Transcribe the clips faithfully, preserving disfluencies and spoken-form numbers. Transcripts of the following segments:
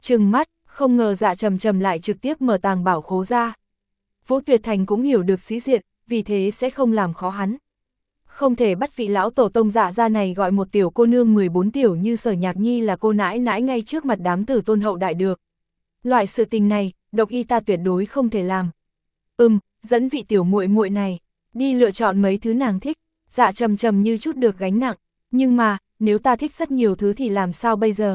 Trừng mắt, không ngờ Dạ Trầm Trầm lại trực tiếp mở tàng bảo khố ra. Vũ Tuyệt Thành cũng hiểu được sĩ diện, vì thế sẽ không làm khó hắn. Không thể bắt vị lão tổ tông Dạ gia này gọi một tiểu cô nương mười bốn tiểu như Sở Nhạc Nhi là cô nãi nãi ngay trước mặt đám tử tôn hậu đại được. Loại sự tình này, độc y ta tuyệt đối không thể làm. Ừm, dẫn vị tiểu muội muội này, đi lựa chọn mấy thứ nàng thích. Dạ Trầm Trầm như chút được gánh nặng, nhưng mà, nếu ta thích rất nhiều thứ thì làm sao bây giờ?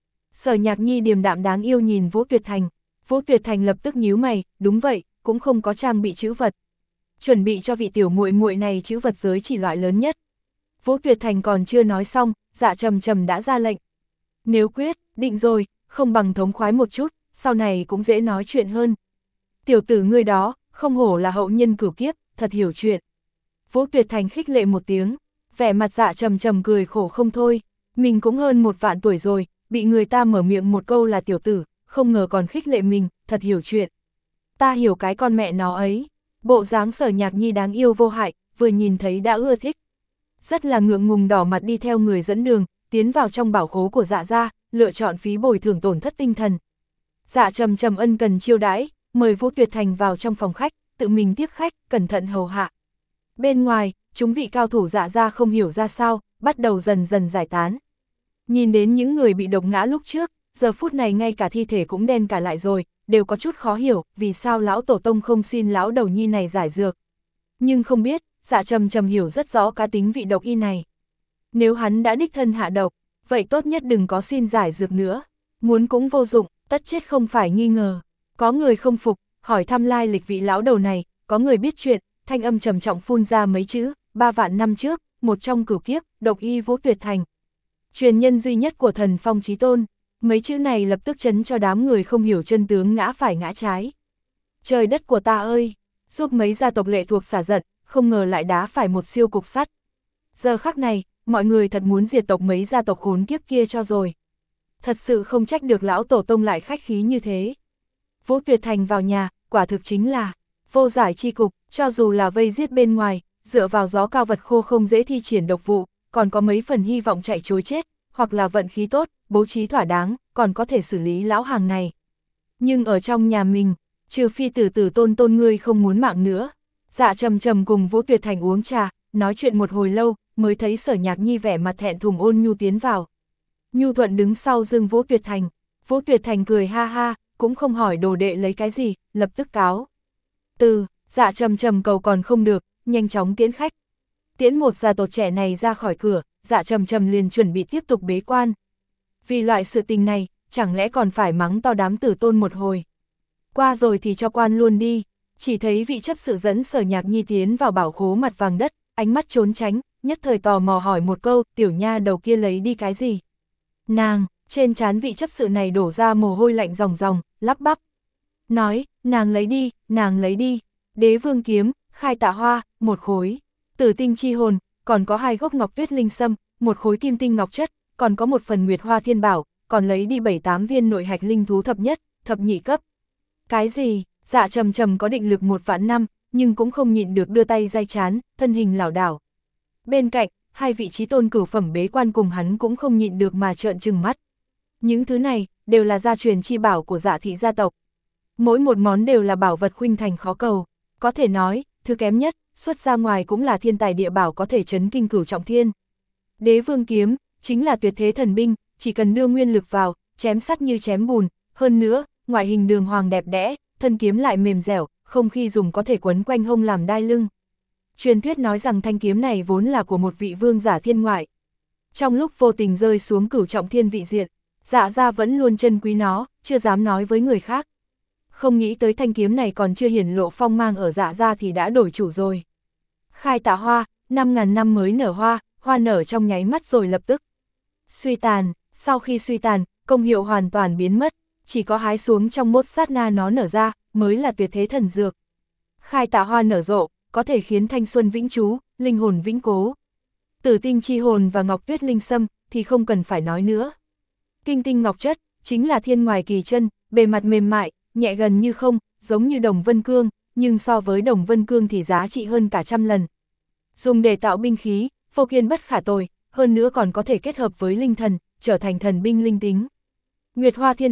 Sở Nhạc Nhi điềm đạm đáng yêu nhìn Vũ Tuyệt Thành. Vũ Tuyệt Thành lập tức nhíu mày, đúng vậy, cũng không có trang bị trữ vật. Chuẩn bị cho vị tiểu muội muội này trữ vật giới chỉ loại lớn nhất. Vũ Tuyệt Thành còn chưa nói xong, Dạ Trầm Trầm đã ra lệnh. Nếu quyết, định rồi, không bằng thống khoái một chút, sau này cũng dễ nói chuyện hơn. Tiểu tử ngươi đó, không hổ là hậu nhân cửu kiếp, thật hiểu chuyện. Vũ Tuyệt Thành khích lệ một tiếng, vẻ mặt Dạ Trầm Trầm cười khổ không thôi. Mình cũng hơn một vạn tuổi rồi, bị người ta mở miệng một câu là tiểu tử, không ngờ còn khích lệ mình, thật hiểu chuyện. Ta hiểu cái con mẹ nó ấy. Bộ dáng Sở Nhạc Nhi đáng yêu vô hại, vừa nhìn thấy đã ưa thích. Rất là ngượng ngùng đỏ mặt đi theo người dẫn đường, tiến vào trong bảo khố của Dạ gia, lựa chọn phí bồi thường tổn thất tinh thần. Dạ Trầm Trầm ân cần chiêu đãi, mời Vũ Tuyệt Thành vào trong phòng khách, tự mình tiếp khách, cẩn thận hầu hạ. Bên ngoài, chúng vị cao thủ Dạ gia không hiểu ra sao, bắt đầu dần dần giải tán. Nhìn đến những người bị độc ngã lúc trước, giờ phút này ngay cả thi thể cũng đen cả lại rồi, đều có chút khó hiểu, vì sao lão tổ tông không xin lão đầu nhi này giải dược. Nhưng không biết, Dạ Trầm Trầm hiểu rất rõ cá tính vị độc y này. Nếu hắn đã đích thân hạ độc, vậy tốt nhất đừng có xin giải dược nữa. Muốn cũng vô dụng, tất chết không phải nghi ngờ. Có người không phục, hỏi thăm lai lịch vị lão đầu này, có người biết chuyện, thanh âm trầm trọng phun ra mấy chữ, ba vạn năm trước, một trong cửu kiếp, độc y Vũ Tuyệt Thành. Truyền nhân duy nhất của thần Phong Chí Tôn. Mấy chữ này lập tức chấn cho đám người không hiểu chân tướng ngã phải ngã trái. Trời đất của ta ơi, giúp mấy gia tộc lệ thuộc xả giận, không ngờ lại đá phải một siêu cục sắt. Giờ khắc này, mọi người thật muốn diệt tộc mấy gia tộc khốn kiếp kia cho rồi. Thật sự không trách được lão tổ tông lại khách khí như thế. Vũ Tuyệt Thành vào nhà, quả thực chính là vô giải chi cục, cho dù là vây giết bên ngoài, dựa vào gió cao vật khô không dễ thi triển độc vụ, còn có mấy phần hy vọng chạy trối chết, hoặc là vận khí tốt, bố trí thỏa đáng, còn có thể xử lý lão hàng này. Nhưng ở trong nhà mình, trừ phi tử tử tôn tôn ngươi không muốn mạng nữa. Dạ Trầm Trầm cùng Vũ Tuyệt Thành uống trà, nói chuyện một hồi lâu, mới thấy Sở Nhạc Nhi vẻ mặt thẹn thùng ôn nhu tiến vào. Nhu thuận đứng sau lưng Vũ Tuyệt Thành. Vũ Tuyệt Thành cười ha ha, cũng không hỏi đồ đệ lấy cái gì, lập tức cáo từ. Dạ Trầm Trầm cầu còn không được, nhanh chóng tiễn khách. Tiễn một gia tộc trẻ này ra khỏi cửa, Dạ Trầm Trầm liền chuẩn bị tiếp tục bế quan. Vì loại sự tình này, chẳng lẽ còn phải mắng to đám tử tôn một hồi. Qua rồi thì cho quan luôn đi. Chỉ thấy vị chấp sự dẫn Sở Nhạc Nhi tiến vào bảo khố mặt vàng đất, ánh mắt trốn tránh, nhất thời tò mò hỏi một câu, tiểu nha đầu kia lấy đi cái gì? Nàng, trên trán vị chấp sự này đổ ra mồ hôi lạnh ròng ròng, lắp bắp. Nói, nàng lấy đi, nàng lấy đi. Đế vương kiếm, khai tạ hoa, một khối. Tử tinh chi hồn, còn có hai gốc ngọc tuyết linh sâm, một khối kim tinh ngọc chất, còn có một phần nguyệt hoa thiên bảo, còn lấy đi bảy tám viên nội hạch linh thú thập nhất, thập nhị cấp. Cái gì? Dạ Trầm Trầm có định lực một vạn năm, nhưng cũng không nhịn được đưa tay day chán, thân hình lảo đảo. Bên cạnh, hai vị trí tôn cửu phẩm bế quan cùng hắn cũng không nhịn được mà trợn trừng mắt. Những thứ này, đều là gia truyền chi bảo của Dạ thị gia tộc. Mỗi một món đều là bảo vật khuynh thành khó cầu. Có thể nói, thứ kém nhất, xuất ra ngoài cũng là thiên tài địa bảo có thể chấn kinh cửu trọng thiên. Đế vương kiếm, chính là tuyệt thế thần binh, chỉ cần đưa nguyên lực vào, chém sắt như chém bùn. Hơn nữa, ngoại hình đường hoàng đẹp đẽ, thân kiếm lại mềm dẻo, không khi dùng có thể quấn quanh hông làm đai lưng. Truyền thuyết nói rằng thanh kiếm này vốn là của một vị vương giả thiên ngoại. Trong lúc vô tình rơi xuống cửu trọng thiên vị diện, Dạ gia vẫn luôn trân quý nó, chưa dám nói với người khác. Không nghĩ tới thanh kiếm này còn chưa hiển lộ phong mang ở Dạ gia thì đã đổi chủ rồi. Khai tạ hoa, năm ngàn năm mới nở hoa, hoa nở trong nháy mắt rồi lập tức suy tàn, sau khi suy tàn, công hiệu hoàn toàn biến mất, chỉ có hái xuống trong một sát na nó nở ra, mới là tuyệt thế thần dược. Khai tạ hoa nở rộ, có thể khiến thanh xuân vĩnh trú, linh hồn vĩnh cố. Tử tinh chi hồn và ngọc tuyết linh sâm thì không cần phải nói nữa. Kinh tinh ngọc chất, chính là thiên ngoại kỳ chân, bề mặt mềm mại, nhẹ gần như không, giống như đồng vân cương, nhưng so với đồng vân cương thì giá trị hơn cả trăm lần. Dùng để tạo binh khí, vô kiên bất khả tồi, hơn nữa còn có thể kết hợp với linh thần, trở thành thần binh linh tính. Nguyệt hoa thiên bảo,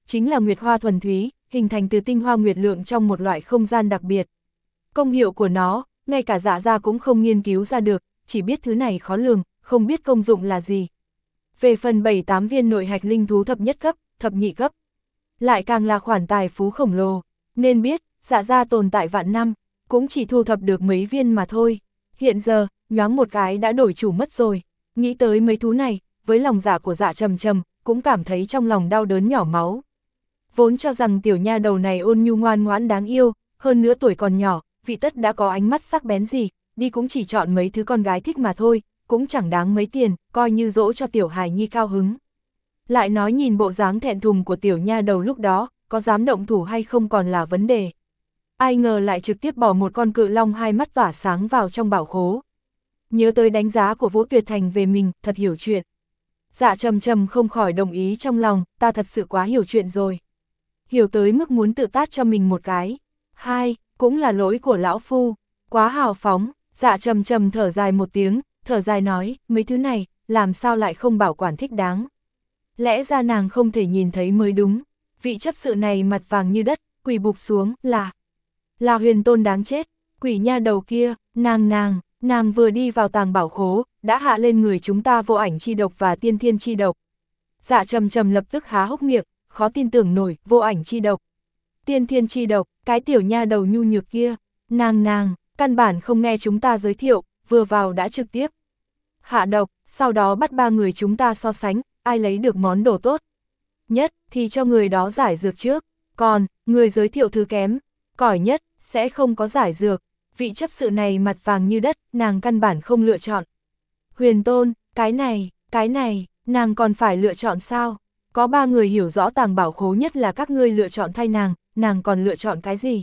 chính là nguyệt hoa thuần túy, hình thành từ tinh hoa nguyệt lượng trong một loại không gian đặc biệt. Công hiệu của nó, ngay cả Dạ gia cũng không nghiên cứu ra được, chỉ biết thứ này khó lường, không biết công dụng là gì. Về phần bảy tám viên nội hạch linh thú thập nhất cấp, thập nhị cấp, lại càng là khoản tài phú khổng lồ, nên biết, Dạ gia tồn tại vạn năm, cũng chỉ thu thập được mấy viên mà thôi. Hiện giờ, nhoáng một cái đã đổi chủ mất rồi, nghĩ tới mấy thú này, với lòng dạ của Dạ Trầm Trầm, cũng cảm thấy trong lòng đau đớn nhỏ máu. Vốn cho rằng tiểu nha đầu này ôn nhu ngoan ngoãn đáng yêu, hơn nữa tuổi còn nhỏ, vị tất đã có ánh mắt sắc bén gì, đi cũng chỉ chọn mấy thứ con gái thích mà thôi, cũng chẳng đáng mấy tiền, coi như dỗ cho tiểu hài nhi cao hứng. Lại nói nhìn bộ dáng thẹn thùng của tiểu nha đầu lúc đó, có dám động thủ hay không còn là vấn đề. Ai ngờ lại trực tiếp bỏ một con cự long hai mắt tỏa sáng vào trong bảo khố. Nhớ tới đánh giá của Vũ Tuyệt Thành về mình, thật hiểu chuyện. Dạ Trầm Trầm không khỏi đồng ý trong lòng, ta thật sự quá hiểu chuyện rồi. Hiểu tới mức muốn tự tát cho mình một cái. Hai, cũng là lỗi của lão phu, quá hào phóng. Dạ Trầm Trầm thở dài một tiếng, thở dài nói, mấy thứ này, làm sao lại không bảo quản thích đáng. Lẽ ra nàng không thể nhìn thấy mới đúng. Vị chấp sự này mặt vàng như đất, quỳ bụp xuống, là... là Huyền Tôn đáng chết, quỷ nha đầu kia, nàng nàng, nàng vừa đi vào tàng bảo khố, đã hạ lên người chúng ta vô ảnh chi độc và tiên thiên chi độc. Dạ Trầm Trầm lập tức há hốc miệng, khó tin tưởng nổi, vô ảnh chi độc. Tiên thiên chi độc, cái tiểu nha đầu nhu nhược kia, nàng nàng, căn bản không nghe chúng ta giới thiệu, vừa vào đã trực tiếp hạ độc, sau đó bắt ba người chúng ta so sánh, ai lấy được món đồ tốt nhất thì cho người đó giải dược trước, còn người giới thiệu thứ kém, cỏi nhất, sẽ không có giải dược. Vị chấp sự này mặt vàng như đất, nàng căn bản không lựa chọn. Huyền Tôn, cái này, cái này, nàng còn phải lựa chọn sao? Có ba người hiểu rõ tàng bảo khố nhất là các ngươi lựa chọn thay nàng, nàng còn lựa chọn cái gì?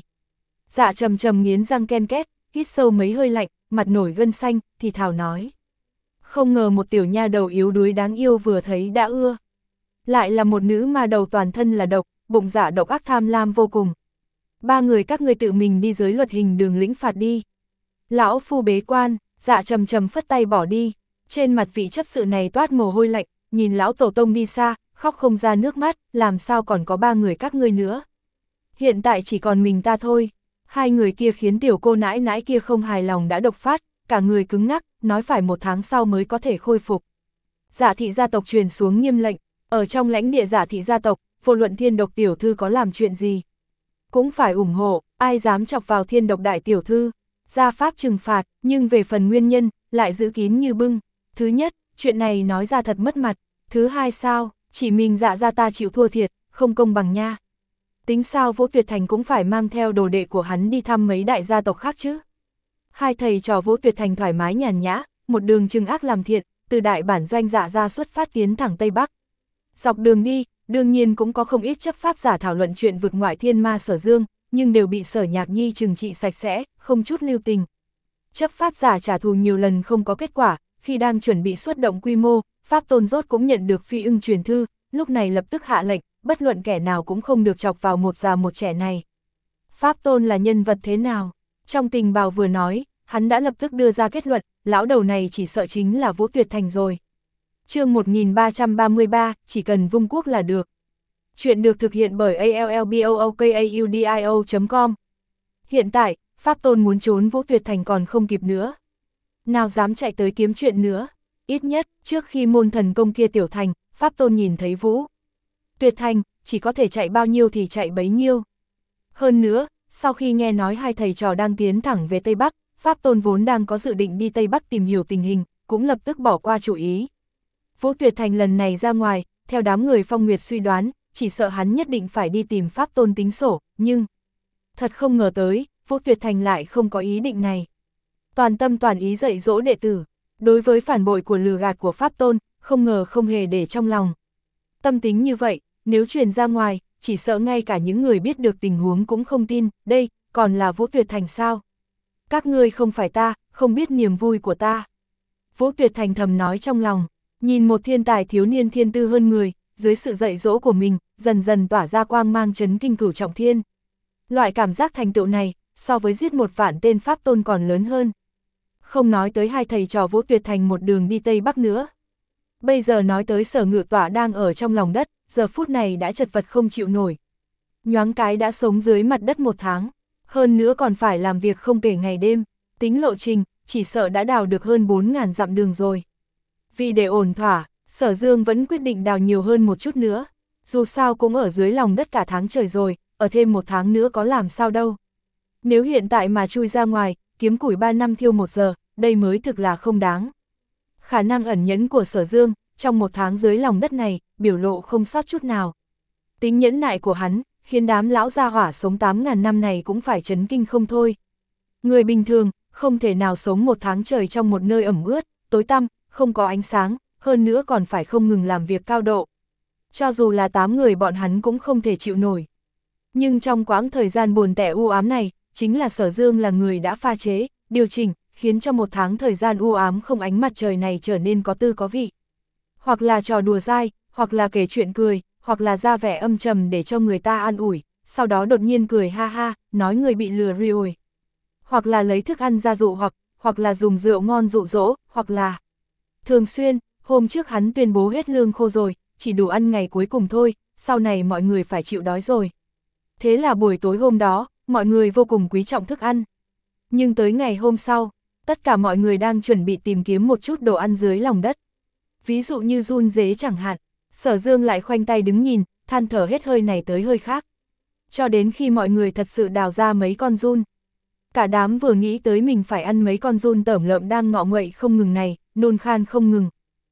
Dạ Trầm Trầm nghiến răng ken két, hít sâu mấy hơi lạnh, mặt nổi gân xanh, thì thào nói. Không ngờ một tiểu nha đầu yếu đuối đáng yêu vừa thấy đã ưa. Lại là một nữ mà đầu toàn thân là độc, bụng dạ độc ác tham lam vô cùng. Ba người các ngươi tự mình đi giới luật hình đường lĩnh phạt đi. Lão phu bế quan, Dạ Trầm Trầm phất tay bỏ đi. Trên mặt vị chấp sự này toát mồ hôi lạnh, nhìn lão tổ tông đi xa, khóc không ra nước mắt, làm sao còn có ba người các ngươi nữa. Hiện tại chỉ còn mình ta thôi. Hai người kia khiến tiểu cô nãi nãi kia không hài lòng đã độc phát, cả người cứng ngắc, nói phải một tháng sau mới có thể khôi phục. Dạ thị gia tộc truyền xuống nghiêm lệnh, ở trong lãnh địa Dạ thị gia tộc, vô luận thiên độc tiểu thư có làm chuyện gì, cũng phải ủng hộ, ai dám chọc vào thiên độc đại tiểu thư, gia pháp trừng phạt, nhưng về phần nguyên nhân, lại giữ kín như bưng. Thứ nhất, chuyện này nói ra thật mất mặt. Thứ hai sao, chỉ mình Dạ gia ta chịu thua thiệt, không công bằng nha. Tính sao Vũ Tuyệt Thành cũng phải mang theo đồ đệ của hắn đi thăm mấy đại gia tộc khác chứ. Hai thầy trò Vũ Tuyệt Thành thoải mái nhàn nhã, một đường trừng ác làm thiện, từ đại bản doanh Dạ gia xuất phát tiến thẳng Tây Bắc. Dọc đường đi, đương nhiên cũng có không ít chấp pháp giả thảo luận chuyện vực ngoại thiên ma Sở Dương, nhưng đều bị Sở Nhạc Nhi trừng trị sạch sẽ, không chút lưu tình. Chấp pháp giả trả thù nhiều lần không có kết quả, khi đang chuẩn bị xuất động quy mô, Pháp Tôn rốt cũng nhận được phi ưng truyền thư, lúc này lập tức hạ lệnh, bất luận kẻ nào cũng không được chọc vào một già một trẻ này. Pháp Tôn là nhân vật thế nào? Trong tình báo vừa nói, hắn đã lập tức đưa ra kết luận, lão đầu này chỉ sợ chính là Vũ Tuyệt Thành rồi. Chương một nghìn ba trăm ba mươi ba, chỉ cần vung quốc là được. Chuyện được thực hiện bởi a l l b o o k a u d i o chấm com. Hiện tại, Pháp Tôn muốn trốn Vũ Tuyệt Thành còn không kịp nữa. Nào dám chạy tới kiếm chuyện nữa. Ít nhất, trước khi môn thần công kia tiểu thành, Pháp Tôn nhìn thấy Vũ Tuyệt Thành, chỉ có thể chạy bao nhiêu thì chạy bấy nhiêu. Hơn nữa, sau khi nghe nói hai thầy trò đang tiến thẳng về Tây Bắc, Pháp Tôn vốn đang có dự định đi Tây Bắc tìm hiểu tình hình, cũng lập tức bỏ qua chủ ý. Vũ Tuyệt Thành lần này ra ngoài, theo đám người Phong Nguyệt suy đoán, chỉ sợ hắn nhất định phải đi tìm Pháp Tôn tính sổ, nhưng... Thật không ngờ tới, Vũ Tuyệt Thành lại không có ý định này. Toàn tâm toàn ý dạy dỗ đệ tử, đối với phản bội của lừa gạt của Pháp Tôn, không ngờ không hề để trong lòng. Tâm tính như vậy, nếu truyền ra ngoài, chỉ sợ ngay cả những người biết được tình huống cũng không tin, đây, còn là Vũ Tuyệt Thành sao? Các ngươi không phải ta, không biết niềm vui của ta. Vũ Tuyệt Thành thầm nói trong lòng, nhìn một thiên tài thiếu niên thiên tư hơn người, dưới sự dạy dỗ của mình, dần dần tỏa ra quang mang chấn kinh cửu trọng thiên. Loại cảm giác thành tựu này, so với giết một vạn tên Pháp Tôn còn lớn hơn. Không nói tới hai thầy trò Vũ Tuyệt Thành một đường đi Tây Bắc nữa. Bây giờ nói tới Sở Ngự Tọa đang ở trong lòng đất, giờ phút này đã chật vật không chịu nổi. Nhoáng cái đã sống dưới mặt đất một tháng, hơn nữa còn phải làm việc không kể ngày đêm, tính lộ trình, chỉ sợ đã đào được hơn bốn ngàn dặm đường rồi. Vì để ổn thỏa, Sở Dương vẫn quyết định đào nhiều hơn một chút nữa, dù sao cũng ở dưới lòng đất cả tháng trời rồi, ở thêm một tháng nữa có làm sao đâu. Nếu hiện tại mà chui ra ngoài, kiếm củi ba năm thiêu một giờ, đây mới thực là không đáng. Khả năng ẩn nhẫn của Sở Dương, trong một tháng dưới lòng đất này, biểu lộ không sót chút nào. Tính nhẫn nại của hắn, khiến đám lão gia hỏa sống tám ngàn năm này cũng phải chấn kinh không thôi. Người bình thường, không thể nào sống một tháng trời trong một nơi ẩm ướt, tối tăm, không có ánh sáng, hơn nữa còn phải không ngừng làm việc cao độ. Cho dù là tám người bọn hắn cũng không thể chịu nổi. Nhưng trong quãng thời gian buồn tẻ u ám này, chính là Sở Dương là người đã pha chế, điều chỉnh, khiến cho một tháng thời gian u ám không ánh mặt trời này trở nên có tư có vị. Hoặc là trò đùa dai, hoặc là kể chuyện cười, hoặc là ra vẻ âm trầm để cho người ta an ủi, sau đó đột nhiên cười ha ha, nói người bị lừa rồi. Hoặc là lấy thức ăn ra dụ hoặc, hoặc là dùng rượu ngon dụ dỗ, hoặc là thường xuyên, hôm trước hắn tuyên bố hết lương khô rồi, chỉ đủ ăn ngày cuối cùng thôi, sau này mọi người phải chịu đói rồi. Thế là buổi tối hôm đó, mọi người vô cùng quý trọng thức ăn. Nhưng tới ngày hôm sau, tất cả mọi người đang chuẩn bị tìm kiếm một chút đồ ăn dưới lòng đất. Ví dụ như giun dế chẳng hạn, Sở Dương lại khoanh tay đứng nhìn, than thở hết hơi này tới hơi khác. Cho đến khi mọi người thật sự đào ra mấy con giun. Cả đám vừa nghĩ tới mình phải ăn mấy con giun tởm lợm đang ngọ nguậy không ngừng này, nôn khan không ngừng.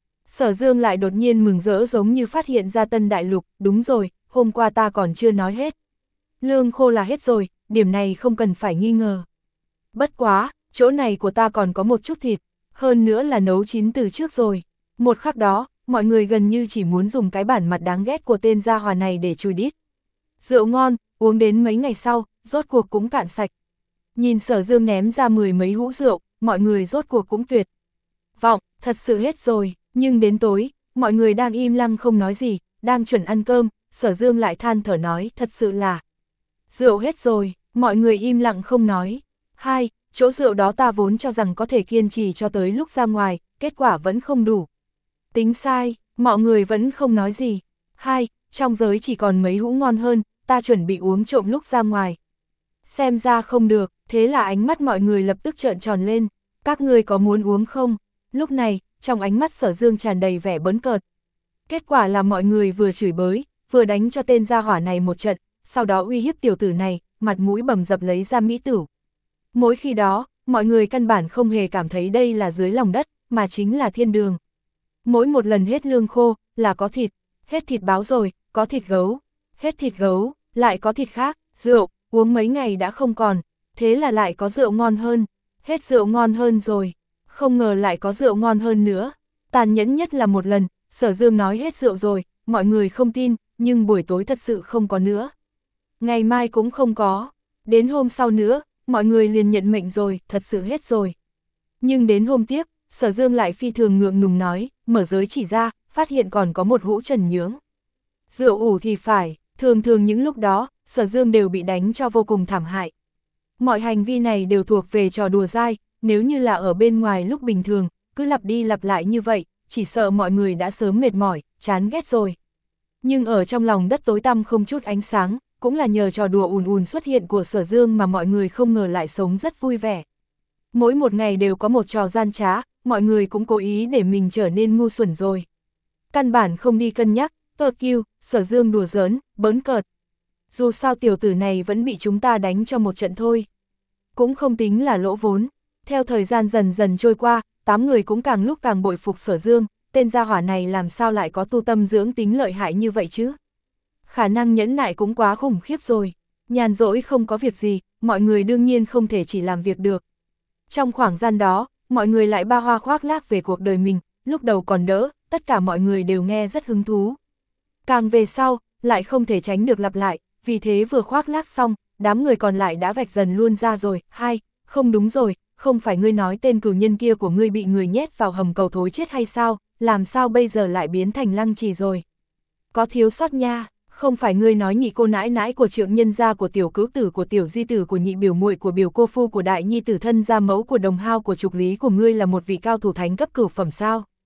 Sở Dương lại đột nhiên mừng rỡ giống như phát hiện ra tân đại lục, đúng rồi, hôm qua ta còn chưa nói hết. Lương khô là hết rồi, điểm này không cần phải nghi ngờ. Bất quá, chỗ này của ta còn có một chút thịt, hơn nữa là nấu chín từ trước rồi. Một khắc đó, mọi người gần như chỉ muốn dùng cái bản mặt đáng ghét của tên gia hỏa này để chùi đít. Rượu ngon, uống đến mấy ngày sau, rốt cuộc cũng cạn sạch. Nhìn Sở Dương ném ra mười mấy hũ rượu, mọi người rốt cuộc cũng tuyệt vọng, thật sự hết rồi. Nhưng đến tối, mọi người đang im lặng không nói gì, đang chuẩn ăn cơm, Sở Dương lại than thở nói thật sự là rượu hết rồi, mọi người im lặng không nói. Hai, chỗ rượu đó ta vốn cho rằng có thể kiên trì cho tới lúc ra ngoài, kết quả vẫn không đủ. Tính sai, mọi người vẫn không nói gì. Hai, trong giới chỉ còn mấy hũ ngon hơn, ta chuẩn bị uống trộm lúc ra ngoài. Xem ra không được, thế là ánh mắt mọi người lập tức trợn tròn lên. Các người có muốn uống không? Lúc này, trong ánh mắt Sở Dương tràn đầy vẻ bỡn cợt. Kết quả là mọi người vừa chửi bới, vừa đánh cho tên gia hỏa này một trận, sau đó uy hiếp tiểu tử này, mặt mũi bầm dập lấy ra mỹ tử. Mỗi khi đó, mọi người căn bản không hề cảm thấy đây là dưới lòng đất, mà chính là thiên đường. Mỗi một lần hết lương khô, là có thịt, hết thịt báo rồi, có thịt gấu, hết thịt gấu, lại có thịt khác, rượu, uống mấy ngày đã không còn, thế là lại có rượu ngon hơn, hết rượu ngon hơn rồi, không ngờ lại có rượu ngon hơn nữa. Tàn nhẫn nhất là một lần, Sở Dương nói hết rượu rồi, mọi người không tin, nhưng buổi tối thật sự không có nữa. Ngày mai cũng không có, đến hôm sau nữa, mọi người liền nhận mệnh rồi, thật sự hết rồi. Nhưng đến hôm tiếp, Sở Dương lại phi thường ngượng ngùng nói, mở giới chỉ ra, phát hiện còn có một hũ trần nhướng. Rượu ủ thì phải, thường thường những lúc đó, Sở Dương đều bị đánh cho vô cùng thảm hại. Mọi hành vi này đều thuộc về trò đùa dai, nếu như là ở bên ngoài lúc bình thường, cứ lặp đi lặp lại như vậy, chỉ sợ mọi người đã sớm mệt mỏi, chán ghét rồi. Nhưng ở trong lòng đất tối tăm không chút ánh sáng, cũng là nhờ trò đùa ùn ùn xuất hiện của Sở Dương mà mọi người không ngờ lại sống rất vui vẻ. Mỗi một ngày đều có một trò gian trá, mọi người cũng cố ý để mình trở nên ngu xuẩn rồi. Căn bản không đi cân nhắc, tơ kiêu, Sở Dương đùa giỡn, bỡn cợt. Dù sao tiểu tử này vẫn bị chúng ta đánh cho một trận thôi. Cũng không tính là lỗ vốn. Theo thời gian dần dần trôi qua, tám người cũng càng lúc càng bội phục Sở Dương, tên gia hỏa này làm sao lại có tu tâm dưỡng tính lợi hại như vậy chứ? Khả năng nhẫn nại cũng quá khủng khiếp rồi. Nhàn rỗi không có việc gì, mọi người đương nhiên không thể chỉ làm việc được. Trong khoảng gian đó, mọi người lại ba hoa khoác lác về cuộc đời mình, lúc đầu còn đỡ, tất cả mọi người đều nghe rất hứng thú. Càng về sau, lại không thể tránh được lặp lại, vì thế vừa khoác lác xong, đám người còn lại đã vạch dần luôn ra rồi. Hai, không đúng rồi, không phải ngươi nói tên cửu nhân kia của ngươi bị người nhét vào hầm cầu thối chết hay sao, làm sao bây giờ lại biến thành lăng trì rồi? Có thiếu sót nha, không phải ngươi nói nhị cô nãi nãi của trượng nhân gia của tiểu cữu tử của tiểu di tử của nhị biểu muội của biểu cô phu của đại nhi tử thân gia mẫu của đồng hao của trục lý của ngươi là một vị cao thủ thánh cấp cửu phẩm sao?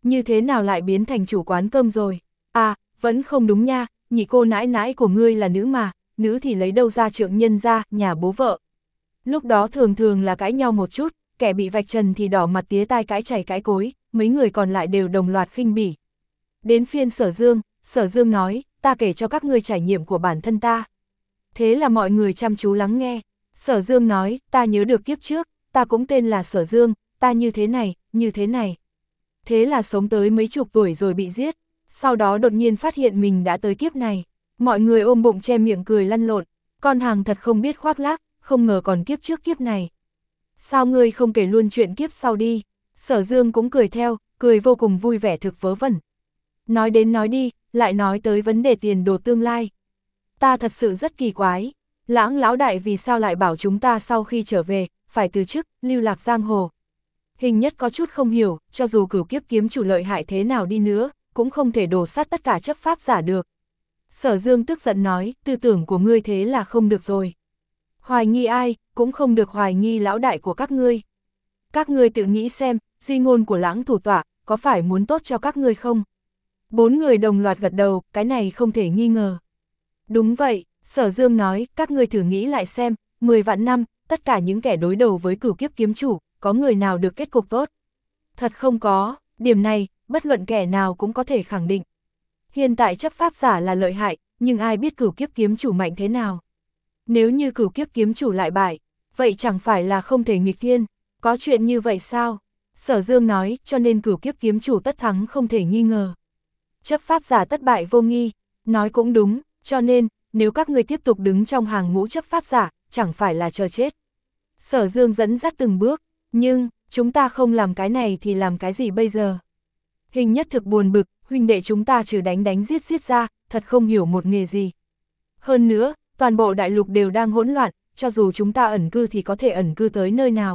Như thế nào lại biến thành chủ quán cơm rồi? À, vẫn không đúng nha, nhị cô nãi nãi của ngươi là nữ mà, nữ thì lấy đâu ra trượng nhân ra, nhà bố vợ. Lúc đó thường thường là cãi nhau một chút, kẻ bị vạch trần thì đỏ mặt tía tai cãi chảy cãi cối, mấy người còn lại đều đồng loạt khinh bỉ. Đến phiên Sở Dương, Sở Dương nói, ta kể cho các ngươi trải nghiệm của bản thân ta. Thế là mọi người chăm chú lắng nghe. Sở Dương nói, ta nhớ được kiếp trước, ta cũng tên là Sở Dương, ta như thế này, như thế này. Thế là sống tới mấy chục tuổi rồi bị giết, sau đó đột nhiên phát hiện mình đã tới kiếp này. Mọi người ôm bụng che miệng cười lăn lộn, con hàng thật không biết khoác lác, không ngờ còn kiếp trước kiếp này. Sao ngươi không kể luôn chuyện kiếp sau đi? Sở Dương cũng cười theo, cười vô cùng vui vẻ thực vớ vẩn. Nói đến nói đi, lại nói tới vấn đề tiền đồ tương lai. Ta thật sự rất kỳ quái, Lãng lão đại vì sao lại bảo chúng ta sau khi trở về, phải từ chức, lưu lạc giang hồ. Hình Nhất có chút không hiểu, cho dù cửu kiếp kiếm chủ lợi hại thế nào đi nữa, cũng không thể đổ sát tất cả chấp pháp giả được. Sở Dương tức giận nói, tư tưởng của ngươi thế là không được rồi. Hoài nghi ai, cũng không được hoài nghi lão đại của các ngươi. Các ngươi tự nghĩ xem, di ngôn của Lãng thủ tọa, có phải muốn tốt cho các ngươi không? Bốn người đồng loạt gật đầu, cái này không thể nghi ngờ. Đúng vậy, Sở Dương nói, các ngươi thử nghĩ lại xem, mười vạn năm, tất cả những kẻ đối đầu với cửu kiếp kiếm chủ, có người nào được kết cục tốt? Thật không có, điểm này, bất luận kẻ nào cũng có thể khẳng định. Hiện tại chấp pháp giả là lợi hại, nhưng ai biết cửu kiếp kiếm chủ mạnh thế nào? Nếu như cửu kiếp kiếm chủ lại bại, vậy chẳng phải là không thể nghịch thiên, có chuyện như vậy sao? Sở Dương nói, cho nên cửu kiếp kiếm chủ tất thắng không thể nghi ngờ. Chấp pháp giả tất bại vô nghi, nói cũng đúng, cho nên, nếu các ngươi tiếp tục đứng trong hàng ngũ chấp pháp giả, chẳng phải là chờ chết. Sở Dương dẫn dắt từng bước, nhưng, chúng ta không làm cái này thì làm cái gì bây giờ? Hình Nhất thực buồn bực, huynh đệ chúng ta trừ đánh đánh giết giết ra, thật không hiểu một nghề gì. Hơn nữa, toàn bộ đại lục đều đang hỗn loạn, cho dù chúng ta ẩn cư thì có thể ẩn cư tới nơi nào.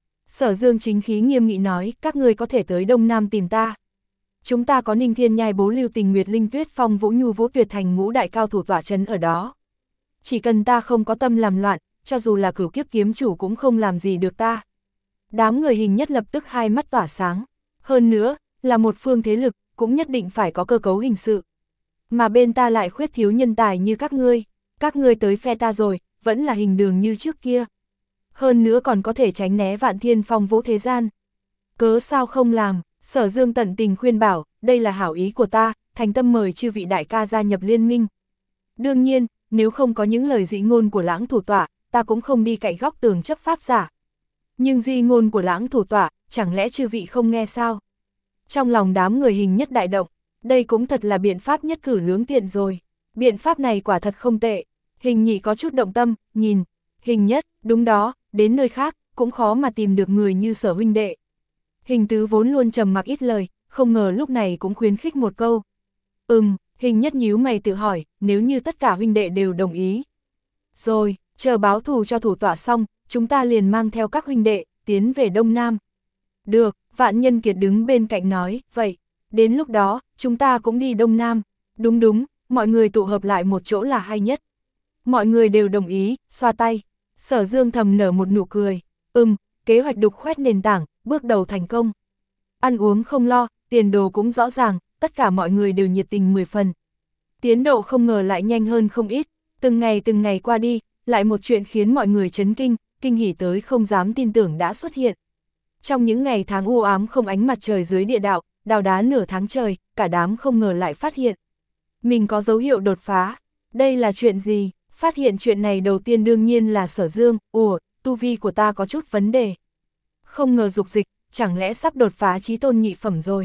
Sở Dương chính khí nghiêm nghị nói, các ngươi có thể tới Đông Nam tìm ta. Chúng ta có Ninh Thiên Nhai Bố Lưu Tình Nguyệt Linh Tuyết Phong Vũ Nhu Vũ Tuyệt thành ngũ đại cao thủ tỏa trấn ở đó. Chỉ cần ta không có tâm làm loạn, cho dù là cửu kiếp kiếm chủ cũng không làm gì được ta. Đám người Hình Nhất lập tức hai mắt tỏa sáng. Hơn nữa, là một phương thế lực, cũng nhất định phải có cơ cấu hình sự. Mà bên ta lại khuyết thiếu nhân tài như các ngươi. Các ngươi tới phe ta rồi, vẫn là hình đường như trước kia. Hơn nữa còn có thể tránh né vạn thiên phong vũ thế gian. Cớ sao không làm? Sở Dương tận tình khuyên bảo, đây là hảo ý của ta, thành tâm mời chư vị đại ca gia nhập liên minh. Đương nhiên, nếu không có những lời dị ngôn của Lãng thủ tọa, ta cũng không đi cạnh góc tường chấp pháp giả. Nhưng dị ngôn của Lãng thủ tọa, chẳng lẽ chư vị không nghe sao? Trong lòng đám người Hình Nhất đại động, đây cũng thật là biện pháp nhất cử lưỡng tiện rồi. Biện pháp này quả thật không tệ. Hình Nhị có chút động tâm, nhìn, Hình Nhất, đúng đó, đến nơi khác, cũng khó mà tìm được người như Sở huynh đệ. Hình Tứ vốn luôn trầm mặc ít lời, không ngờ lúc này cũng khuyến khích một câu. Ừm, Hình Nhất nhíu mày tự hỏi, nếu như tất cả huynh đệ đều đồng ý. Rồi, chờ báo thù cho thủ tọa xong, chúng ta liền mang theo các huynh đệ, tiến về Đông Nam. Được, Vạn Nhân Kiệt đứng bên cạnh nói, vậy, đến lúc đó, chúng ta cũng đi Đông Nam. Đúng đúng, mọi người tụ hợp lại một chỗ là hay nhất. Mọi người đều đồng ý, xoa tay. Sở Dương thầm nở một nụ cười. Ừm, kế hoạch đục khoét nền tảng, bước đầu thành công. Ăn uống không lo, tiền đồ cũng rõ ràng, tất cả mọi người đều nhiệt tình mười phần. Tiến độ không ngờ lại nhanh hơn không ít, từng ngày từng ngày qua đi, lại một chuyện khiến mọi người chấn kinh, kinh hỉ tới không dám tin tưởng đã xuất hiện. Trong những ngày tháng u ám không ánh mặt trời dưới địa đạo, đào đá nửa tháng trời, cả đám không ngờ lại phát hiện. Mình có dấu hiệu đột phá, đây là chuyện gì? Phát hiện chuyện này đầu tiên đương nhiên là Sở Dương, ủa, tu vi của ta có chút vấn đề. Không ngờ dục dịch, chẳng lẽ sắp đột phá chí tôn nhị phẩm rồi.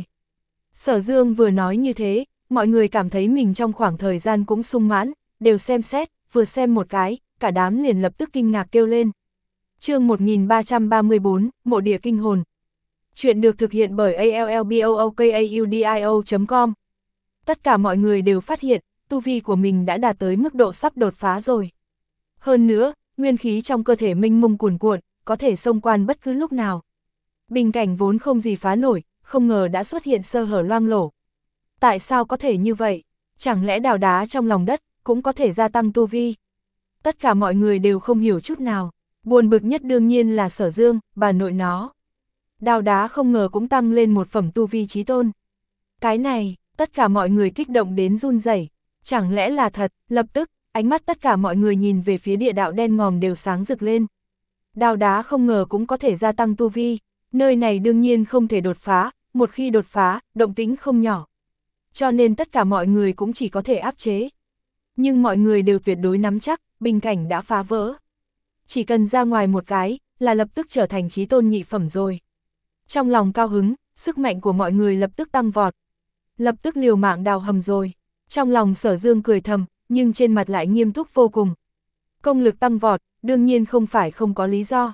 Sở Dương vừa nói như thế, mọi người cảm thấy mình trong khoảng thời gian cũng sung mãn, đều xem xét, vừa xem một cái, cả đám liền lập tức kinh ngạc kêu lên. Chương một nghìn ba trăm ba mươi tư, Mộ Địa Kinh Hồn. Chuyện được thực hiện bởi a l l b o o k a u d i o chấm com. Tất cả mọi người đều phát hiện, tu vi của mình đã đạt tới mức độ sắp đột phá rồi. Hơn nữa, nguyên khí trong cơ thể mênh mông cuồn cuộn, có thể xông quan bất cứ lúc nào. Bình cảnh vốn không gì phá nổi, không ngờ đã xuất hiện sơ hở loang lổ. Tại sao có thể như vậy? Chẳng lẽ đào đá trong lòng đất cũng có thể gia tăng tu vi? Tất cả mọi người đều không hiểu chút nào. Buồn bực nhất đương nhiên là Sở Dương, bà nội nó. Đào đá không ngờ cũng tăng lên một phẩm tu vi chí tôn. Cái này, tất cả mọi người kích động đến run rẩy. Chẳng lẽ là thật? Lập tức, ánh mắt tất cả mọi người nhìn về phía địa đạo đen ngòm đều sáng rực lên. Đào đá không ngờ cũng có thể gia tăng tu vi, nơi này đương nhiên không thể đột phá, một khi đột phá, động tĩnh không nhỏ. Cho nên tất cả mọi người cũng chỉ có thể áp chế. Nhưng mọi người đều tuyệt đối nắm chắc, bình cảnh đã phá vỡ. Chỉ cần ra ngoài một cái, là lập tức trở thành chí tôn nhị phẩm rồi. Trong lòng cao hứng, sức mạnh của mọi người lập tức tăng vọt. Lập tức liều mạng đào hầm rồi. Trong lòng Sở Dương cười thầm, nhưng trên mặt lại nghiêm túc vô cùng. Công lực tăng vọt, đương nhiên không phải không có lý do.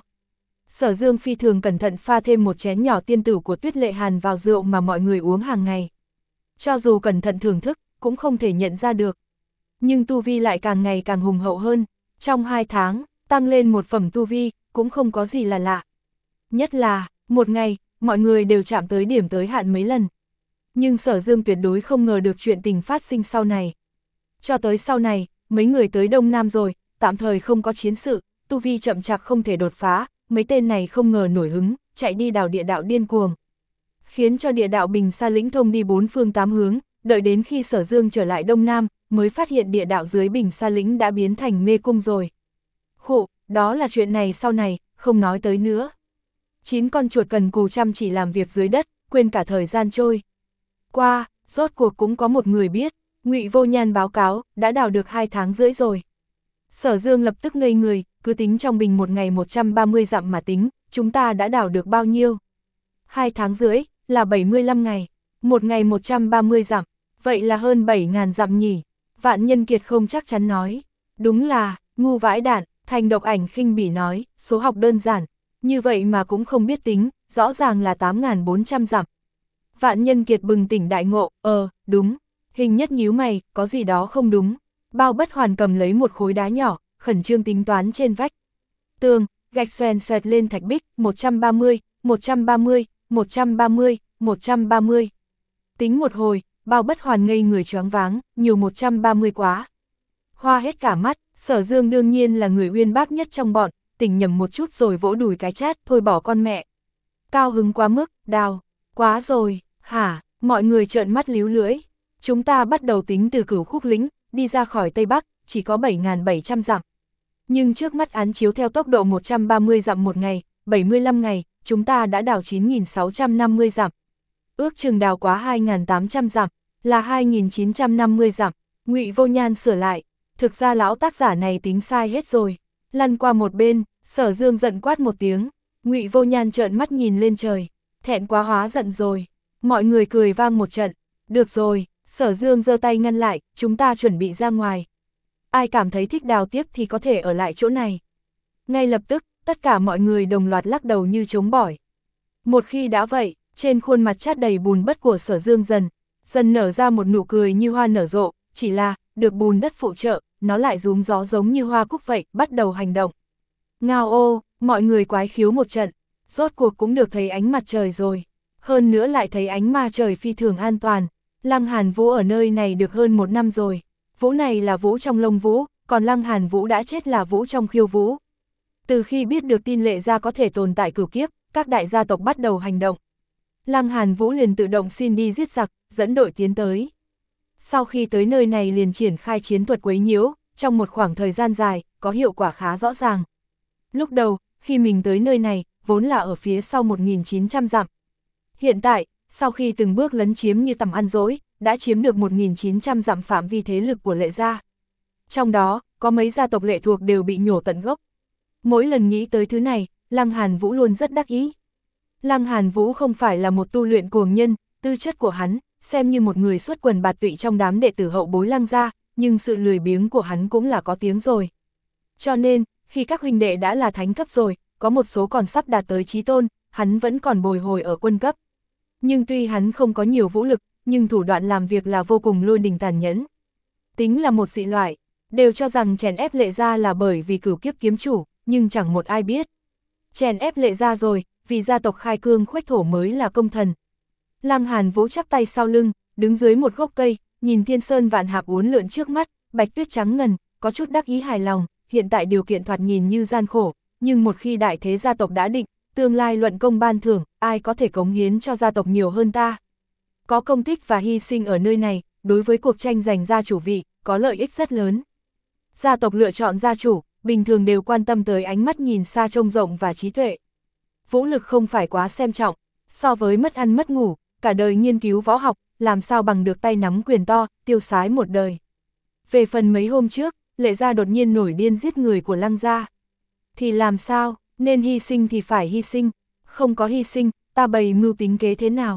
Sở Dương phi thường cẩn thận pha thêm một chén nhỏ tiên tử của Tuyết Lệ Hàn vào rượu mà mọi người uống hàng ngày. Cho dù cẩn thận thưởng thức, cũng không thể nhận ra được. Nhưng tu vi lại càng ngày càng hùng hậu hơn. Trong hai tháng, tăng lên một phẩm tu vi, cũng không có gì là lạ. Nhất là, một ngày, mọi người đều chạm tới điểm tới hạn mấy lần. Nhưng Sở Dương tuyệt đối không ngờ được chuyện tình phát sinh sau này. Cho tới sau này, mấy người tới Đông Nam rồi, tạm thời không có chiến sự, tu vi chậm chạp không thể đột phá, mấy tên này không ngờ nổi hứng, chạy đi đào địa đạo điên cuồng. Khiến cho địa đạo Bình Sa Lĩnh thông đi bốn phương tám hướng, đợi đến khi Sở Dương trở lại Đông Nam, mới phát hiện địa đạo dưới Bình Sa Lĩnh đã biến thành mê cung rồi. Khụ, đó là chuyện này sau này, không nói tới nữa. Chín con chuột cần cù chăm chỉ làm việc dưới đất, quên cả thời gian trôi. Qua, rốt cuộc cũng có một người biết, Ngụy Vô Nhan báo cáo, đã đào được hai tháng rưỡi rồi. Sở Dương lập tức ngây người, cứ tính trong bình một ngày một trăm ba mươi dặm mà tính, chúng ta đã đào được bao nhiêu? Hai tháng rưỡi, là bảy mươi lăm ngày, một ngày một trăm ba mươi dặm, vậy là hơn bảy nghìn dặm nhỉ? Vạn Nhân Kiệt không chắc chắn nói, đúng là, ngu vãi đạn. Thành Độc Ảnh khinh bỉ nói, số học đơn giản, như vậy mà cũng không biết tính, rõ ràng là tám nghìn bốn trăm dặm. Vạn Nhân Kiệt bừng tỉnh đại ngộ, ờ, đúng. Hình Nhất nhíu mày, có gì đó không đúng. Bao Bất Hoàn cầm lấy một khối đá nhỏ, khẩn trương tính toán trên vách tường, gạch xoèn xoẹt lên thạch bích, một trăm ba mươi, một trăm ba mươi, một trăm ba mươi, một trăm ba mươi. Tính một hồi, Bao Bất Hoàn ngây người choáng váng, nhiều một trăm ba mươi quá. Hoa hết cả mắt, Sở Dương đương nhiên là người uyên bác nhất trong bọn, tỉnh nhầm một chút rồi vỗ đùi cái chát, thôi bỏ con mẹ. Cao hứng quá mức, đào, quá rồi, hả, mọi người trợn mắt líu lưỡi. Chúng ta bắt đầu tính từ Cửu Khúc Lĩnh, đi ra khỏi Tây Bắc, chỉ có bảy nghìn bảy trăm dặm. Nhưng trước mắt án chiếu theo tốc độ một trăm ba mươi dặm một ngày, bảy mươi lăm ngày, chúng ta đã đào chín nghìn sáu trăm năm mươi dặm. Ước chừng đào quá hai nghìn tám trăm dặm, là hai nghìn chín trăm năm mươi dặm. Ngụy Vô Nhan sửa lại. Thực ra lão tác giả này tính sai hết rồi. Lăn qua một bên, Sở Dương giận quát một tiếng. Ngụy Vô Nhan trợn mắt nhìn lên trời. Thẹn quá hóa giận rồi. Mọi người cười vang một trận. Được rồi, Sở Dương giơ tay ngăn lại, chúng ta chuẩn bị ra ngoài. Ai cảm thấy thích đào tiếp thì có thể ở lại chỗ này. Ngay lập tức, tất cả mọi người đồng loạt lắc đầu như trống bỏi. Một khi đã vậy, trên khuôn mặt chát đầy bùn đất của Sở Dương dần, dần nở ra một nụ cười như hoa nở rộ, chỉ là, được bùn đất phụ trợ, nó lại rúm gió giống như hoa cúc vậy, bắt đầu hành động. Ngao ô, mọi người quái khiếu một trận, rốt cuộc cũng được thấy ánh mặt trời rồi. Hơn nữa lại thấy ánh ma trời phi thường an toàn. Lăng Hàn Vũ ở nơi này được hơn một năm rồi. Vũ này là Vũ trong Lông Vũ, còn Lăng Hàn Vũ đã chết là Vũ trong Khiêu Vũ. Từ khi biết được tin Lệ gia có thể tồn tại cửu kiếp, các đại gia tộc bắt đầu hành động. Lăng Hàn Vũ liền tự động xin đi giết giặc, dẫn đội tiến tới. Sau khi tới nơi này liền triển khai chiến thuật quấy nhiễu, trong một khoảng thời gian dài, có hiệu quả khá rõ ràng. Lúc đầu, khi mình tới nơi này, vốn là ở phía sau một nghìn chín trăm dặm. Hiện tại, sau khi từng bước lấn chiếm như tầm ăn dỗi, đã chiếm được một nghìn chín trăm dặm phạm vi thế lực của Lệ gia. Trong đó, có mấy gia tộc lệ thuộc đều bị nhổ tận gốc. Mỗi lần nghĩ tới thứ này, Lăng Hàn Vũ luôn rất đắc ý. Lăng Hàn Vũ không phải là một tu luyện cuồng nhân, tư chất của hắn, xem như một người xuất quần bạt tụy trong đám đệ tử hậu bối Lăng gia, nhưng sự lười biếng của hắn cũng là có tiếng rồi. Cho nên, khi các huynh đệ đã là thánh cấp rồi, có một số còn sắp đạt tới chí tôn, hắn vẫn còn bồi hồi ở quân cấp. Nhưng tuy hắn không có nhiều vũ lực, nhưng thủ đoạn làm việc là vô cùng lôi đình tàn nhẫn. Tính là một dị loại, đều cho rằng chèn ép Lệ gia là bởi vì cửu kiếp kiếm chủ, nhưng chẳng một ai biết. Chèn ép Lệ gia rồi, vì gia tộc khai cương khuếch thổ mới là công thần. Lăng Hàn Vũ chắp tay sau lưng, đứng dưới một gốc cây, nhìn thiên sơn vạn hạp uốn lượn trước mắt, bạch tuyết trắng ngần, có chút đắc ý hài lòng, hiện tại điều kiện thoạt nhìn như gian khổ, nhưng một khi đại thế gia tộc đã định, tương lai luận công ban thưởng, ai có thể cống hiến cho gia tộc nhiều hơn ta. Có công tích và hy sinh ở nơi này, đối với cuộc tranh giành gia chủ vị, có lợi ích rất lớn. Gia tộc lựa chọn gia chủ, bình thường đều quan tâm tới ánh mắt nhìn xa trông rộng và trí tuệ. Vũ lực không phải quá xem trọng, so với mất ăn mất ngủ, cả đời nghiên cứu võ học, làm sao bằng được tay nắm quyền to, tiêu sái một đời. Về phần mấy hôm trước, Lệ gia đột nhiên nổi điên giết người của Lăng gia. Thì làm sao, nên hy sinh thì phải hy sinh, không có hy sinh, ta bày mưu tính kế thế nào.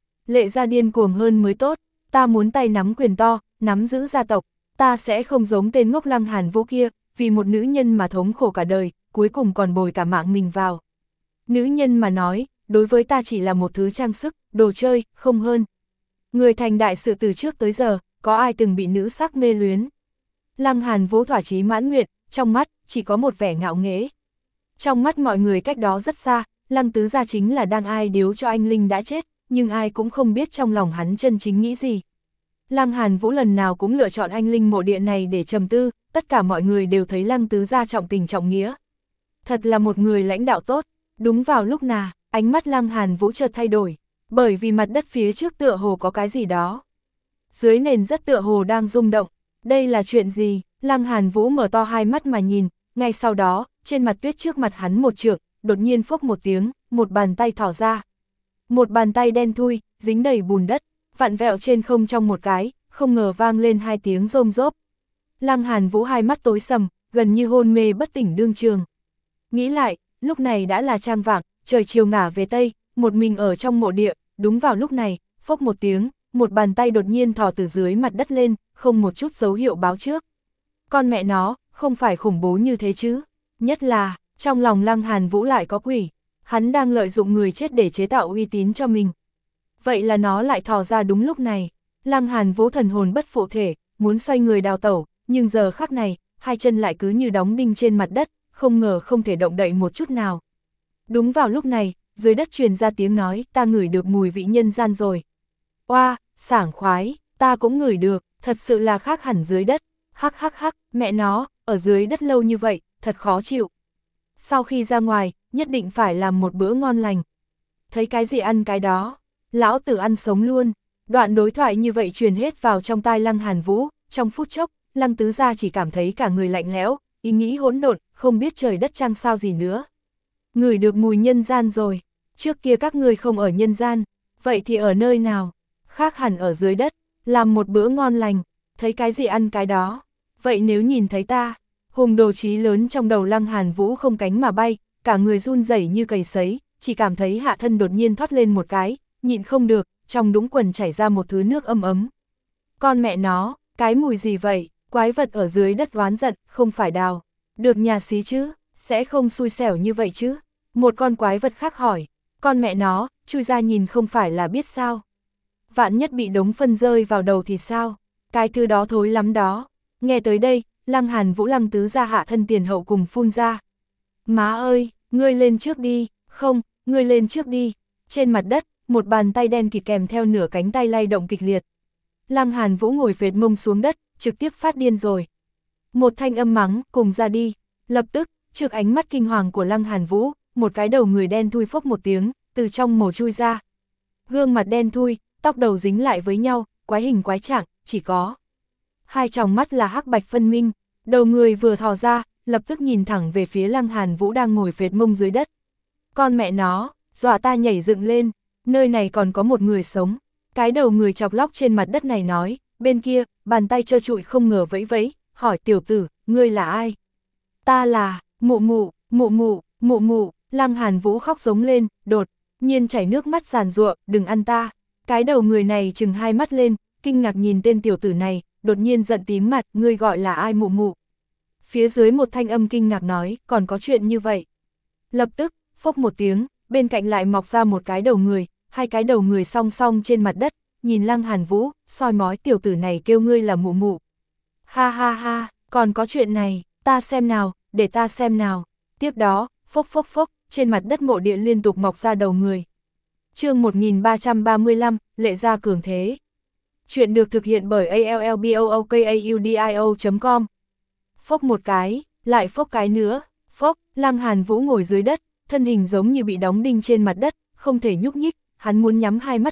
Lệ gia điên cuồng hơn mới tốt, ta muốn tay nắm quyền to, nắm giữ gia tộc, ta sẽ không giống tên ngốc Lăng Hàn Vũ kia, vì một nữ nhân mà thống khổ cả đời, cuối cùng còn bồi cả mạng mình vào. Nữ nhân mà nói, đối với ta chỉ là một thứ trang sức, đồ chơi, không hơn. Người thành đại sự từ trước tới giờ, có ai từng bị nữ sắc mê luyến. Lăng Hàn Vũ thỏa chí mãn nguyện, trong mắt, chỉ có một vẻ ngạo nghễ. Trong mắt mọi người cách đó rất xa, Lăng tứ gia chính là đang ai điếu cho anh Linh đã chết, nhưng ai cũng không biết trong lòng hắn chân chính nghĩ gì. Lăng Hàn Vũ lần nào cũng lựa chọn anh Linh mộ địa này để trầm tư, tất cả mọi người đều thấy Lăng tứ gia trọng tình trọng nghĩa. Thật là một người lãnh đạo tốt. Đúng vào lúc nào, ánh mắt Lăng Hàn Vũ chợt thay đổi, bởi vì mặt đất phía trước tựa hồ có cái gì đó. Dưới nền rất tựa hồ đang rung động, đây là chuyện gì? Lăng Hàn Vũ mở to hai mắt mà nhìn, ngay sau đó, trên mặt tuyết trước mặt hắn một trượng, đột nhiên phốc một tiếng, một bàn tay thỏ ra. Một bàn tay đen thui, dính đầy bùn đất, vặn vẹo trên không trong một cái, không ngờ vang lên hai tiếng rôm rốp. Lăng Hàn Vũ hai mắt tối sầm, gần như hôn mê bất tỉnh đương trường. Nghĩ lại, lúc này đã là chang vạng, trời chiều ngả về tây, một mình ở trong mộ địa, đúng vào lúc này, phốc một tiếng, một bàn tay đột nhiên thò từ dưới mặt đất lên, không một chút dấu hiệu báo trước. Con mẹ nó, không phải khủng bố như thế chứ, nhất là, trong lòng Lăng Hàn Vũ lại có quỷ, hắn đang lợi dụng người chết để chế tạo uy tín cho mình. Vậy là nó lại thò ra đúng lúc này, Lăng Hàn Vũ thần hồn bất phụ thể, muốn xoay người đào tẩu, nhưng giờ khắc này, hai chân lại cứ như đóng đinh trên mặt đất, không ngờ không thể động đậy một chút nào. Đúng vào lúc này, dưới đất truyền ra tiếng nói, ta ngửi được mùi vị nhân gian rồi. Oa, sảng khoái, ta cũng ngửi được, thật sự là khác hẳn dưới đất. Hắc hắc hắc, mẹ nó, ở dưới đất lâu như vậy, thật khó chịu. Sau khi ra ngoài, nhất định phải làm một bữa ngon lành. Thấy cái gì ăn cái đó, lão tử ăn sống luôn. Đoạn đối thoại như vậy truyền hết vào trong tai Lăng Hàn Vũ, trong phút chốc, Lăng tứ gia chỉ cảm thấy cả người lạnh lẽo, ý nghĩ hỗn độn, không biết trời đất trăng sao gì nữa. Ngửi được mùi nhân gian rồi, trước kia các ngươi không ở nhân gian, vậy thì ở nơi nào? Khác hẳn ở dưới đất, làm một bữa ngon lành, thấy cái gì ăn cái đó. Vậy nếu nhìn thấy ta, hùng đồ trí lớn trong đầu Lăng Hàn Vũ không cánh mà bay, cả người run rẩy như cầy sấy, chỉ cảm thấy hạ thân đột nhiên thoát lên một cái, nhịn không được, trong đũng quần chảy ra một thứ nước ấm ấm. Con mẹ nó, cái mùi gì vậy? Quái vật ở dưới đất oán giận, không phải đào được nhà xí chứ, sẽ không xui xẻo như vậy chứ. Một con quái vật khác hỏi, con mẹ nó, chui ra nhìn không phải là biết sao. Vạn nhất bị đống phân rơi vào đầu thì sao, cái thứ đó thối lắm đó. Nghe tới đây, Lăng Hàn Vũ Lăng tứ gia hạ thân tiền hậu cùng phun ra. Má ơi, ngươi lên trước đi, không, ngươi lên trước đi. Trên mặt đất, một bàn tay đen kịt kèm theo nửa cánh tay lay động kịch liệt. Lăng Hàn Vũ ngồi phệt mông xuống đất, trực tiếp phát điên rồi. Một thanh âm mắng, cùng ra đi. Lập tức, trước ánh mắt kinh hoàng của Lăng Hàn Vũ, một cái đầu người đen thui phốc một tiếng, từ trong mồ chui ra. Gương mặt đen thui, tóc đầu dính lại với nhau, quái hình quái trạng, chỉ có hai tròng mắt là hắc bạch phân minh, đầu người vừa thò ra, lập tức nhìn thẳng về phía Lăng Hàn Vũ đang ngồi phệt mông dưới đất. Con mẹ nó, dọa ta nhảy dựng lên, nơi này còn có một người sống. Cái đầu người chọc lóc trên mặt đất này nói, bên kia, bàn tay trơ trụi không ngờ vẫy vẫy, hỏi tiểu tử, ngươi là ai? Ta là, mụ mụ, mụ mụ, mụ mụ. Lăng Hàn Vũ khóc giống lên, đột nhiên chảy nước mắt giàn giụa, đừng ăn ta. Cái đầu người này chừng hai mắt lên, kinh ngạc nhìn tên tiểu tử này, đột nhiên giận tím mặt, ngươi gọi là ai mụ mụ? Phía dưới một thanh âm kinh ngạc nói, còn có chuyện như vậy. Lập tức, phốc một tiếng, bên cạnh lại mọc ra một cái đầu người, hai cái đầu người song song trên mặt đất, nhìn Lăng Hàn Vũ, soi mói tiểu tử này kêu ngươi là mụ mụ. Ha ha ha, còn có chuyện này, ta xem nào, để ta xem nào. Tiếp đó, phốc phốc phốc, trên mặt đất mộ địa liên tục mọc ra đầu người. Chương một nghìn ba trăm ba mươi lăm, Lệ gia cường thế. Chuyện được thực hiện bởi a l l b o o k a u d i o chấm com. Phốc một cái, lại phốc cái nữa, phốc, Lăng Hàn Vũ ngồi dưới đất, thân hình giống như bị đóng đinh trên mặt đất, không thể nhúc nhích, hắn muốn nhắm hai mắt lại,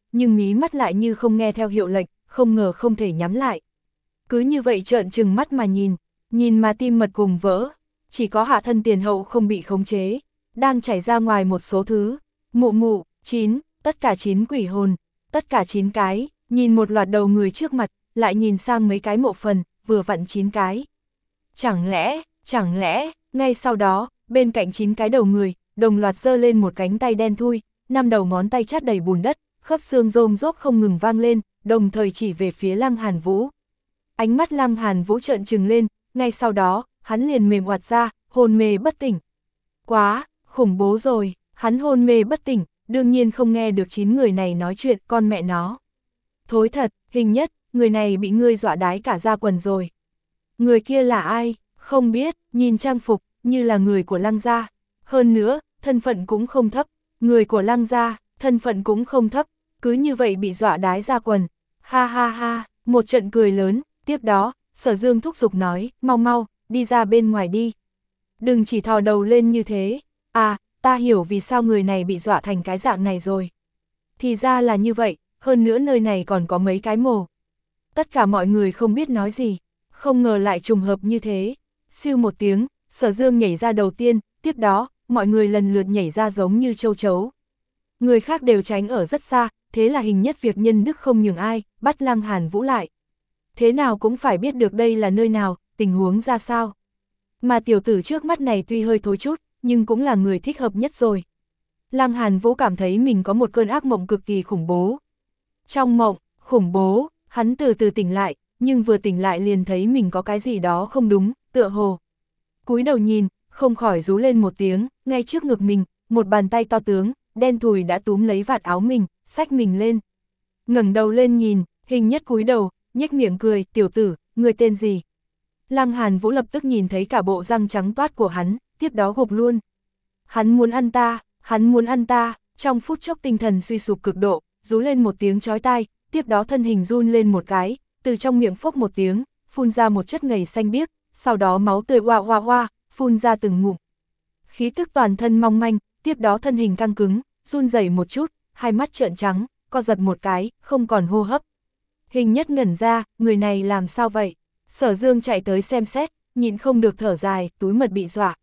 nhưng mí mắt lại như không nghe theo hiệu lệnh, không ngờ không thể nhắm lại. Cứ như vậy trợn trừng mắt mà nhìn, nhìn mà tim mật cùng vỡ, chỉ có hạ thân tiền hậu không bị khống chế, đang chảy ra ngoài một số thứ, mụ mụ, chín, tất cả chín quỷ hồn, tất cả chín cái, nhìn một loạt đầu người trước mặt, lại nhìn sang mấy cái mộ phần, vừa vặn chín cái. Chẳng lẽ, chẳng lẽ, ngay sau đó, bên cạnh chín cái đầu người, đồng loạt giơ lên một cánh tay đen thui, năm đầu ngón tay chát đầy bùn đất, khớp xương rôm rốp không ngừng vang lên, đồng thời chỉ về phía Lăng Hàn Vũ. Ánh mắt Lăng Hàn Vũ trợn trừng lên, ngay sau đó, hắn liền mềm oặt ra, hôn mê bất tỉnh. Quá, khủng bố rồi, hắn hôn mê bất tỉnh, đương nhiên không nghe được chín người này nói chuyện, con mẹ nó. Thối thật, Hình Nhất, người này bị ngươi dọa đái cả da quần rồi. Người kia là ai? Không biết, nhìn trang phục, như là người của Lăng gia. Hơn nữa, thân phận cũng không thấp, người của Lăng gia, thân phận cũng không thấp, cứ như vậy bị dọa đái da quần. Ha ha ha, một trận cười lớn, tiếp đó, Sở Dương thúc giục nói, mau mau, đi ra bên ngoài đi. Đừng chỉ thò đầu lên như thế, à, ta hiểu vì sao người này bị dọa thành cái dạng này rồi. Thì ra là như vậy, hơn nữa nơi này còn có mấy cái mồ. Tất cả mọi người không biết nói gì, không ngờ lại trùng hợp như thế. Siêu một tiếng, Sở Dương nhảy ra đầu tiên, tiếp đó, mọi người lần lượt nhảy ra giống như châu chấu. Người khác đều tránh ở rất xa, thế là Hình Nhất việc nhân đức không nhường ai, bắt Lăng Hàn Vũ lại. Thế nào cũng phải biết được đây là nơi nào, tình huống ra sao. Mà tiểu tử trước mắt này tuy hơi thối chút, nhưng cũng là người thích hợp nhất rồi. Lăng Hàn Vũ cảm thấy mình có một cơn ác mộng cực kỳ khủng bố. Trong mộng, khủng bố, hắn từ từ tỉnh lại, nhưng vừa tỉnh lại liền thấy mình có cái gì đó không đúng, tựa hồ. Cúi đầu nhìn, không khỏi rú lên một tiếng, ngay trước ngực mình, một bàn tay to tướng, đen thùi đã túm lấy vạt áo mình, xách mình lên. Ngẩng đầu lên nhìn, Hình Nhất cúi đầu, nhếch miệng cười, tiểu tử, người tên gì? Lăng Hàn Vũ lập tức nhìn thấy cả bộ răng trắng toát của hắn, tiếp đó gục luôn. Hắn muốn ăn ta, hắn muốn ăn ta, trong phút chốc tinh thần suy sụp cực độ, rú lên một tiếng chói tai, tiếp đó thân hình run lên một cái, từ trong miệng phốc một tiếng, phun ra một chất ngầy xanh biếc, sau đó máu tươi oa oa oa, phun ra từng ngụm. Khí tức toàn thân mong manh, tiếp đó thân hình căng cứng, run rẩy một chút, hai mắt trợn trắng, co giật một cái, không còn hô hấp. Hình Nhất ngẩn ra, người này làm sao vậy? Sở Dương chạy tới xem xét, nhịn không được thở dài, túi mật bị dọa.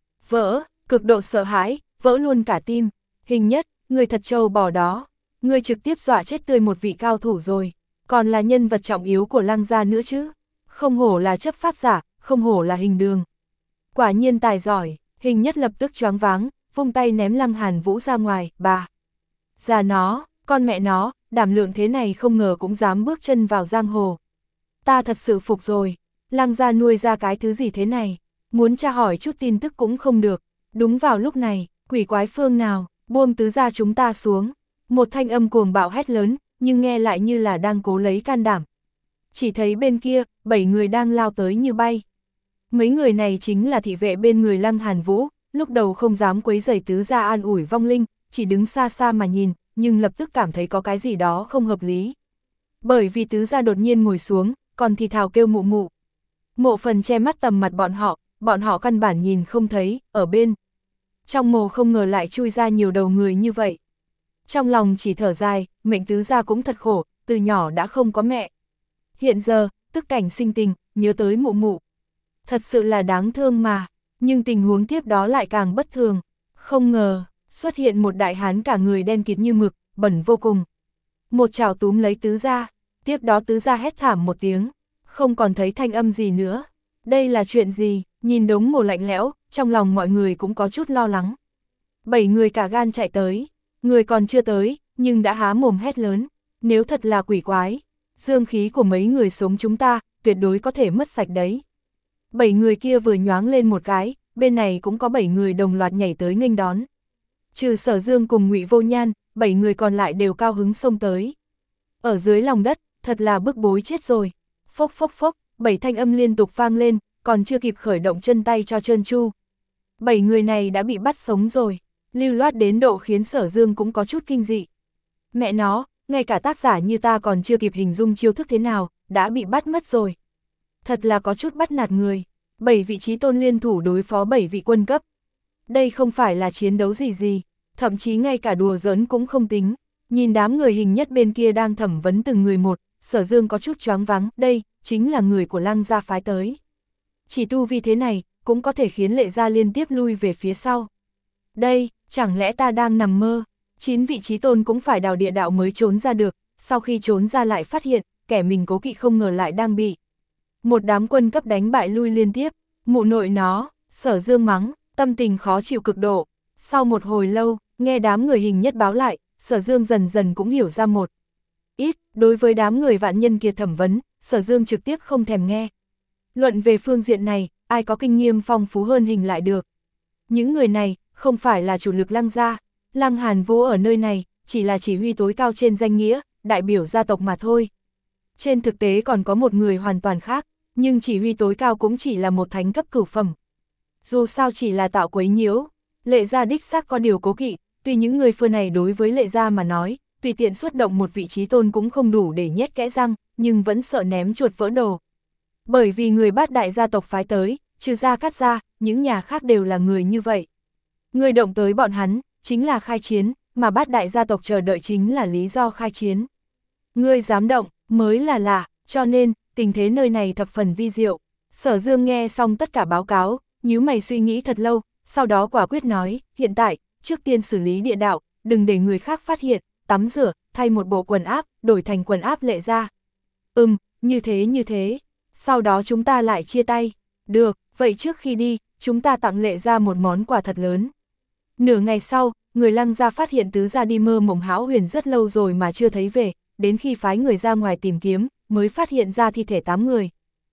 Vỡ, cực độ sợ hãi, vỡ luôn cả tim. Hình Nhất, người thật trâu bò đó. Người trực tiếp dọa chết tươi một vị cao thủ rồi. Còn là nhân vật trọng yếu của Lăng gia nữa chứ. Không hổ là chấp pháp giả, không hổ là Hình Đường. Quả nhiên tài giỏi, Hình Nhất lập tức choáng váng, vung tay ném Lăng Hàn Vũ ra ngoài, bà. Già nó, con mẹ nó, đảm lượng thế này không ngờ cũng dám bước chân vào giang hồ. Ta thật sự phục rồi, Lăng gia nuôi ra cái thứ gì thế này, muốn tra hỏi chút tin tức cũng không được. Đúng vào lúc này, quỷ quái phương nào, buông tứ gia chúng ta xuống. Một thanh âm cuồng bạo hét lớn, nhưng nghe lại như là đang cố lấy can đảm. Chỉ thấy bên kia, bảy người đang lao tới như bay. Mấy người này chính là thị vệ bên người Lăng Hàn Vũ, lúc đầu không dám quấy rầy tứ gia an ủi vong linh, chỉ đứng xa xa mà nhìn, nhưng lập tức cảm thấy có cái gì đó không hợp lý. Bởi vì tứ gia đột nhiên ngồi xuống, còn thì thào kêu mụ mụ. Mộ phần che mắt tầm mặt bọn họ, bọn họ căn bản nhìn không thấy, ở bên. Trong mồ không ngờ lại chui ra nhiều đầu người như vậy. Trong lòng chỉ thở dài, mệnh tứ gia cũng thật khổ, từ nhỏ đã không có mẹ. Hiện giờ, tức cảnh sinh tình, nhớ tới mụ mụ. Thật sự là đáng thương mà, nhưng tình huống tiếp đó lại càng bất thường. Không ngờ, xuất hiện một đại hán cả người đen kịt như mực, bẩn vô cùng. Một chảo túm lấy tứ gia, tiếp đó tứ gia hét thảm một tiếng, không còn thấy thanh âm gì nữa. Đây là chuyện gì? Nhìn đống mồ lạnh lẽo, trong lòng mọi người cũng có chút lo lắng. Bảy người cả gan chạy tới, người còn chưa tới, nhưng đã há mồm hét lớn. Nếu thật là quỷ quái, dương khí của mấy người sống chúng ta, tuyệt đối có thể mất sạch đấy. Bảy người kia vừa nhoáng lên một cái, bên này cũng có bảy người đồng loạt nhảy tới nghênh đón. Trừ Sở Dương cùng Ngụy Vô Nhan, bảy người còn lại đều cao hứng xông tới. Ở dưới lòng đất, thật là bức bối chết rồi. Phốc phốc phốc, bảy thanh âm liên tục vang lên, còn chưa kịp khởi động chân tay cho trơn tru. Bảy người này đã bị bắt sống rồi, lưu loát đến độ khiến Sở Dương cũng có chút kinh dị. Mẹ nó, ngay cả tác giả như ta còn chưa kịp hình dung chiêu thức thế nào, đã bị bắt mất rồi. Thật là có chút bắt nạt người, bảy vị trí tôn liên thủ đối phó bảy vị quân cấp. Đây không phải là chiến đấu gì gì, thậm chí ngay cả đùa giỡn cũng không tính. Nhìn đám người hình nhất bên kia đang thẩm vấn từng người một, Sở Dương có chút choáng váng, đây, chính là người của Lăng gia phái tới. Chỉ tu vi thế này, cũng có thể khiến Lệ gia liên tiếp lui về phía sau. Đây, chẳng lẽ ta đang nằm mơ? Chín vị trí tôn cũng phải đào địa đạo mới trốn ra được, sau khi trốn ra lại phát hiện, kẻ mình cố kỵ không ngờ lại đang bị một đám quân cấp đánh bại lui liên tiếp, mụ nội nó, Sở Dương mắng, tâm tình khó chịu cực độ. Sau một hồi lâu, nghe đám người hình nhất báo lại, Sở Dương dần dần cũng hiểu ra một ít, đối với đám người vạn nhân kia thẩm vấn, Sở Dương trực tiếp không thèm nghe. Luận về phương diện này, ai có kinh nghiệm phong phú hơn hình lại được. Những người này, không phải là chủ lực Lăng gia, Lăng Hàn Vũ ở nơi này, chỉ là chỉ huy tối cao trên danh nghĩa, đại biểu gia tộc mà thôi. Trên thực tế còn có một người hoàn toàn khác, nhưng chỉ huy tối cao cũng chỉ là một thánh cấp cửu phẩm. Dù sao chỉ là tạo quấy nhiễu, Lệ gia đích xác có điều cố kỵ, tuy những người phơ này đối với Lệ gia mà nói, tùy tiện xuất động một vị trí tôn cũng không đủ để nhét kẽ răng, nhưng vẫn sợ ném chuột vỡ đồ. Bởi vì người bát đại gia tộc phái tới, trừ Gia Cát gia, những nhà khác đều là người như vậy. Người động tới bọn hắn, chính là khai chiến, mà bát đại gia tộc chờ đợi chính là lý do khai chiến. Ngươi dám động, mới là lạ, cho nên, tình thế nơi này thập phần vi diệu. Sở Dương nghe xong tất cả báo cáo, nhíu mày suy nghĩ thật lâu, sau đó quả quyết nói, hiện tại, trước tiên xử lý địa đạo, đừng để người khác phát hiện, tắm rửa, thay một bộ quần áp, đổi thành quần áp Lệ gia. Ừm, như thế như thế, sau đó chúng ta lại chia tay. Được, vậy trước khi đi, chúng ta tặng Lệ gia một món quà thật lớn. Nửa ngày sau, người Lăng gia phát hiện tứ gia đi mơ mộng hão huyền rất lâu rồi mà chưa thấy về, đến khi phái người ra ngoài tìm kiếm, mới phát hiện ra thi thể tám người.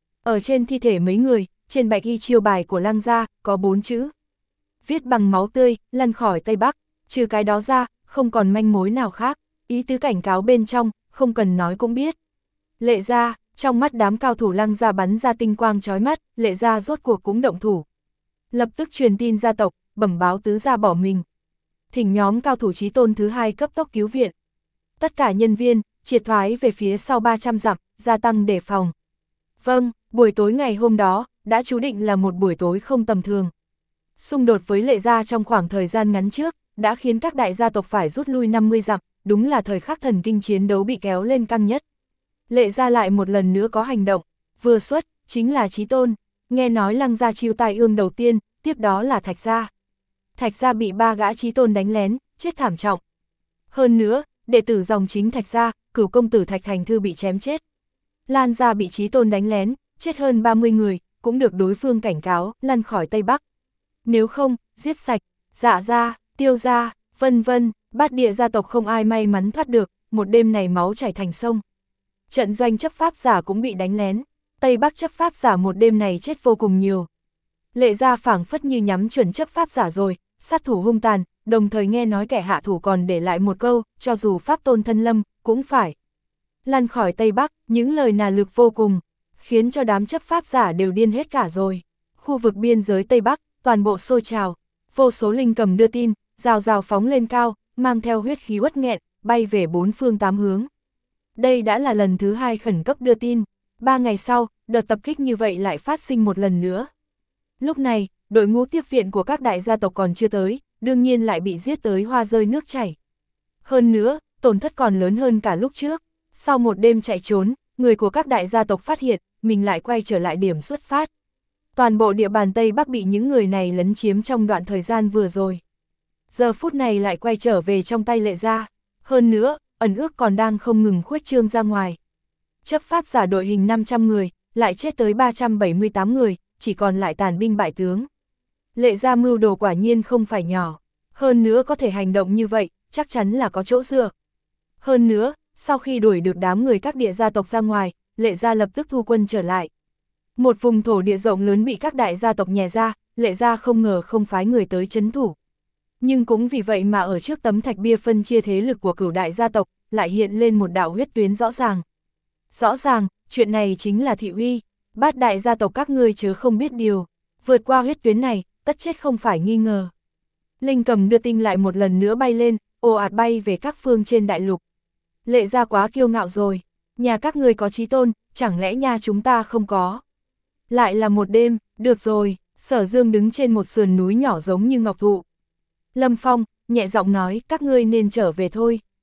Ở trên thi thể mấy người, trên bạch y chiêu bài của Lăng gia, có bốn chữ. Viết bằng máu tươi, lăn khỏi Tây Bắc, trừ cái đó ra, không còn manh mối nào khác, ý tứ cảnh cáo bên trong, không cần nói cũng biết. Lệ gia, trong mắt đám cao thủ Lăng gia bắn ra tinh quang chói mắt, Lệ gia rốt cuộc cũng động thủ. Lập tức truyền tin gia tộc, bẩm báo tứ gia bỏ mình. Thỉnh nhóm cao thủ chí tôn thứ hai cấp tốc cứu viện. Tất cả nhân viên, triệt thoái về phía sau ba trăm dặm, gia tăng đề phòng. Vâng, buổi tối ngày hôm đó, đã chú định là một buổi tối không tầm thường. Xung đột với Lệ gia trong khoảng thời gian ngắn trước, đã khiến các đại gia tộc phải rút lui năm mươi dặm, đúng là thời khắc thần kinh chiến đấu bị kéo lên căng nhất. Lệ gia lại một lần nữa có hành động, vừa xuất, chính là chí tôn, nghe nói Lăng gia chiêu tai ương đầu tiên, tiếp đó là Thạch gia. Thạch gia bị ba gã chí tôn đánh lén, chết thảm trọng. Hơn nữa, đệ tử dòng chính Thạch gia, cửu công tử Thạch Thành Thư bị chém chết. Lan gia bị chí tôn đánh lén, chết hơn ba mươi người, cũng được đối phương cảnh cáo, lăn khỏi Tây Bắc. Nếu không, giết sạch, Dạ gia, Tiêu gia, vân vân, bát địa gia tộc không ai may mắn thoát được, một đêm này máu chảy thành sông. Trận doanh chấp pháp giả cũng bị đánh lén, Tây Bắc chấp pháp giả một đêm này chết vô cùng nhiều. Lệ gia phảng phất như nhắm chuẩn chấp pháp giả rồi, sát thủ hung tàn, đồng thời nghe nói kẻ hạ thủ còn để lại một câu, cho dù pháp tôn thân lâm, cũng phải lăn khỏi Tây Bắc, những lời nà lực vô cùng, khiến cho đám chấp pháp giả đều điên hết cả rồi. Khu vực biên giới Tây Bắc, toàn bộ sôi trào, vô số linh cầm đưa tin, rào rào phóng lên cao, mang theo huyết khí uất nghẹn, bay về bốn phương tám hướng. Đây đã là lần thứ hai khẩn cấp đưa tin, ba ngày sau, đợt tập kích như vậy lại phát sinh một lần nữa. Lúc này, đội ngũ tiếp viện của các đại gia tộc còn chưa tới, đương nhiên lại bị giết tới hoa rơi nước chảy. Hơn nữa, tổn thất còn lớn hơn cả lúc trước. Sau một đêm chạy trốn, người của các đại gia tộc phát hiện, mình lại quay trở lại điểm xuất phát. Toàn bộ địa bàn Tây Bắc bị những người này lấn chiếm trong đoạn thời gian vừa rồi. Giờ phút này lại quay trở về trong tay Lệ gia. Hơn nữa, ẩn ước còn đang không ngừng khuếch trương ra ngoài. Chấp pháp giả đội hình năm trăm người, lại chết tới ba trăm bảy mươi tám người, chỉ còn lại tàn binh bại tướng. Lệ gia mưu đồ quả nhiên không phải nhỏ. Hơn nữa có thể hành động như vậy, chắc chắn là có chỗ dựa. Hơn nữa, sau khi đuổi được đám người các địa gia tộc ra ngoài, Lệ gia lập tức thu quân trở lại. Một vùng thổ địa rộng lớn bị các đại gia tộc nhè ra, Lệ gia không ngờ không phái người tới trấn thủ. Nhưng cũng vì vậy mà ở trước tấm thạch bia phân chia thế lực của cửu đại gia tộc, lại hiện lên một đạo huyết tuyến rõ ràng. Rõ ràng, chuyện này chính là thị uy, bát đại gia tộc các ngươi chớ không biết điều, vượt qua huyết tuyến này, tất chết không phải nghi ngờ. Linh cầm đưa tin lại một lần nữa bay lên, ồ ạt bay về các phương trên đại lục. Lệ gia quá kiêu ngạo rồi, nhà các ngươi có chí tôn, chẳng lẽ nhà chúng ta không có. Lại là một đêm, được rồi, Sở Dương đứng trên một sườn núi nhỏ giống như ngọc thụ. Lâm Phong, nhẹ giọng nói, các ngươi nên trở về thôi.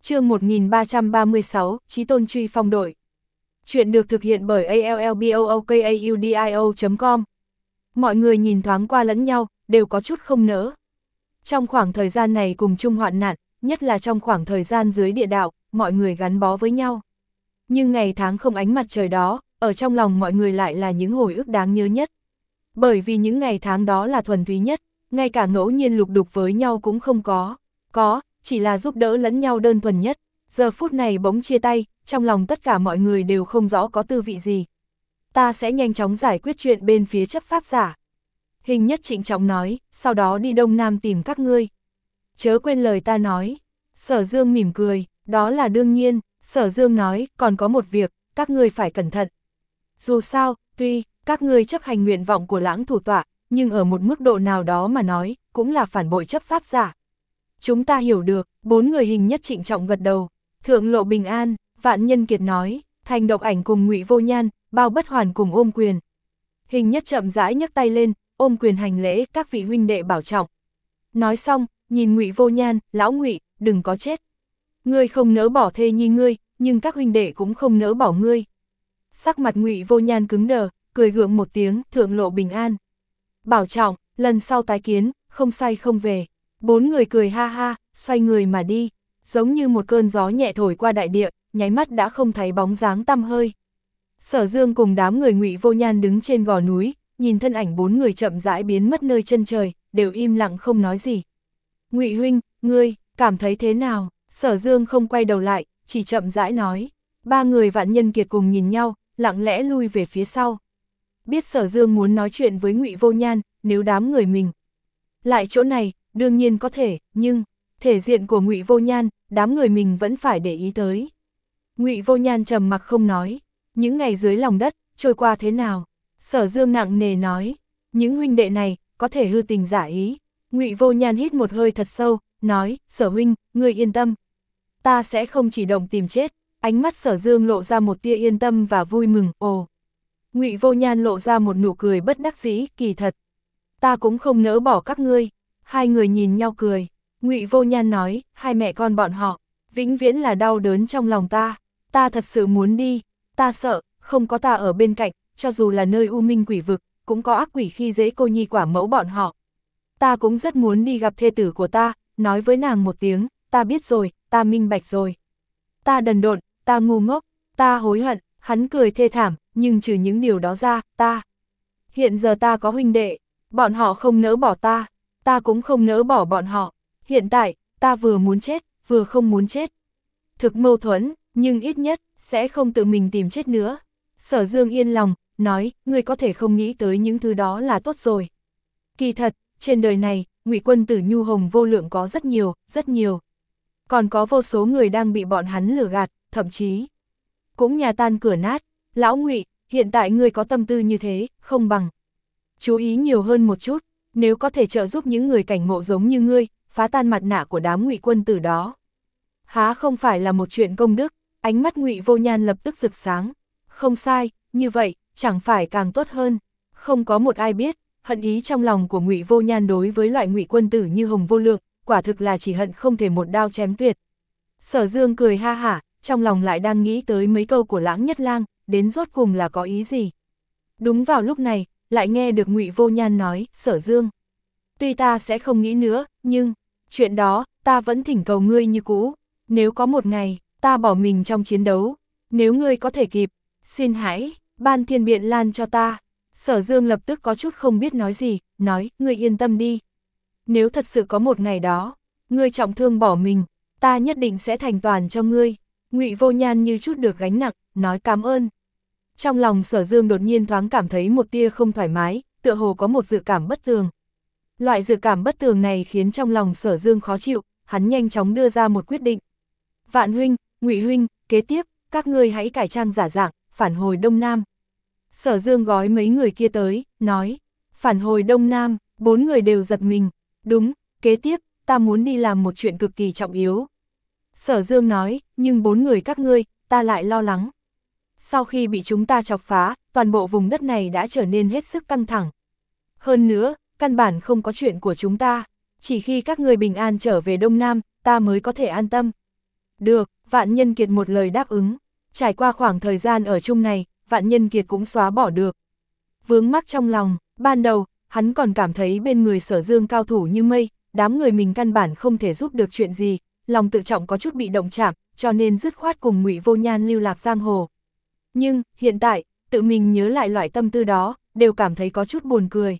chương một nghìn ba trăm ba mươi sáu, Chí Tôn Truy Phong đội. Chuyện được thực hiện bởi a l l b o o k a u d i o chấm com. Mọi người nhìn thoáng qua lẫn nhau, đều có chút không nỡ. Trong khoảng thời gian này cùng chung hoạn nạn, nhất là trong khoảng thời gian dưới địa đạo, mọi người gắn bó với nhau. Nhưng ngày tháng không ánh mặt trời đó, ở trong lòng mọi người lại là những hồi ức đáng nhớ nhất. Bởi vì những ngày tháng đó là thuần túy nhất, ngay cả ngẫu nhiên lục đục với nhau cũng không có. Có, chỉ là giúp đỡ lẫn nhau đơn thuần nhất. Giờ phút này bỗng chia tay, trong lòng tất cả mọi người đều không rõ có tư vị gì. Ta sẽ nhanh chóng giải quyết chuyện bên phía chấp pháp giả. Hình Nhất trịnh trọng nói, sau đó đi Đông Nam tìm các ngươi. Chớ quên lời ta nói. Sở Dương mỉm cười, đó là đương nhiên. Sở Dương nói, còn có một việc, các ngươi phải cẩn thận. Dù sao, tuy các ngươi chấp hành nguyện vọng của Lãng thủ tọa, nhưng ở một mức độ nào đó mà nói, cũng là phản bội chấp pháp giả. Chúng ta hiểu được, bốn người Hình Nhất trịnh trọng gật đầu. Thượng Lộ Bình An, Vạn Nhân Kiệt nói, Thành Độc Ảnh cùng Ngụy Vô Nhan, Bao Bất Hoàn cùng ôm quyền. Hình Nhất chậm rãi nhấc tay lên, ôm quyền hành lễ, các vị huynh đệ bảo trọng. Nói xong, nhìn Ngụy Vô Nhan, lão Ngụy, đừng có chết. Ngươi không nỡ bỏ thê nhi ngươi, nhưng các huynh đệ cũng không nỡ bỏ ngươi. Sắc mặt Ngụy Vô Nhan cứng đờ, cười gượng một tiếng, Thượng Lộ Bình An. Bảo trọng, lần sau tái kiến, không say không về. Bốn người cười ha ha, xoay người mà đi, giống như một cơn gió nhẹ thổi qua đại địa, nháy mắt đã không thấy bóng dáng tăm hơi. Sở Dương cùng đám người Ngụy Vô Nhan đứng trên gò núi, nhìn thân ảnh bốn người chậm rãi biến mất nơi chân trời, đều im lặng không nói gì. Ngụy huynh, ngươi, cảm thấy thế nào? Sở Dương không quay đầu lại, chỉ chậm rãi nói. Ba người Vạn Nhân Kiệt cùng nhìn nhau, lặng lẽ lui về phía sau. Biết Sở Dương muốn nói chuyện với Ngụy Vô Nhan, nếu đám người mình lại chỗ này, đương nhiên có thể, nhưng thể diện của Ngụy Vô Nhan, đám người mình vẫn phải để ý tới. Ngụy Vô Nhan trầm mặc không nói. Những ngày dưới lòng đất, trôi qua thế nào? Sở Dương nặng nề nói. Những huynh đệ này, có thể hư tình giả ý. Ngụy Vô Nhan hít một hơi thật sâu, nói, Sở huynh, ngươi yên tâm. Ta sẽ không chỉ động tìm chết. Ánh mắt Sở Dương lộ ra một tia yên tâm và vui mừng, ồ. Ngụy Vô Nhan lộ ra một nụ cười bất đắc dĩ, kỳ thật. Ta cũng không nỡ bỏ các ngươi. Hai người nhìn nhau cười. Ngụy Vô Nhan nói, hai mẹ con bọn họ, vĩnh viễn là đau đớn trong lòng ta. Ta thật sự muốn đi. Ta sợ, không có ta ở bên cạnh, cho dù là nơi u minh quỷ vực, cũng có ác quỷ khi dễ cô nhi quả mẫu bọn họ. Ta cũng rất muốn đi gặp thê tử của ta, nói với nàng một tiếng, ta biết rồi, ta minh bạch rồi. Ta đần độn, ta ngu ngốc, ta hối hận, hắn cười thê thảm, nhưng trừ những điều đó ra, ta. Hiện giờ ta có huynh đệ, bọn họ không nỡ bỏ ta, ta cũng không nỡ bỏ bọn họ. Hiện tại, ta vừa muốn chết, vừa không muốn chết. Thực mâu thuẫn, nhưng ít nhất, sẽ không tự mình tìm chết nữa. Sở Dương yên lòng, nói, ngươi có thể không nghĩ tới những thứ đó là tốt rồi. Kỳ thật, trên đời này, Ngụy quân tử nhu hồng vô lượng có rất nhiều, rất nhiều. Còn có vô số người đang bị bọn hắn lừa gạt, thậm chí cũng nhà tan cửa nát. Lão Ngụy, hiện tại ngươi có tâm tư như thế, không bằng chú ý nhiều hơn một chút, nếu có thể trợ giúp những người cảnh ngộ giống như ngươi, phá tan mặt nạ của đám Ngụy quân tử đó. Há không phải là một chuyện công đức? Ánh mắt Ngụy Vô Nhan lập tức rực sáng. Không sai, như vậy, chẳng phải càng tốt hơn. Không có một ai biết, hận ý trong lòng của Ngụy Vô Nhan đối với loại Ngụy quân tử như Hồng Vô Lượng, quả thực là chỉ hận không thể một đao chém tuyệt. Sở Dương cười ha hả, trong lòng lại đang nghĩ tới mấy câu của Lãng Nhất Lang, đến rốt cùng là có ý gì. Đúng vào lúc này, lại nghe được Ngụy Vô Nhan nói, Sở Dương. Tuy ta sẽ không nghĩ nữa, nhưng, chuyện đó, ta vẫn thỉnh cầu ngươi như cũ. Nếu có một ngày, ta bỏ mình trong chiến đấu, nếu ngươi có thể kịp, xin hãy, ban thiên biện lan cho ta. Sở Dương lập tức có chút không biết nói gì, nói, ngươi yên tâm đi. Nếu thật sự có một ngày đó, ngươi trọng thương bỏ mình, ta nhất định sẽ thành toàn cho ngươi. Ngụy Vô Nhan như chút được gánh nặng, nói cảm ơn. Trong lòng Sở Dương đột nhiên thoáng cảm thấy một tia không thoải mái, tựa hồ có một dự cảm bất tường. Loại dự cảm bất tường này khiến trong lòng Sở Dương khó chịu, hắn nhanh chóng đưa ra một quyết định. Vạn huynh, Ngụy huynh, kế tiếp, các ngươi hãy cải trang giả dạng, phản hồi Đông Nam. Sở Dương gói mấy người kia tới, nói, phản hồi Đông Nam, bốn người đều giật mình. Đúng, kế tiếp, ta muốn đi làm một chuyện cực kỳ trọng yếu. Sở Dương nói, nhưng bốn người các ngươi, ta lại lo lắng. Sau khi bị chúng ta chọc phá, toàn bộ vùng đất này đã trở nên hết sức căng thẳng. Hơn nữa, căn bản không có chuyện của chúng ta, chỉ khi các ngươi bình an trở về Đông Nam, ta mới có thể an tâm. Được, Vạn Nhân Kiệt một lời đáp ứng. Trải qua khoảng thời gian ở chung này, Vạn Nhân Kiệt cũng xóa bỏ được vướng mắc trong lòng. Ban đầu, hắn còn cảm thấy bên người Sở Dương cao thủ như mây, đám người mình căn bản không thể giúp được chuyện gì, lòng tự trọng có chút bị động chạm, cho nên dứt khoát cùng Ngụy Vô Nhan lưu lạc giang hồ. Nhưng, hiện tại, tự mình nhớ lại loại tâm tư đó, đều cảm thấy có chút buồn cười.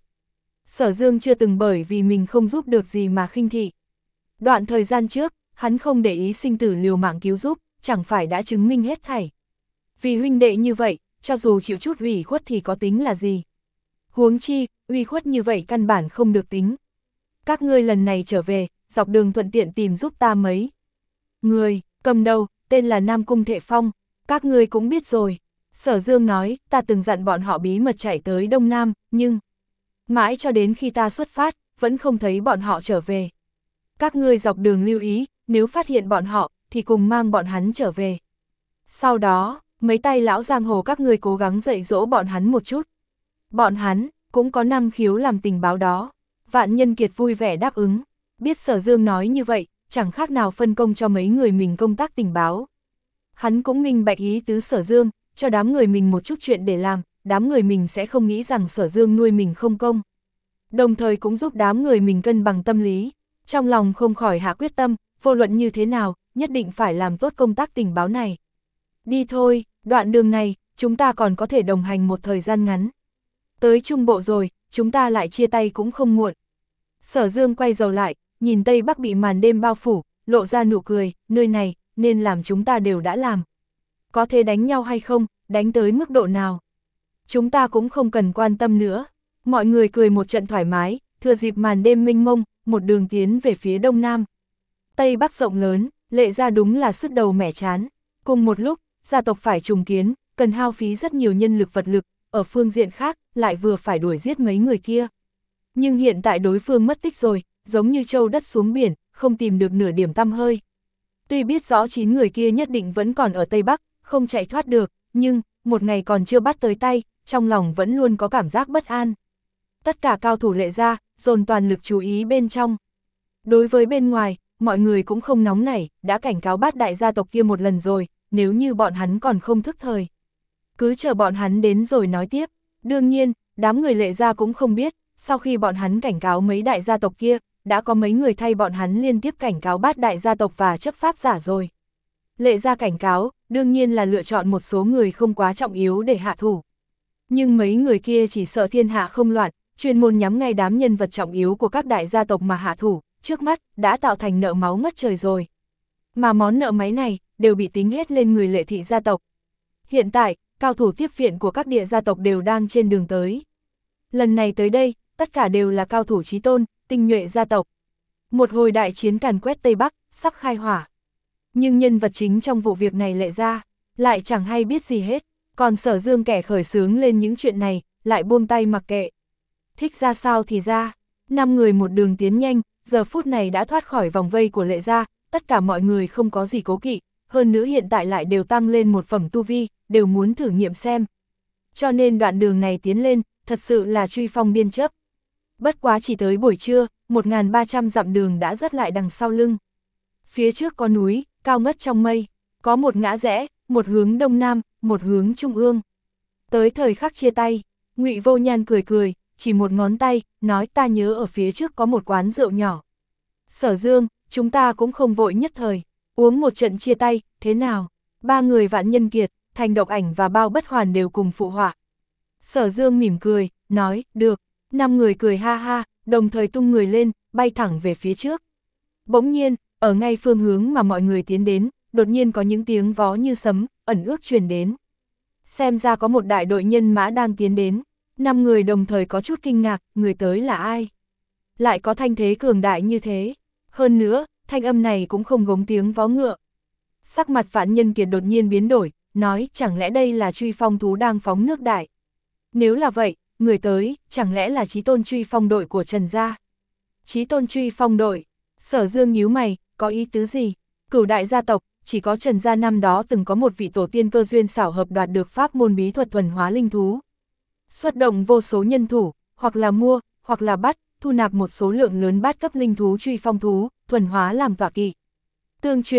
Sở Dương chưa từng bởi vì mình không giúp được gì mà khinh thị. Đoạn thời gian trước, hắn không để ý sinh tử liều mạng cứu giúp, chẳng phải đã chứng minh hết thảy. Vì huynh đệ như vậy, cho dù chịu chút ủy khuất thì có tính là gì. Huống chi, ủy khuất như vậy căn bản không được tính. Các ngươi lần này trở về, dọc đường thuận tiện tìm giúp ta mấy người, cầm đầu, tên là Nam Cung Thệ Phong, các ngươi cũng biết rồi. Sở Dương nói, ta từng dặn bọn họ bí mật chạy tới Đông Nam, nhưng mãi cho đến khi ta xuất phát, vẫn không thấy bọn họ trở về. Các ngươi dọc đường lưu ý, nếu phát hiện bọn họ, thì cùng mang bọn hắn trở về. Sau đó, mấy tay lão giang hồ các ngươi cố gắng dạy dỗ bọn hắn một chút. Bọn hắn, cũng có năng khiếu làm tình báo đó. Vạn Nhân Kiệt vui vẻ đáp ứng. Biết Sở Dương nói như vậy, chẳng khác nào phân công cho mấy người mình công tác tình báo. Hắn cũng minh bạch ý tứ Sở Dương, cho đám người mình một chút chuyện để làm, đám người mình sẽ không nghĩ rằng Sở Dương nuôi mình không công. Đồng thời cũng giúp đám người mình cân bằng tâm lý. Trong lòng không khỏi hạ quyết tâm, vô luận như thế nào, nhất định phải làm tốt công tác tình báo này. Đi thôi, đoạn đường này, chúng ta còn có thể đồng hành một thời gian ngắn. Tới Trung Bộ rồi, chúng ta lại chia tay cũng không muộn. Sở Dương quay đầu lại, nhìn Tây Bắc bị màn đêm bao phủ, lộ ra nụ cười, nơi này, nên làm chúng ta đều đã làm. Có thể đánh nhau hay không, đánh tới mức độ nào. Chúng ta cũng không cần quan tâm nữa. Mọi người cười một trận thoải mái, thừa dịp màn đêm mênh mông, một đường tiến về phía Đông Nam. Tây Bắc rộng lớn, Lệ gia đúng là sứt đầu mẻ chán. Cùng một lúc, gia tộc phải trùng kiến, cần hao phí rất nhiều nhân lực vật lực, ở phương diện khác, lại vừa phải đuổi giết mấy người kia. Nhưng hiện tại đối phương mất tích rồi, giống như trâu đất xuống biển, không tìm được nửa điểm tăm hơi. Tuy biết rõ chín người kia nhất định vẫn còn ở Tây Bắc, không chạy thoát được, nhưng, một ngày còn chưa bắt tới tay, trong lòng vẫn luôn có cảm giác bất an. Tất cả cao thủ Lệ gia, dồn toàn lực chú ý bên trong. Đối với bên ngoài, mọi người cũng không nóng nảy, đã cảnh cáo bát đại gia tộc kia một lần rồi, nếu như bọn hắn còn không thức thời. Cứ chờ bọn hắn đến rồi nói tiếp. Đương nhiên, đám người Lệ gia cũng không biết, sau khi bọn hắn cảnh cáo mấy đại gia tộc kia, đã có mấy người thay bọn hắn liên tiếp cảnh cáo bát đại gia tộc và chấp pháp giả rồi. Lệ gia cảnh cáo, đương nhiên là lựa chọn một số người không quá trọng yếu để hạ thủ. Nhưng mấy người kia chỉ sợ thiên hạ không loạn, chuyên môn nhắm ngay đám nhân vật trọng yếu của các đại gia tộc mà hạ thủ, trước mắt, đã tạo thành nợ máu ngất trời rồi. Mà món nợ máy này, đều bị tính hết lên người Lệ thị gia tộc. Hiện tại, cao thủ tiếp viện của các địa gia tộc đều đang trên đường tới. Lần này tới đây, tất cả đều là cao thủ chí tôn, tinh nhuệ gia tộc. Một hồi đại chiến càn quét Tây Bắc, sắp khai hỏa. Nhưng nhân vật chính trong vụ việc này Lệ gia, lại chẳng hay biết gì hết, còn Sở Dương kẻ khởi xướng lên những chuyện này, lại buông tay mặc kệ. Thích ra sao thì ra, năm người một đường tiến nhanh, giờ phút này đã thoát khỏi vòng vây của Lệ gia, tất cả mọi người không có gì cố kỵ, hơn nữa hiện tại lại đều tăng lên một phẩm tu vi, đều muốn thử nghiệm xem. Cho nên đoạn đường này tiến lên, thật sự là truy phong điên chấp. Bất quá chỉ tới buổi trưa, một nghìn ba trăm dặm đường đã rớt lại đằng sau lưng. Phía trước có núi, cao ngất trong mây, có một ngã rẽ, một hướng đông nam, một hướng trung ương. Tới thời khắc chia tay, Ngụy Vô Nhan cười cười, chỉ một ngón tay, nói ta nhớ ở phía trước có một quán rượu nhỏ. Sở Dương, chúng ta cũng không vội nhất thời, uống một trận chia tay, thế nào? Ba người Vạn Nhân Kiệt, Thành Độc Ảnh và Bao Bất Hoàn đều cùng phụ họa. Sở Dương mỉm cười, nói, được. Năm người cười ha ha, đồng thời tung người lên, bay thẳng về phía trước. Bỗng nhiên, ở ngay phương hướng mà mọi người tiến đến, đột nhiên có những tiếng vó như sấm, ẩn ước truyền đến. Xem ra có một đại đội nhân mã đang tiến đến. Năm người đồng thời có chút kinh ngạc, người tới là ai? Lại có thanh thế cường đại như thế. Hơn nữa, thanh âm này cũng không gống tiếng vó ngựa. Sắc mặt Vạn Nhân Kiệt đột nhiên biến đổi, nói chẳng lẽ đây là truy phong thú đang phóng nước đại? Nếu là vậy, người tới, chẳng lẽ là Chí Tôn truy phong đội của Trần gia? Chí Tôn truy phong đội, Sở Dương nhíu mày, có ý tứ gì? Cửu đại gia tộc, chỉ có Trần gia năm đó từng có một vị tổ tiên cơ duyên xảo hợp đoạt được pháp môn bí thuật thuần hóa linh thú. Xuất động vô số nhân thủ, hoặc là mua, hoặc là bắt, thu nạp một số lượng lớn bát cấp linh thú truy phong thú, thuần hóa làm tọa kỵ. Tương truyền,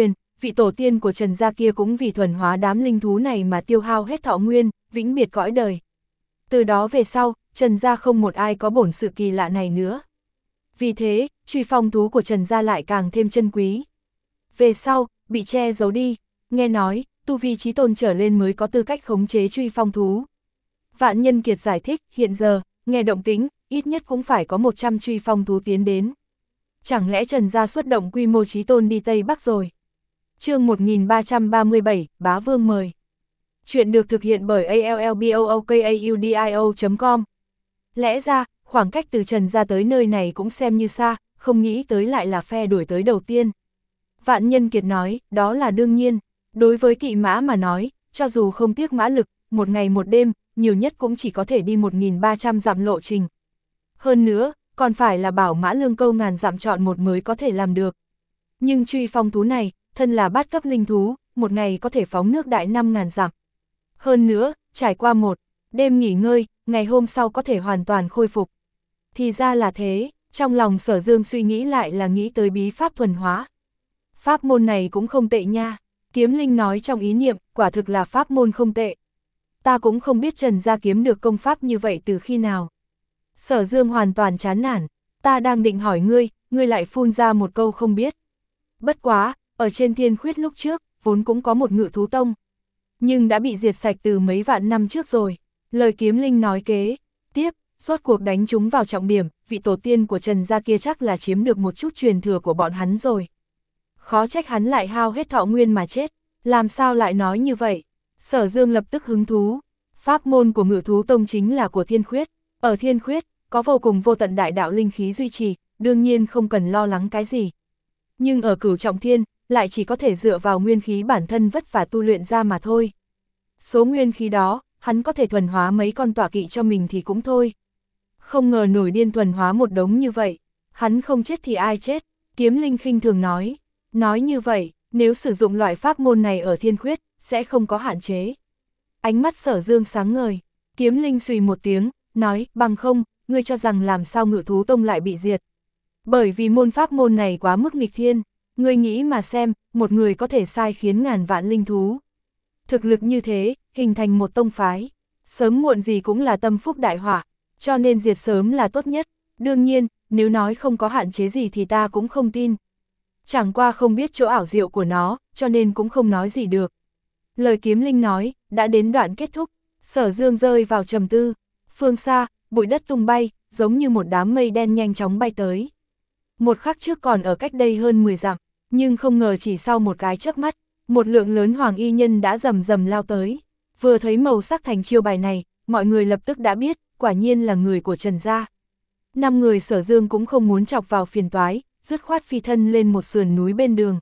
vị tổ tiên của Trần gia kia cũng vì thuần hóa đám linh thú này mà tiêu hao hết thọ nguyên, vĩnh biệt cõi đời. Từ đó về sau, Trần gia không một ai có bổn sự kỳ lạ này nữa. Vì thế, truy phong thú của Trần gia lại càng thêm chân quý. Về sau, bị che giấu đi, nghe nói, tu vi chí tôn trở lên mới có tư cách khống chế truy phong thú. Vạn Nhân Kiệt giải thích, hiện giờ, nghe động tĩnh, ít nhất cũng phải có một trăm truy phong thú tiến đến. Chẳng lẽ Trần gia xuất động quy mô chí tôn đi Tây Bắc rồi? Chương một nghìn ba trăm ba mươi bảy, Bá Vương mời. Chuyện được thực hiện bởi a l l b o o k a u d i o chấm com. Lẽ ra, khoảng cách từ Trần gia tới nơi này cũng xem như xa, không nghĩ tới lại là phe đuổi tới đầu tiên. Vạn Nhân Kiệt nói, đó là đương nhiên. Đối với kỵ mã mà nói, cho dù không tiếc mã lực, một ngày một đêm, nhiều nhất cũng chỉ có thể đi một nghìn ba trăm dặm lộ trình. Hơn nữa, còn phải là bảo mã lương câu ngàn dặm chọn một mới có thể làm được. Nhưng truy phong thú này, thân là bát cấp linh thú, một ngày có thể phóng nước đại năm ngàn dặm. Hơn nữa, trải qua một đêm nghỉ ngơi, ngày hôm sau có thể hoàn toàn khôi phục. Thì ra là thế, trong lòng Sở Dương suy nghĩ lại là nghĩ tới bí pháp thuần hóa. Pháp môn này cũng không tệ nha, Kiếm Linh nói trong ý niệm, quả thực là pháp môn không tệ. Ta cũng không biết Trần gia kiếm được công pháp như vậy từ khi nào. Sở Dương hoàn toàn chán nản, ta đang định hỏi ngươi, ngươi lại phun ra một câu không biết. Bất quá, ở trên Thiên Khuyết lúc trước, vốn cũng có một ngự thú tông. Nhưng đã bị diệt sạch từ mấy vạn năm trước rồi. Lời Kiếm Linh nói kế, tiếp, rốt cuộc đánh chúng vào trọng điểm, vị tổ tiên của Trần gia kia chắc là chiếm được một chút truyền thừa của bọn hắn rồi. Khó trách hắn lại hao hết thọ nguyên mà chết, làm sao lại nói như vậy? Sở Dương lập tức hứng thú, pháp môn của ngự thú tông chính là của Thiên Khuyết, ở Thiên Khuyết, có vô cùng vô tận đại đạo linh khí duy trì, đương nhiên không cần lo lắng cái gì. Nhưng ở Cửu Trọng Thiên, lại chỉ có thể dựa vào nguyên khí bản thân vất vả tu luyện ra mà thôi. Số nguyên khí đó, hắn có thể thuần hóa mấy con tọa kỵ cho mình thì cũng thôi. Không ngờ nổi điên thuần hóa một đống như vậy, hắn không chết thì ai chết, Kiếm Linh khinh thường nói. Nói như vậy, nếu sử dụng loại pháp môn này ở Thiên Khuyết, sẽ không có hạn chế. Ánh mắt Sở Dương sáng ngời, Kiếm Linh xùy một tiếng, nói, bằng không, ngươi cho rằng làm sao ngự thú tông lại bị diệt. Bởi vì môn pháp môn này quá mức nghịch thiên, ngươi nghĩ mà xem, một người có thể sai khiến ngàn vạn linh thú. Thực lực như thế, hình thành một tông phái, sớm muộn gì cũng là tâm phúc đại họa, cho nên diệt sớm là tốt nhất. Đương nhiên, nếu nói không có hạn chế gì thì ta cũng không tin. Chẳng qua không biết chỗ ảo diệu của nó, cho nên cũng không nói gì được. Lời Kiếm Linh nói, đã đến đoạn kết thúc, Sở Dương rơi vào trầm tư. Phương xa, bụi đất tung bay, giống như một đám mây đen nhanh chóng bay tới. Một khắc trước còn ở cách đây hơn mười dặm, nhưng không ngờ chỉ sau một cái chớp mắt, một lượng lớn hoàng y nhân đã rầm rầm lao tới. Vừa thấy màu sắc thành chiêu bài này, mọi người lập tức đã biết, quả nhiên là người của Trần gia. Năm người Sở Dương cũng không muốn chọc vào phiền toái, dứt khoát phi thân lên một sườn núi bên đường.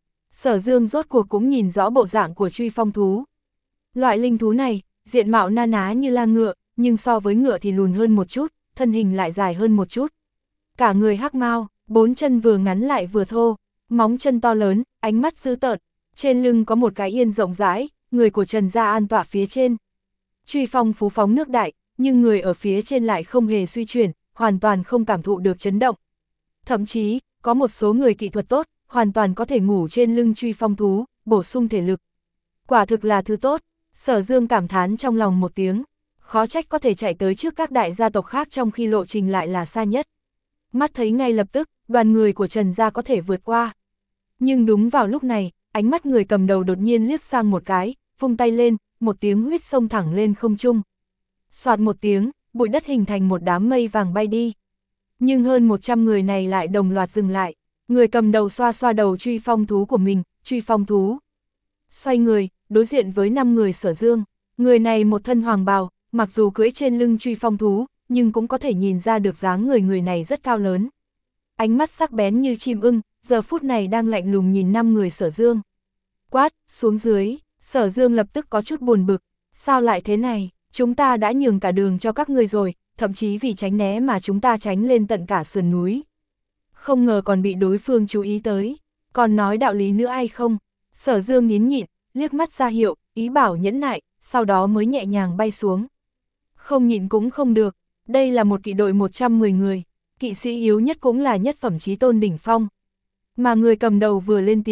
Sở Dương rốt cuộc cũng nhìn rõ bộ dạng của truy phong thú. Loại linh thú này, diện mạo na ná như la ngựa, nhưng so với ngựa thì lùn hơn một chút, thân hình lại dài hơn một chút. Cả người hắc mao, bốn chân vừa ngắn lại vừa thô, móng chân to lớn, ánh mắt dữ tợn, trên lưng có một cái yên rộng rãi, người của Trần gia an tọa phía trên. Truy phong phú phóng nước đại, nhưng người ở phía trên lại không hề suy chuyển, hoàn toàn không cảm thụ được chấn động. Thậm chí, có một số người kỹ thuật tốt, hoàn toàn có thể ngủ trên lưng truy phong thú, bổ sung thể lực. Quả thực là thứ tốt, Sở Dương cảm thán trong lòng một tiếng, khó trách có thể chạy tới trước các đại gia tộc khác trong khi lộ trình lại là xa nhất. Mắt thấy ngay lập tức, đoàn người của Trần gia có thể vượt qua. Nhưng đúng vào lúc này, ánh mắt người cầm đầu đột nhiên liếc sang một cái, vung tay lên, một tiếng huyết xông thẳng lên không trung. Soạt một tiếng, bụi đất hình thành một đám mây vàng bay đi. Nhưng hơn một trăm người này lại đồng loạt dừng lại, người cầm đầu xoa xoa đầu truy phong thú của mình, truy phong thú. Xoay người, đối diện với năm người Sở Dương, người này một thân hoàng bào, mặc dù cưỡi trên lưng truy phong thú, nhưng cũng có thể nhìn ra được dáng người người này rất cao lớn. Ánh mắt sắc bén như chim ưng, giờ phút này đang lạnh lùng nhìn năm người Sở Dương. Quát, xuống dưới, Sở Dương lập tức có chút buồn bực, sao lại thế này, chúng ta đã nhường cả đường cho các ngươi rồi, thậm chí vì tránh né mà chúng ta tránh lên tận cả sườn núi. Không ngờ còn bị đối phương chú ý tới, còn nói đạo lý nữa ai không? Sở Dương nín nhịn, liếc mắt ra hiệu, ý bảo nhẫn nại, sau đó mới nhẹ nhàng bay xuống. Không nhịn cũng không được, đây là một kỵ đội một trăm mười người, kỵ sĩ yếu nhất cũng là nhất phẩm chí tôn đỉnh phong. Mà người cầm đầu vừa lên tiếng,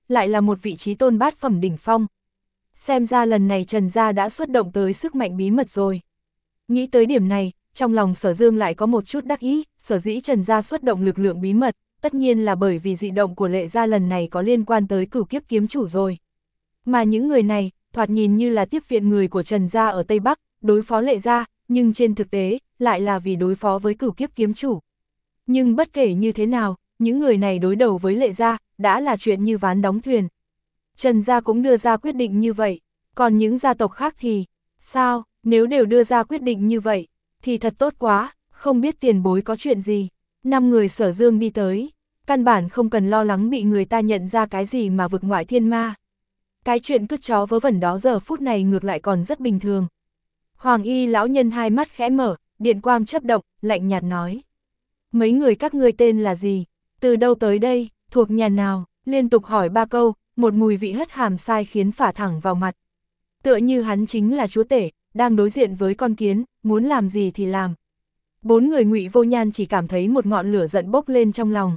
lại là một vị trí tôn bát phẩm đỉnh phong. Xem ra lần này Trần gia đã xuất động tới sức mạnh bí mật rồi. Nghĩ tới điểm này, trong lòng Sở Dương lại có một chút đắc ý, sở dĩ Trần gia xuất động lực lượng bí mật, tất nhiên là bởi vì dị động của Lệ gia lần này có liên quan tới Cửu Kiếp kiếm chủ rồi. Mà những người này, thoạt nhìn như là tiếp viện người của Trần gia ở Tây Bắc, đối phó Lệ gia, nhưng trên thực tế, lại là vì đối phó với Cửu Kiếp kiếm chủ. Nhưng bất kể như thế nào, những người này đối đầu với Lệ gia, đã là chuyện như ván đóng thuyền. Trần gia cũng đưa ra quyết định như vậy, còn những gia tộc khác thì, sao, nếu đều đưa ra quyết định như vậy, thì thật tốt quá, không biết tiền bối có chuyện gì. Năm người Sở Dương đi tới, căn bản không cần lo lắng bị người ta nhận ra cái gì mà vực ngoại thiên ma. Cái chuyện cứt chó vớ vẩn đó giờ phút này ngược lại còn rất bình thường. Hoàng y lão nhân hai mắt khẽ mở, điện quang chớp động, lạnh nhạt nói. Mấy người các ngươi tên là gì? Từ đâu tới đây? Thuộc nhà nào? Liên tục hỏi ba câu, một mùi vị hất hàm sai khiến phả thẳng vào mặt. Tựa như hắn chính là chúa tể, đang đối diện với con kiến, muốn làm gì thì làm. Bốn người Ngụy Vô Nhan chỉ cảm thấy một ngọn lửa giận bốc lên trong lòng.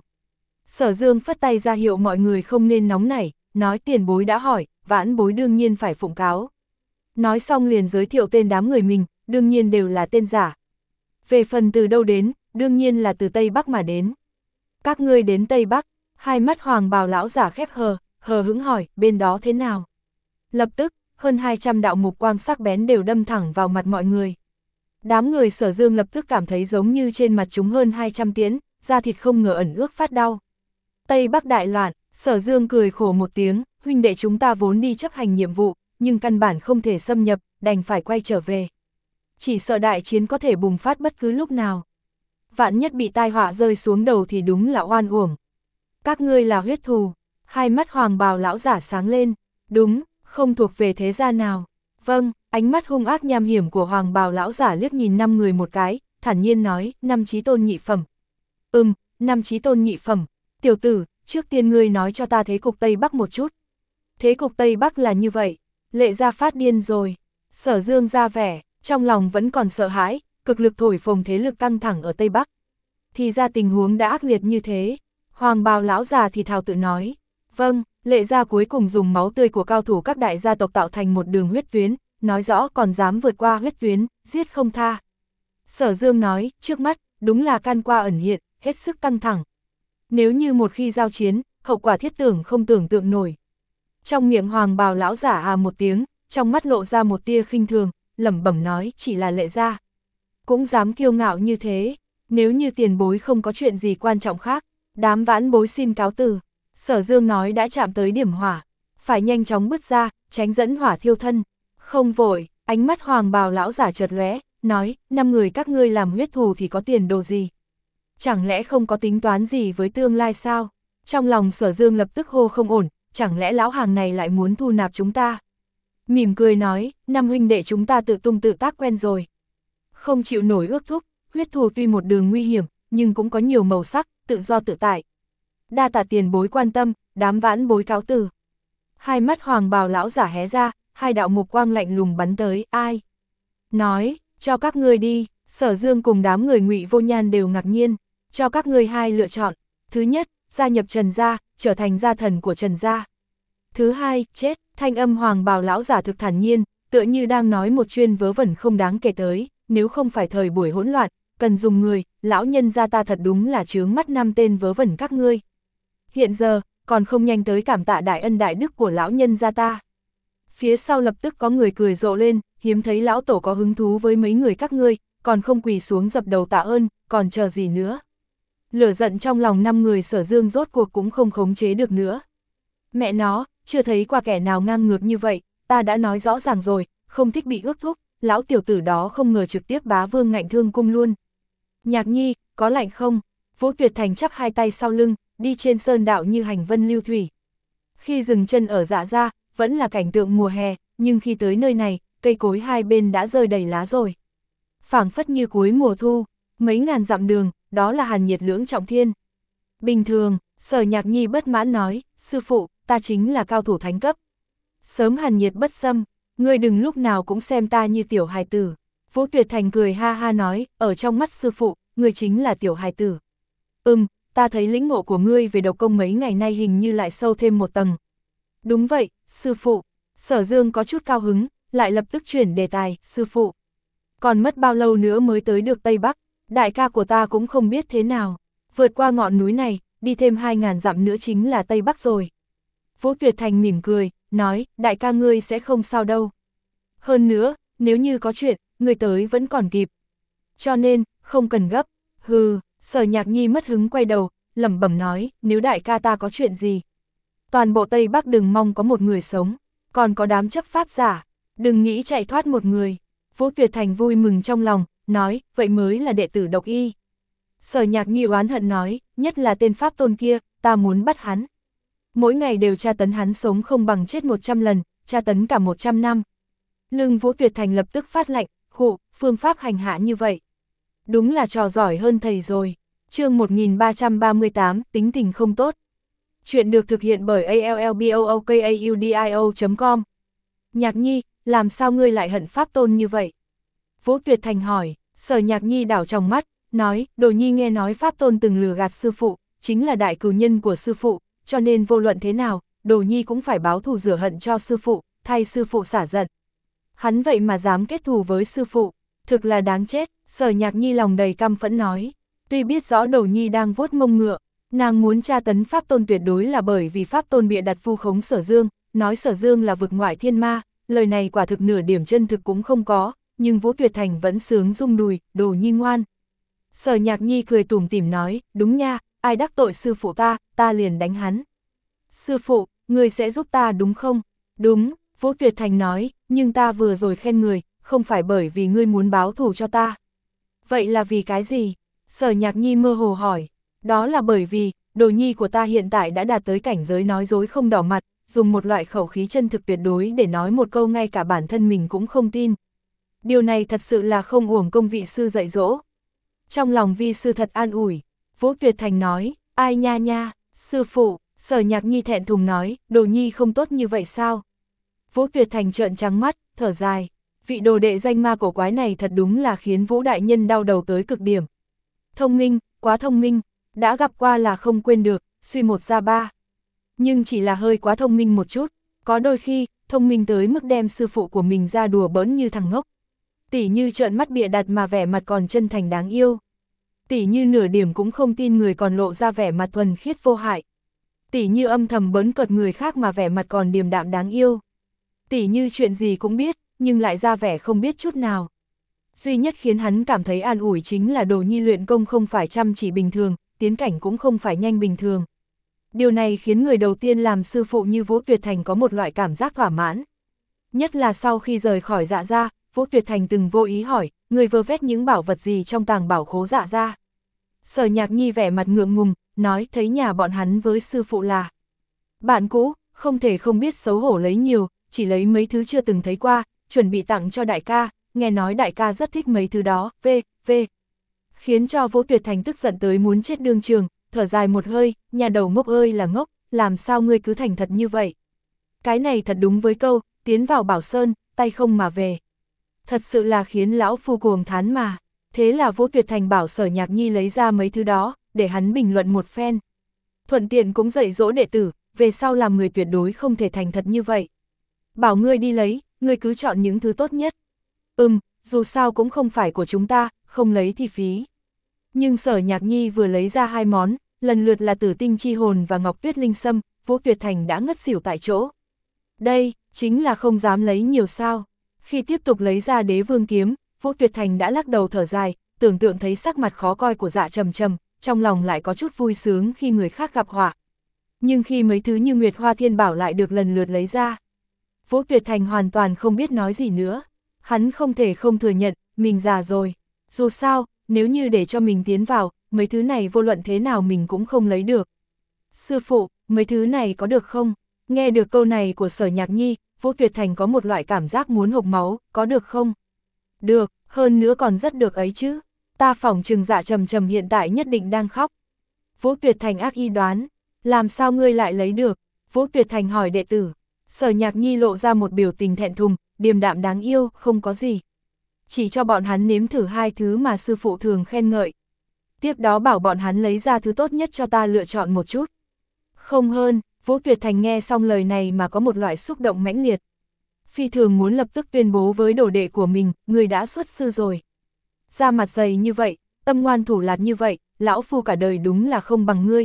Sở Dương phất tay ra hiệu mọi người không nên nóng nảy, nói tiền bối đã hỏi, vãn bối đương nhiên phải phụng cáo. Nói xong liền giới thiệu tên đám người mình, đương nhiên đều là tên giả. Về phần từ đâu đến, đương nhiên là từ Tây Bắc mà đến. Các ngươi đến Tây Bắc, hai mắt hoàng bào lão giả khép hờ, hờ hững hỏi, bên đó thế nào? Lập tức, hơn hai trăm đạo mục quang sắc bén đều đâm thẳng vào mặt mọi người. Đám người Sở Dương lập tức cảm thấy giống như trên mặt chúng hơn hai trăm tiễn, da thịt không ngờ ẩn ước phát đau. Tây Bắc đại loạn, Sở Dương cười khổ một tiếng, huynh đệ chúng ta vốn đi chấp hành nhiệm vụ, nhưng căn bản không thể xâm nhập, đành phải quay trở về. Chỉ sợ đại chiến có thể bùng phát bất cứ lúc nào. Vạn nhất bị tai họa rơi xuống đầu thì đúng là oan uổng. Các ngươi là huyết thù, hai mắt hoàng bào lão giả sáng lên, đúng, không thuộc về thế gia nào. Vâng, ánh mắt hung ác nham hiểm của hoàng bào lão giả liếc nhìn năm người một cái, thản nhiên nói, năm chí tôn nhị phẩm. Ừm, năm chí tôn nhị phẩm, tiểu tử, trước tiên ngươi nói cho ta thế cục Tây Bắc một chút. Thế cục Tây Bắc là như vậy, Lệ gia phát điên rồi. Sở Dương ra vẻ, trong lòng vẫn còn sợ hãi, cực lực thổi phồng thế lực căng thẳng ở Tây Bắc. Thì ra tình huống đã ác liệt như thế. Hoàng bào lão già thì thào tự nói. Vâng, Lệ gia cuối cùng dùng máu tươi của cao thủ các đại gia tộc tạo thành một đường huyết tuyến, nói rõ còn dám vượt qua huyết tuyến, giết không tha. Sở Dương nói, trước mắt, đúng là can qua ẩn hiện, hết sức căng thẳng. Nếu như một khi giao chiến, hậu quả thiết tưởng không tưởng tượng nổi. Trong miệng hoàng bào lão giả à một tiếng, trong mắt lộ ra một tia khinh thường, lẩm bẩm nói, chỉ là Lệ gia. Cũng dám kiêu ngạo như thế, nếu như tiền bối không có chuyện gì quan trọng khác, đám vãn bối xin cáo từ. Sở Dương nói đã chạm tới điểm hỏa, phải nhanh chóng bước ra, tránh dẫn hỏa thiêu thân. Không vội, ánh mắt hoàng bào lão giả chợt lóe, nói, năm người các ngươi làm huyết thù thì có tiền đồ gì? Chẳng lẽ không có tính toán gì với tương lai sao? Trong lòng Sở Dương lập tức hô không ổn, chẳng lẽ lão hàng này lại muốn thu nạp chúng ta? Mỉm cười nói, năm huynh đệ chúng ta tự tung tự tác quen rồi. Không chịu nổi ước thúc, huyết thù tuy một đường nguy hiểm, nhưng cũng có nhiều màu sắc, tự do tự tại. Đa tạ tiền bối quan tâm, đám vãn bối cáo từ. Hai mắt hoàng bào lão giả hé ra, hai đạo mục quang lạnh lùng bắn tới, ai? Nói, cho các ngươi đi. Sở Dương cùng đám người Ngụy Vô Nhan đều ngạc nhiên, cho các ngươi hai lựa chọn. Thứ nhất, gia nhập Trần gia, trở thành gia thần của Trần gia. Thứ hai, chết. Thanh âm hoàng bào lão giả thực thản nhiên, tựa như đang nói một chuyên vớ vẩn không đáng kể tới, nếu không phải thời buổi hỗn loạn, cần dùng người, lão nhân gia ta thật đúng là chướng mắt năm tên vớ vẩn các ngươi. Hiện giờ, còn không nhanh tới cảm tạ đại ân đại đức của lão nhân gia ta. Phía sau lập tức có người cười rộ lên, hiếm thấy lão tổ có hứng thú với mấy người các ngươi, còn không quỳ xuống dập đầu tạ ơn, còn chờ gì nữa. Lửa giận trong lòng năm người Sở Dương rốt cuộc cũng không khống chế được nữa. Mẹ nó, chưa thấy qua kẻ nào ngang ngược như vậy, ta đã nói rõ ràng rồi, không thích bị ước thúc, lão tiểu tử đó không ngờ trực tiếp bá vương ngạnh thương cung luôn. Nhạc Nhi, có lạnh không? Vũ Tuyệt Thành chắp hai tay sau lưng, đi trên sơn đạo như hành vân lưu thủy. Khi dừng chân ở Dạ gia, vẫn là cảnh tượng mùa hè, nhưng khi tới nơi này, cây cối hai bên đã rơi đầy lá rồi. Phảng phất như cuối mùa thu, mấy ngàn dặm đường, đó là hàn nhiệt lưỡng trọng thiên. Bình thường, Sở Nhạc Nhi bất mãn nói, sư phụ, ta chính là cao thủ thánh cấp. Sớm hàn nhiệt bất xâm, ngươi đừng lúc nào cũng xem ta như tiểu hài tử. Vũ Tuyệt Thành cười ha ha nói, ở trong mắt sư phụ, ngươi chính là tiểu hài tử. Ừm, ta thấy lĩnh ngộ của ngươi về độc công mấy ngày nay hình như lại sâu thêm một tầng. Đúng vậy, sư phụ. Sở Dương có chút cao hứng, lại lập tức chuyển đề tài, sư phụ. Còn mất bao lâu nữa mới tới được Tây Bắc, đại ca của ta cũng không biết thế nào. Vượt qua ngọn núi này, đi thêm hai ngàn dặm nữa chính là Tây Bắc rồi. Vũ Tuyệt Thành mỉm cười, nói, đại ca ngươi sẽ không sao đâu. Hơn nữa, nếu như có chuyện, ngươi tới vẫn còn kịp. Cho nên, không cần gấp. Hừ, Sở Nhạc Nhi mất hứng quay đầu, lẩm bẩm nói, nếu đại ca ta có chuyện gì. Toàn bộ Tây Bắc đừng mong có một người sống, còn có đám chấp pháp giả, đừng nghĩ chạy thoát một người. Vũ Tuyệt Thành vui mừng trong lòng, nói, vậy mới là đệ tử độc y. Sở Nhạc Nhi oán hận nói, nhất là tên Pháp Tôn kia, ta muốn bắt hắn. Mỗi ngày đều tra tấn hắn sống không bằng chết một trăm lần, tra tấn cả một trăm năm. Lưng Vũ Tuyệt Thành lập tức phát lạnh, khụ, phương pháp hành hạ như vậy. Đúng là trò giỏi hơn thầy rồi. Chương một nghìn ba trăm ba mươi tám, tính tình không tốt. Chuyện được thực hiện bởi a l l b o o k a u d i o chấm com. Nhạc Nhi, làm sao ngươi lại hận Pháp Tôn như vậy? Vũ Tuyệt Thành hỏi. Sở Nhạc Nhi đảo trong mắt, nói, Đồ Nhi nghe nói Pháp Tôn từng lừa gạt sư phụ, chính là đại cừu nhân của sư phụ, cho nên vô luận thế nào, Đồ Nhi cũng phải báo thù rửa hận cho sư phụ, thay sư phụ xả giận. Hắn vậy mà dám kết thù với sư phụ, thực là đáng chết. Sở Nhạc Nhi lòng đầy căm phẫn nói, tuy biết rõ Đồ Nhi đang vuốt mông ngựa, nàng muốn tra tấn Pháp Tôn tuyệt đối là bởi vì Pháp Tôn bịa đặt vu khống Sở Dương, nói Sở Dương là vực ngoại thiên ma, lời này quả thực nửa điểm chân thực cũng không có, nhưng Vũ Tuyệt Thành vẫn sướng rung đùi, Đồ Nhi ngoan. Sở Nhạc Nhi cười tủm tỉm nói, đúng nha, ai đắc tội sư phụ ta, ta liền đánh hắn. Sư phụ, người sẽ giúp ta đúng không? Đúng, Vũ Tuyệt Thành nói, nhưng ta vừa rồi khen người, không phải bởi vì ngươi muốn báo thù cho ta. Vậy là vì cái gì? Sở Nhạc Nhi mơ hồ hỏi. Đó là bởi vì, Đồ Nhi của ta hiện tại đã đạt tới cảnh giới nói dối không đỏ mặt, dùng một loại khẩu khí chân thực tuyệt đối để nói một câu ngay cả bản thân mình cũng không tin. Điều này thật sự là không uổng công vị sư dạy dỗ. Trong lòng vi sư thật an ủi. Vũ Tuyệt Thành nói, ai nha nha, sư phụ. Sở Nhạc Nhi thẹn thùng nói, Đồ Nhi không tốt như vậy sao? Vũ Tuyệt Thành trợn trắng mắt, thở dài. Vị đồ đệ danh ma cổ quái này thật đúng là khiến Vũ đại nhân đau đầu tới cực điểm. Thông minh, quá thông minh, đã gặp qua là không quên được, suy một ra ba. Nhưng chỉ là hơi quá thông minh một chút, có đôi khi, thông minh tới mức đem sư phụ của mình ra đùa bỡn như thằng ngốc. Tỉ như trợn mắt bịa đặt mà vẻ mặt còn chân thành đáng yêu. Tỉ như nửa điểm cũng không tin người còn lộ ra vẻ mặt thuần khiết vô hại. Tỉ như âm thầm bỡn cợt người khác mà vẻ mặt còn điềm đạm đáng yêu. Tỉ như chuyện gì cũng biết, nhưng lại ra vẻ không biết chút nào. Duy nhất khiến hắn cảm thấy an ủi chính là Đồ Nhi luyện công không phải chăm chỉ bình thường, tiến cảnh cũng không phải nhanh bình thường. Điều này khiến người đầu tiên làm sư phụ như Vũ Tuyệt Thành có một loại cảm giác thỏa mãn. Nhất là sau khi rời khỏi Dạ gia, Vũ Tuyệt Thành từng vô ý hỏi, người vơ vét những bảo vật gì trong tàng bảo khố Dạ gia. Sở Nhạc Nhi vẻ mặt ngượng ngùng, nói thấy nhà bọn hắn với sư phụ là bạn cũ, không thể không biết xấu hổ lấy nhiều, chỉ lấy mấy thứ chưa từng thấy qua, chuẩn bị tặng cho đại ca, nghe nói đại ca rất thích mấy thứ đó, v, v. Khiến cho Vũ Tuyệt Thành tức giận tới muốn chết đương trường, thở dài một hơi, nhà đầu ngốc ơi là ngốc, làm sao ngươi cứ thành thật như vậy. Cái này thật đúng với câu, tiến vào Bảo Sơn, tay không mà về. Thật sự là khiến lão phu cuồng thán mà. Thế là Vũ Tuyệt Thành bảo Sở Nhạc Nhi lấy ra mấy thứ đó, để hắn bình luận một phen. Thuận tiện cũng dạy dỗ đệ tử, về sau làm người tuyệt đối không thể thành thật như vậy. Bảo ngươi đi lấy, ngươi cứ chọn những thứ tốt nhất. Ừm, dù sao cũng không phải của chúng ta, không lấy thì phí. Nhưng Sở Nhạc Nhi vừa lấy ra hai món, lần lượt là Tử Tinh Chi Hồn và Ngọc Tuyết Linh Sâm, Vũ Tuyệt Thành đã ngất xỉu tại chỗ. Đây, chính là không dám lấy nhiều sao. Khi tiếp tục lấy ra Đế Vương Kiếm, Vũ Tuyệt Thành đã lắc đầu thở dài, tưởng tượng thấy sắc mặt khó coi của Dạ Trầm Trầm, trong lòng lại có chút vui sướng khi người khác gặp họa. Nhưng khi mấy thứ như Nguyệt Hoa Thiên Bảo lại được lần lượt lấy ra, Vũ Tuyệt Thành hoàn toàn không biết nói gì nữa. Hắn không thể không thừa nhận, mình già rồi. Dù sao, nếu như để cho mình tiến vào, mấy thứ này vô luận thế nào mình cũng không lấy được. Sư phụ, mấy thứ này có được không? Nghe được câu này của Sở Nhạc Nhi, Vũ Tuyệt Thành có một loại cảm giác muốn hộc máu, có được không? Được, hơn nữa còn rất được ấy chứ. Ta phỏng chừng Dạ Trầm Trầm hiện tại nhất định đang khóc. Vũ Tuyệt Thành ác ý đoán, làm sao ngươi lại lấy được? Vũ Tuyệt Thành hỏi đệ tử. Sở Nhạc Nhi lộ ra một biểu tình thẹn thùng, điềm đạm đáng yêu, không có gì. Chỉ cho bọn hắn nếm thử hai thứ mà sư phụ thường khen ngợi. Tiếp đó bảo bọn hắn lấy ra thứ tốt nhất cho ta lựa chọn một chút. Không hơn, Vũ Tuyệt Thành nghe xong lời này mà có một loại xúc động mãnh liệt. Phi thường muốn lập tức tuyên bố với đồ đệ của mình, người đã xuất sư rồi. Da mặt dày như vậy, tâm ngoan thủ lạt như vậy, lão phu cả đời đúng là không bằng ngươi.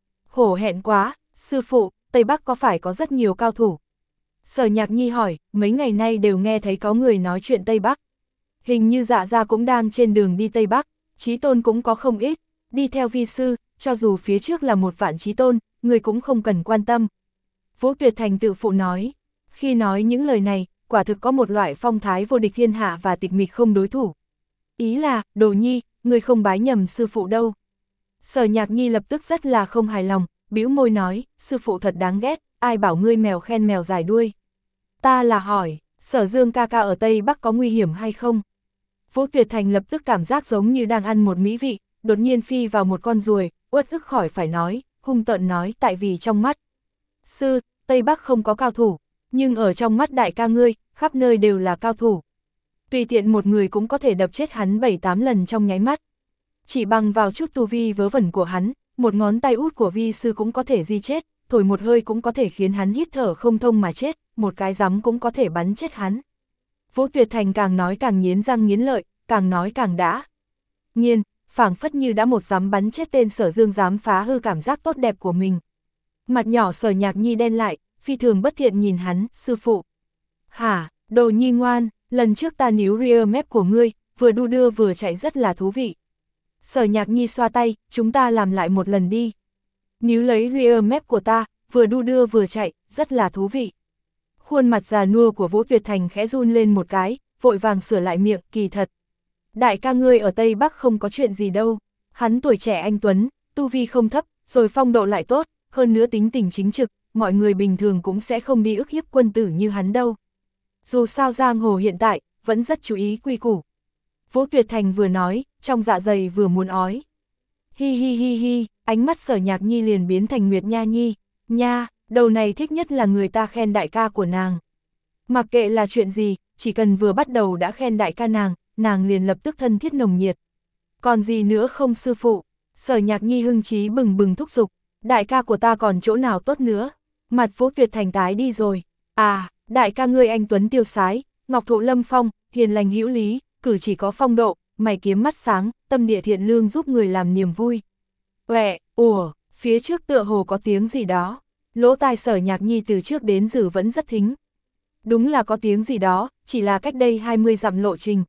Hổ hẹn quá, sư phụ, Tây Bắc có phải có rất nhiều cao thủ? Sở Nhạc Nhi hỏi, mấy ngày nay đều nghe thấy có người nói chuyện Tây Bắc. Hình như Dạ gia cũng đang trên đường đi Tây Bắc, Chí Tôn cũng có không ít, đi theo vi sư, cho dù phía trước là một vạn Chí Tôn, người cũng không cần quan tâm. Vũ Tuyệt Thành tự phụ nói, khi nói những lời này, quả thực có một loại phong thái vô địch thiên hạ và tịch mịch không đối thủ. Ý là, Đồ Nhi, người không bái nhầm sư phụ đâu. Sở Nhạc Nhi lập tức rất là không hài lòng, bĩu môi nói, sư phụ thật đáng ghét, ai bảo ngươi mèo khen mèo dài đuôi. Ta là hỏi, Sở Dương ca ca ở Tây Bắc có nguy hiểm hay không? Vũ Tuyệt Thành lập tức cảm giác giống như đang ăn một mỹ vị, đột nhiên phi vào một con ruồi, uất ức khỏi phải nói, hung tợn nói tại vì trong mắt. Sư, Tây Bắc không có cao thủ, nhưng ở trong mắt đại ca ngươi, khắp nơi đều là cao thủ. Tùy tiện một người cũng có thể đập chết hắn bảy tám lần trong nháy mắt. Chỉ bằng vào chút tu vi vớ vẩn của hắn, một ngón tay út của vi sư cũng có thể di chết, thổi một hơi cũng có thể khiến hắn hít thở không thông mà chết, một cái giấm cũng có thể bắn chết hắn. Vũ Tuyệt Thành càng nói càng nghiến răng nghiến lợi, càng nói càng đã. Nhiên, phảng phất như đã một giấm bắn chết tên Sở Dương dám phá hư cảm giác tốt đẹp của mình. Mặt nhỏ Sở Nhạc Nhi đen lại, phi thường bất thiện nhìn hắn, sư phụ. Hả, Đồ Nhi ngoan, lần trước ta níu rear map của ngươi, vừa đu đưa vừa chạy rất là thú vị. Sở Nhạc Nhi xoa tay, chúng ta làm lại một lần đi. Níu lấy rear map của ta, vừa đu đưa vừa chạy, rất là thú vị. Khuôn mặt già nua của Vũ Tuyệt Thành khẽ run lên một cái, vội vàng sửa lại miệng, kỳ thật. Đại ca ngươi ở Tây Bắc không có chuyện gì đâu, hắn tuổi trẻ anh tuấn, tu vi không thấp, rồi phong độ lại tốt, hơn nữa tính tình chính trực, mọi người bình thường cũng sẽ không đi ức hiếp quân tử như hắn đâu. Dù sao giang hồ hiện tại, vẫn rất chú ý quy củ. Vũ Tuyệt Thành vừa nói, trong dạ dày vừa muốn ói. Hi hi hi hi, ánh mắt Sở Nhạc Nhi liền biến thành Nguyệt Nha Nhi, nha, đầu này thích nhất là người ta khen đại ca của nàng. Mặc kệ là chuyện gì, chỉ cần vừa bắt đầu đã khen đại ca nàng, nàng liền lập tức thân thiết nồng nhiệt. Còn gì nữa không sư phụ? Sở Nhạc Nhi hưng chí bừng bừng thúc giục, đại ca của ta còn chỗ nào tốt nữa? Mặt Vũ Tuyệt Thành tái đi rồi. À, đại ca ngươi anh tuấn tiêu sái, ngọc thụ lâm phong, hiền lành hữu lý, cử chỉ có phong độ, mày kiếm mắt sáng, tâm địa thiện lương giúp người làm niềm vui. Uệ, ủa, phía trước tựa hồ có tiếng gì đó. Lỗ tai Sở Nhạc Nhi từ trước đến giờ vẫn rất thính. Đúng là có tiếng gì đó, chỉ là cách đây hai mươi dặm lộ trình.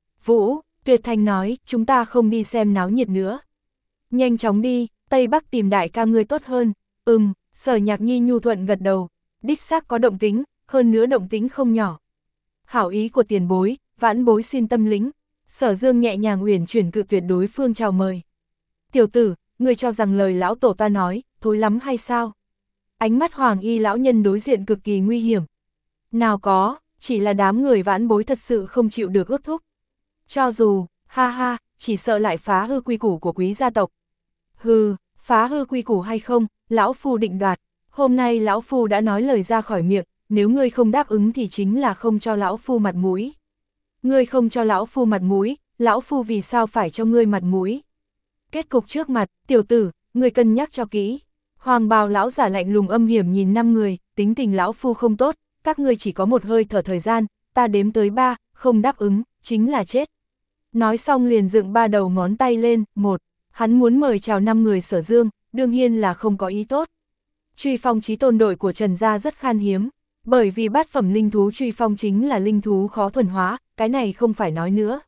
Vũ, Tuyệt Thành nói, chúng ta không đi xem náo nhiệt nữa. Nhanh chóng đi, Tây Bắc tìm đại ca ngươi tốt hơn. Ừm, Sở Nhạc Nhi nhu thuận gật đầu. Đích xác có động tính, hơn nữa động tính không nhỏ. Hảo ý của tiền bối, vãn bối xin tâm lĩnh. Sở Dương nhẹ nhàng uyển chuyển cự tuyệt đối phương chào mời. Tiểu tử, ngươi cho rằng lời lão tổ ta nói, thối lắm hay sao? Ánh mắt Hoàng Y lão nhân đối diện cực kỳ nguy hiểm. Nào có, chỉ là đám người vãn bối thật sự không chịu được ước thúc. Cho dù, ha ha, chỉ sợ lại phá hư quy củ của quý gia tộc. Hừ, phá hư quy củ hay không, lão phu định đoạt. Hôm nay lão phu đã nói lời ra khỏi miệng, nếu ngươi không đáp ứng thì chính là không cho lão phu mặt mũi. Ngươi không cho lão phu mặt mũi, lão phu vì sao phải cho ngươi mặt mũi? Kết cục trước mặt, tiểu tử, ngươi cân nhắc cho kỹ. Hoàng bào lão giả lạnh lùng âm hiểm nhìn năm người, tính tình lão phu không tốt, các ngươi chỉ có một hơi thở thời gian, ta đếm tới ba, không đáp ứng, chính là chết. Nói xong liền dựng ba đầu ngón tay lên, một, hắn muốn mời chào năm người Sở Dương, đương nhiên là không có ý tốt. Truy phong chí tôn đội của Trần gia rất khan hiếm, bởi vì bát phẩm linh thú truy phong chính là linh thú khó thuần hóa, cái này không phải nói nữa.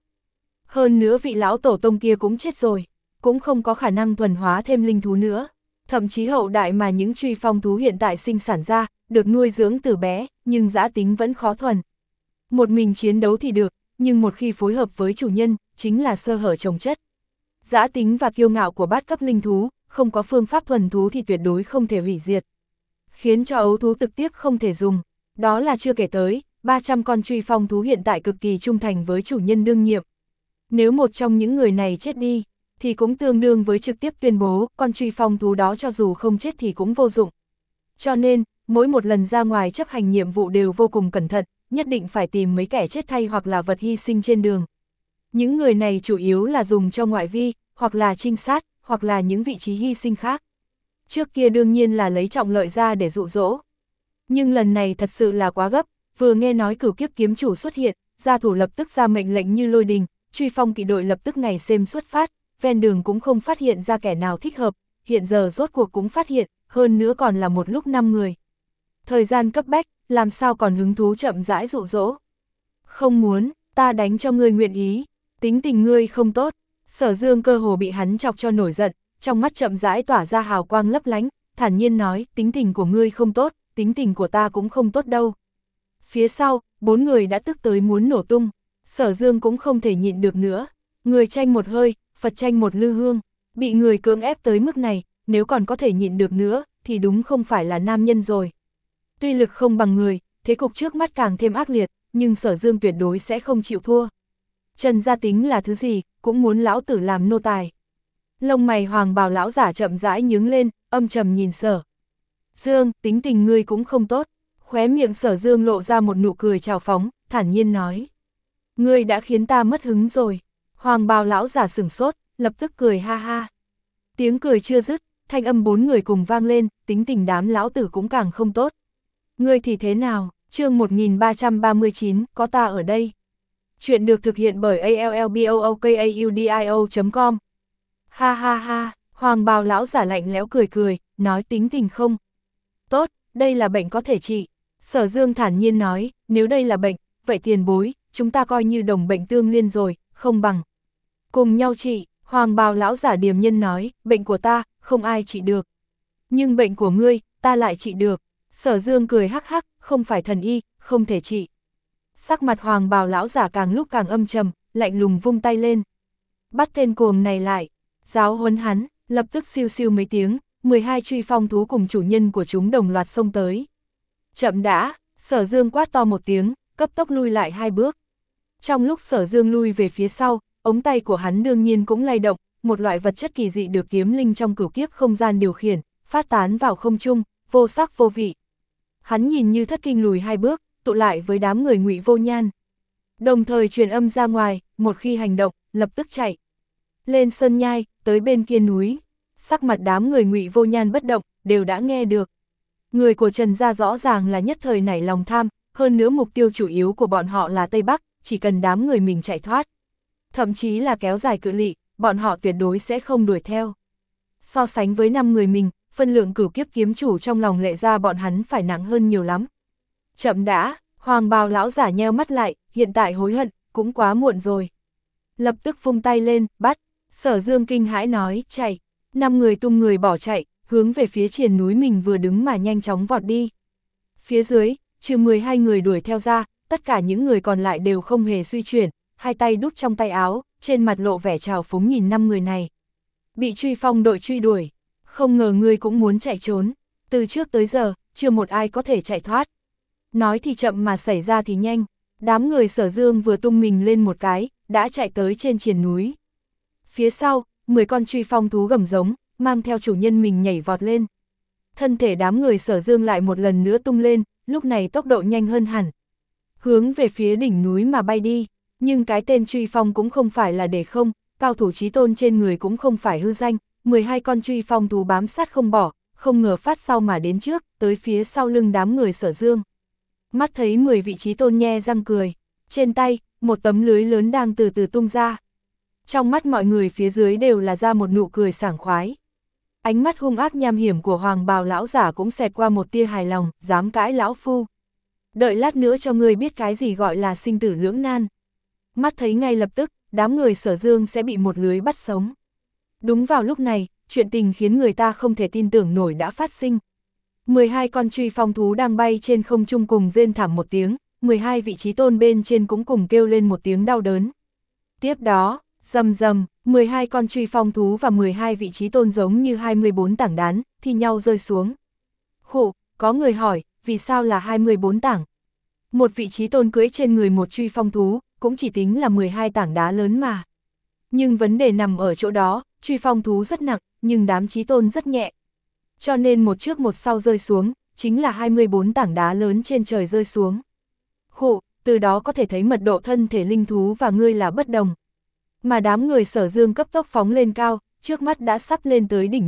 Hơn nữa vị lão tổ tông kia cũng chết rồi, cũng không có khả năng thuần hóa thêm linh thú nữa. Thậm chí hậu đại mà những truy phong thú hiện tại sinh sản ra, được nuôi dưỡng từ bé, nhưng dã tính vẫn khó thuần. Một mình chiến đấu thì được, nhưng một khi phối hợp với chủ nhân, chính là sơ hở chồng chất. Dã tính và kiêu ngạo của bát cấp linh thú, không có phương pháp thuần thú thì tuyệt đối không thể hủy diệt. Khiến cho ấu thú trực tiếp không thể dùng. Đó là chưa kể tới, ba trăm con truy phong thú hiện tại cực kỳ trung thành với chủ nhân đương nhiệm. Nếu một trong những người này chết đi, thì cũng tương đương với trực tiếp tuyên bố con truy phong thú đó cho dù không chết thì cũng vô dụng. Cho nên, mỗi một lần ra ngoài chấp hành nhiệm vụ đều vô cùng cẩn thận, nhất định phải tìm mấy kẻ chết thay hoặc là vật hy sinh trên đường. Những người này chủ yếu là dùng cho ngoại vi, hoặc là trinh sát, hoặc là những vị trí hy sinh khác. Trước kia đương nhiên là lấy trọng lợi ra để dụ dỗ. Nhưng lần này thật sự là quá gấp, vừa nghe nói cửu kiếp kiếm chủ xuất hiện, gia thủ lập tức ra mệnh lệnh như lôi đình, truy phong kỵ đội lập tức ngày xem xuất phát, ven đường cũng không phát hiện ra kẻ nào thích hợp, hiện giờ rốt cuộc cũng phát hiện, hơn nữa còn là một lúc năm người. Thời gian cấp bách, làm sao còn hứng thú chậm rãi dụ dỗ. Không muốn, ta đánh cho ngươi nguyện ý, tính tình ngươi không tốt. Sở Dương cơ hồ bị hắn chọc cho nổi giận, trong mắt chậm rãi tỏa ra hào quang lấp lánh, thản nhiên nói, tính tình của ngươi không tốt, tính tình của ta cũng không tốt đâu. Phía sau, bốn người đã tức tới muốn nổ tung, Sở Dương cũng không thể nhịn được nữa, người tranh một hơi, Phật tranh một lư hương, bị người cưỡng ép tới mức này, nếu còn có thể nhịn được nữa, thì đúng không phải là nam nhân rồi. Tuy lực không bằng người, thế cục trước mắt càng thêm ác liệt, nhưng Sở Dương tuyệt đối sẽ không chịu thua. Trần gia tính là thứ gì, cũng muốn lão tử làm nô tài. Lông mày hoàng bào lão giả chậm rãi nhướng lên, âm trầm nhìn Sở Dương, tính tình ngươi cũng không tốt. Khóe miệng Sở Dương lộ ra một nụ cười trào phóng, thản nhiên nói. Ngươi đã khiến ta mất hứng rồi. Hoàng bào lão giả sửng sốt, lập tức cười ha ha. Tiếng cười chưa dứt, thanh âm bốn người cùng vang lên, tính tình đám lão tử cũng càng không tốt. Ngươi thì thế nào? Chương một nghìn ba trăm ba mươi chín, có ta ở đây. Chuyện được thực hiện bởi a l l b o o k a u d i o chấm com. Ha ha ha, hoàng bào lão giả lạnh lẽo cười cười, nói tính tình không tốt, đây là bệnh có thể trị. Sở Dương thản nhiên nói, nếu đây là bệnh, vậy tiền bối, chúng ta coi như đồng bệnh tương liên rồi, không bằng cùng nhau trị. Hoàng bào lão giả điềm nhân nói, bệnh của ta, không ai trị được. Nhưng bệnh của ngươi, ta lại trị được. Sở Dương cười hắc hắc, không phải thần y, không thể trị. Sắc mặt hoàng bào lão giả càng lúc càng âm trầm, lạnh lùng vung tay lên. Bắt tên cuồng này lại, giáo huấn hắn, lập tức siêu siêu mấy tiếng, mười hai truy phong thú cùng chủ nhân của chúng đồng loạt xông tới. Chậm đã, Sở Dương quát to một tiếng, cấp tốc lui lại hai bước. Trong lúc Sở Dương lui về phía sau, ống tay của hắn đương nhiên cũng lay động, một loại vật chất kỳ dị được kiếm linh trong cửu kiếp không gian điều khiển, phát tán vào không trung, vô sắc vô vị. Hắn nhìn như thất kinh lùi hai bước, tụ lại với đám người Ngụy Vô Nhan. Đồng thời truyền âm ra ngoài, một khi hành động, lập tức chạy. Lên sơn nhai, tới bên kia núi. Sắc mặt đám người Ngụy Vô Nhan bất động, đều đã nghe được. Người của Trần gia rõ ràng là nhất thời nảy lòng tham, hơn nữa mục tiêu chủ yếu của bọn họ là Tây Bắc, chỉ cần đám người mình chạy thoát. Thậm chí là kéo dài cự ly, bọn họ tuyệt đối sẽ không đuổi theo. So sánh với năm người mình, phân lượng cửu kiếp kiếm chủ trong lòng Lệ gia bọn hắn phải nặng hơn nhiều lắm. Chậm đã, hoàng bào lão giả nheo mắt lại, hiện tại hối hận, cũng quá muộn rồi. Lập tức vung tay lên, bắt, Sở Dương kinh hãi nói, chạy. Năm người tung người bỏ chạy, hướng về phía triền núi mình vừa đứng mà nhanh chóng vọt đi. Phía dưới, trừ mười hai người đuổi theo ra, tất cả những người còn lại đều không hề suy chuyển, hai tay đút trong tay áo, trên mặt lộ vẻ trào phúng nhìn năm người này. Bị truy phong đội truy đuổi, không ngờ ngươi cũng muốn chạy trốn, từ trước tới giờ, chưa một ai có thể chạy thoát. Nói thì chậm mà xảy ra thì nhanh, đám người Sở Dương vừa tung mình lên một cái, đã chạy tới trên triền núi. Phía sau, mười con truy phong thú gầm giống, mang theo chủ nhân mình nhảy vọt lên. Thân thể đám người Sở Dương lại một lần nữa tung lên, lúc này tốc độ nhanh hơn hẳn. Hướng về phía đỉnh núi mà bay đi, nhưng cái tên truy phong cũng không phải là để không, cao thủ chí tôn trên người cũng không phải hư danh, mười hai con truy phong thú bám sát không bỏ, không ngờ phát sau mà đến trước, tới phía sau lưng đám người Sở Dương. Mắt thấy mười vị chí tôn nhe răng cười, trên tay, một tấm lưới lớn đang từ từ tung ra. Trong mắt mọi người phía dưới đều là ra một nụ cười sảng khoái. Ánh mắt hung ác nham hiểm của hoàng bào lão giả cũng xẹt qua một tia hài lòng, dám cãi lão phu. Đợi lát nữa cho ngươi biết cái gì gọi là sinh tử lưỡng nan. Mắt thấy ngay lập tức, đám người Sở Dương sẽ bị một lưới bắt sống. Đúng vào lúc này, chuyện tình khiến người ta không thể tin tưởng nổi đã phát sinh. mười hai con truy phong thú đang bay trên không trung cùng rên thảm một tiếng, mười hai vị chí tôn bên trên cũng cùng kêu lên một tiếng đau đớn. Tiếp đó, rầm rầm, mười hai con truy phong thú và mười hai vị chí tôn giống như hai mươi bốn tảng đá, thi nhau rơi xuống. Khụ, có người hỏi, vì sao là hai mươi bốn tảng? Một vị chí tôn cưỡi trên người một truy phong thú, cũng chỉ tính là mười hai tảng đá lớn mà. Nhưng vấn đề nằm ở chỗ đó, truy phong thú rất nặng, nhưng đám chí tôn rất nhẹ. Cho nên một trước một sau rơi xuống, chính là hai mươi bốn tảng đá lớn trên trời rơi xuống. Khụ, từ đó có thể thấy mật độ thân thể linh thú và ngươi là bất đồng. Mà đám người Sở Dương cấp tốc phóng lên cao, trước mắt đã sắp lên tới đỉnh núi,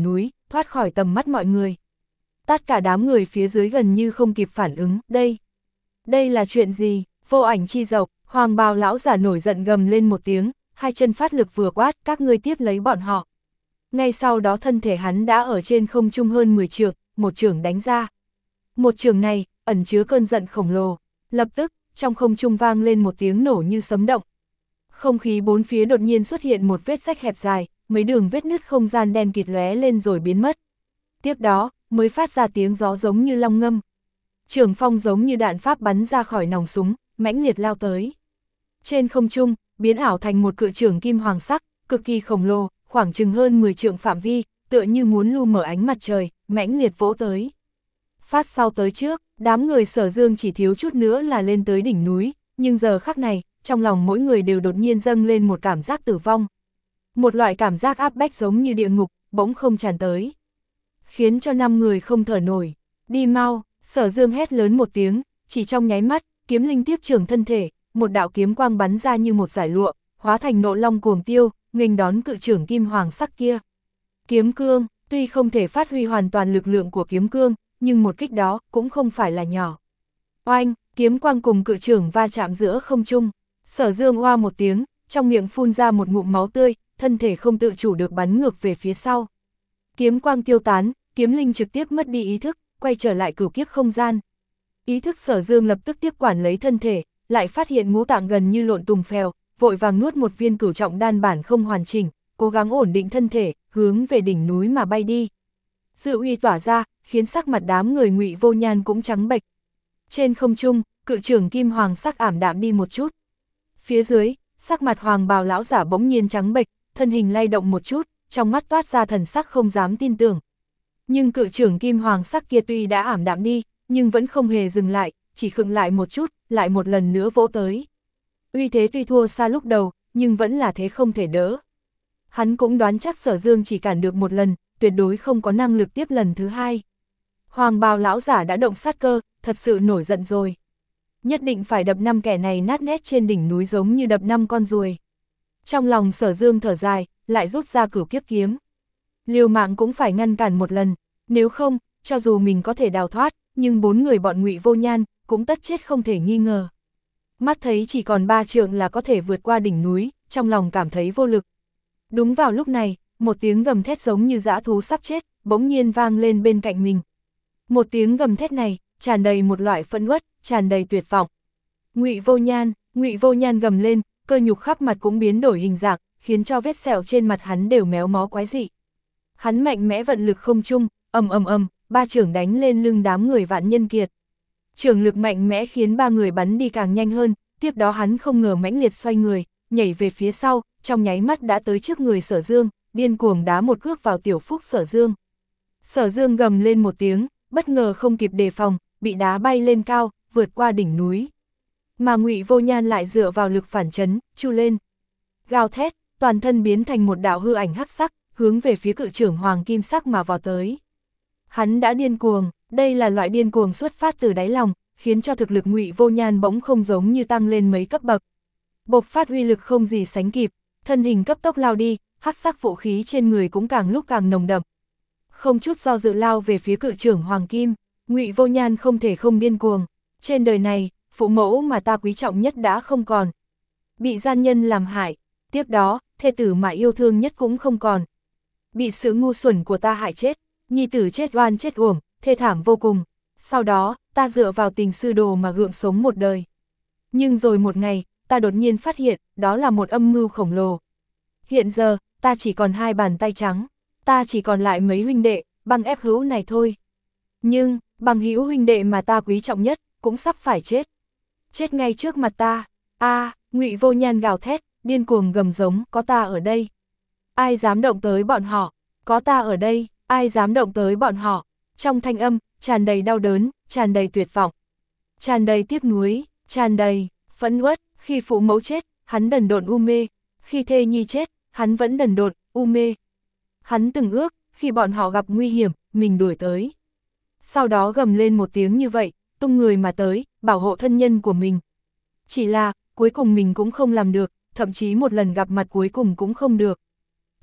thoát khỏi tầm mắt mọi người. Tất cả đám người phía dưới gần như không kịp phản ứng, đây, đây là chuyện gì, vô ảnh chi dộc, hoàng bào lão giả nổi giận gầm lên một tiếng, hai chân phát lực vừa quát, các ngươi tiếp lấy bọn họ. Ngay sau đó thân thể hắn đã ở trên không trung hơn mười trượng, một chưởng đánh ra. Một chưởng này, ẩn chứa cơn giận khổng lồ, lập tức, trong không trung vang lên một tiếng nổ như sấm động. Không khí bốn phía đột nhiên xuất hiện một vết rách hẹp dài, mấy đường vết nứt không gian đen kịt lóe lên rồi biến mất. Tiếp đó, mới phát ra tiếng gió giống như long ngâm. Trường phong giống như đạn pháp bắn ra khỏi nòng súng, mãnh liệt lao tới. Trên không trung, biến ảo thành một cự trường kim hoàng sắc, cực kỳ khổng lồ, khoảng chừng hơn mười trượng phạm vi, tựa như muốn lu mở ánh mặt trời, mãnh liệt vỗ tới. Phát sau tới trước, đám người Sở Dương chỉ thiếu chút nữa là lên tới đỉnh núi, nhưng giờ khắc này, trong lòng mỗi người đều đột nhiên dâng lên một cảm giác tử vong. Một loại cảm giác áp bách giống như địa ngục, bỗng không tràn tới. Khiến cho năm người không thở nổi. Đi mau, Sở Dương hét lớn một tiếng, chỉ trong nháy mắt, kiếm linh tiếp trường thân thể, một đạo kiếm quang bắn ra như một giải lụa, hóa thành nộ long cuồng tiêu, nghênh đón cự trưởng kim hoàng sắc kia. Kiếm cương, tuy không thể phát huy hoàn toàn lực lượng của kiếm cương, nhưng một kích đó cũng không phải là nhỏ. Oanh, kiếm quang cùng cự trưởng va chạm giữa không trung. Sở Dương oa một tiếng, trong miệng phun ra một ngụm máu tươi, thân thể không tự chủ được bắn ngược về phía sau. Kiếm quang tiêu tán, kiếm linh trực tiếp mất đi ý thức, quay trở lại cửu kiếp không gian. Ý thức Sở Dương lập tức tiếp quản lấy thân thể, lại phát hiện ngũ tạng gần như lộn tùng phèo, vội vàng nuốt một viên cửu trọng đan bản không hoàn chỉnh, cố gắng ổn định thân thể, hướng về đỉnh núi mà bay đi. Dự uy tỏa ra, khiến sắc mặt đám người Ngụy Vô Nhan cũng trắng bệch. Trên không trung, cự trưởng kim hoàng sắc ảm đạm đi một chút. Phía dưới, sắc mặt hoàng bào lão giả bỗng nhiên trắng bệch, thân hình lay động một chút, trong mắt toát ra thần sắc không dám tin tưởng. Nhưng cự trưởng kim hoàng sắc kia tuy đã ảm đạm đi, nhưng vẫn không hề dừng lại, chỉ khựng lại một chút, lại một lần nữa vỗ tới. Uy thế tuy thua xa lúc đầu, nhưng vẫn là thế không thể đỡ. Hắn cũng đoán chắc Sở Dương chỉ cản được một lần, tuyệt đối không có năng lực tiếp lần thứ hai. Hoàng bào lão giả đã động sát cơ, thật sự nổi giận rồi. Nhất định phải đập năm kẻ này nát nét trên đỉnh núi giống như đập năm con ruồi. Trong lòng Sở Dương thở dài, lại rút ra cửu kiếp kiếm. Liều mạng cũng phải ngăn cản một lần, nếu không, cho dù mình có thể đào thoát, nhưng bốn người bọn Ngụy Vô Nhan cũng tất chết không thể nghi ngờ. Mắt thấy chỉ còn ba trượng là có thể vượt qua đỉnh núi, trong lòng cảm thấy vô lực. Đúng vào lúc này, một tiếng gầm thét giống như dã thú sắp chết, bỗng nhiên vang lên bên cạnh mình. Một tiếng gầm thét này, tràn đầy một loại phẫn uất, tràn đầy tuyệt vọng. Ngụy Vô Nhan, Ngụy Vô Nhan gầm lên, cơ nhục khắp mặt cũng biến đổi hình dạng, khiến cho vết sẹo trên mặt hắn đều méo mó quái dị. Hắn mạnh mẽ vận lực không trung, ầm ầm ầm, ba chưởng đánh lên lưng đám người Vạn Nhân Kiệt. Chưởng lực mạnh mẽ khiến ba người bắn đi càng nhanh hơn, tiếp đó hắn không ngờ mãnh liệt xoay người, nhảy về phía sau, trong nháy mắt đã tới trước người Sở Dương, điên cuồng đá một cước vào tiểu phúc Sở Dương. Sở Dương gầm lên một tiếng, bất ngờ không kịp đề phòng, bị đá bay lên cao, vượt qua đỉnh núi. Mà Ngụy Vô Nhan lại dựa vào lực phản chấn, chu lên. Gào thét, toàn thân biến thành một đạo hư ảnh hắc sắc, hướng về phía cự trưởng hoàng kim sắc mà vào tới. Hắn đã điên cuồng, đây là loại điên cuồng xuất phát từ đáy lòng, khiến cho thực lực Ngụy Vô Nhan bỗng không giống như tăng lên mấy cấp bậc. Bộc phát uy lực không gì sánh kịp, thân hình cấp tốc lao đi, hắc sắc vũ khí trên người cũng càng lúc càng nồng đậm. Không chút do dự lao về phía cự trưởng hoàng kim, Ngụy Vô Nhan không thể không điên cuồng. Trên đời này, phụ mẫu mà ta quý trọng nhất đã không còn. Bị gian nhân làm hại, tiếp đó, thê tử mà yêu thương nhất cũng không còn. Bị sự ngu xuẩn của ta hại chết, nhi tử chết oan chết uổng, thê thảm vô cùng. Sau đó, ta dựa vào tình sư đồ mà gượng sống một đời. Nhưng rồi một ngày, ta đột nhiên phát hiện, đó là một âm mưu khổng lồ. Hiện giờ, ta chỉ còn hai bàn tay trắng, ta chỉ còn lại mấy huynh đệ, băng ép hữu này thôi. Nhưng, bằng hữu huynh đệ mà ta quý trọng nhất, cũng sắp phải chết. Chết ngay trước mặt ta. A, à, Ngụy Vô Nhan gào thét, điên cuồng gầm giống, có ta ở đây. Ai dám động tới bọn họ, có ta ở đây, ai dám động tới bọn họ. Trong thanh âm, tràn đầy đau đớn, tràn đầy tuyệt vọng, tràn đầy tiếc nuối, tràn đầy phẫn uất. Khi phụ mẫu chết, hắn đần độn u mê. Khi thê nhi chết, hắn vẫn đần độn, u mê. Hắn từng ước, khi bọn họ gặp nguy hiểm, mình đuổi tới. Sau đó gầm lên một tiếng như vậy, tung người mà tới, bảo hộ thân nhân của mình. Chỉ là, cuối cùng mình cũng không làm được, thậm chí một lần gặp mặt cuối cùng cũng không được.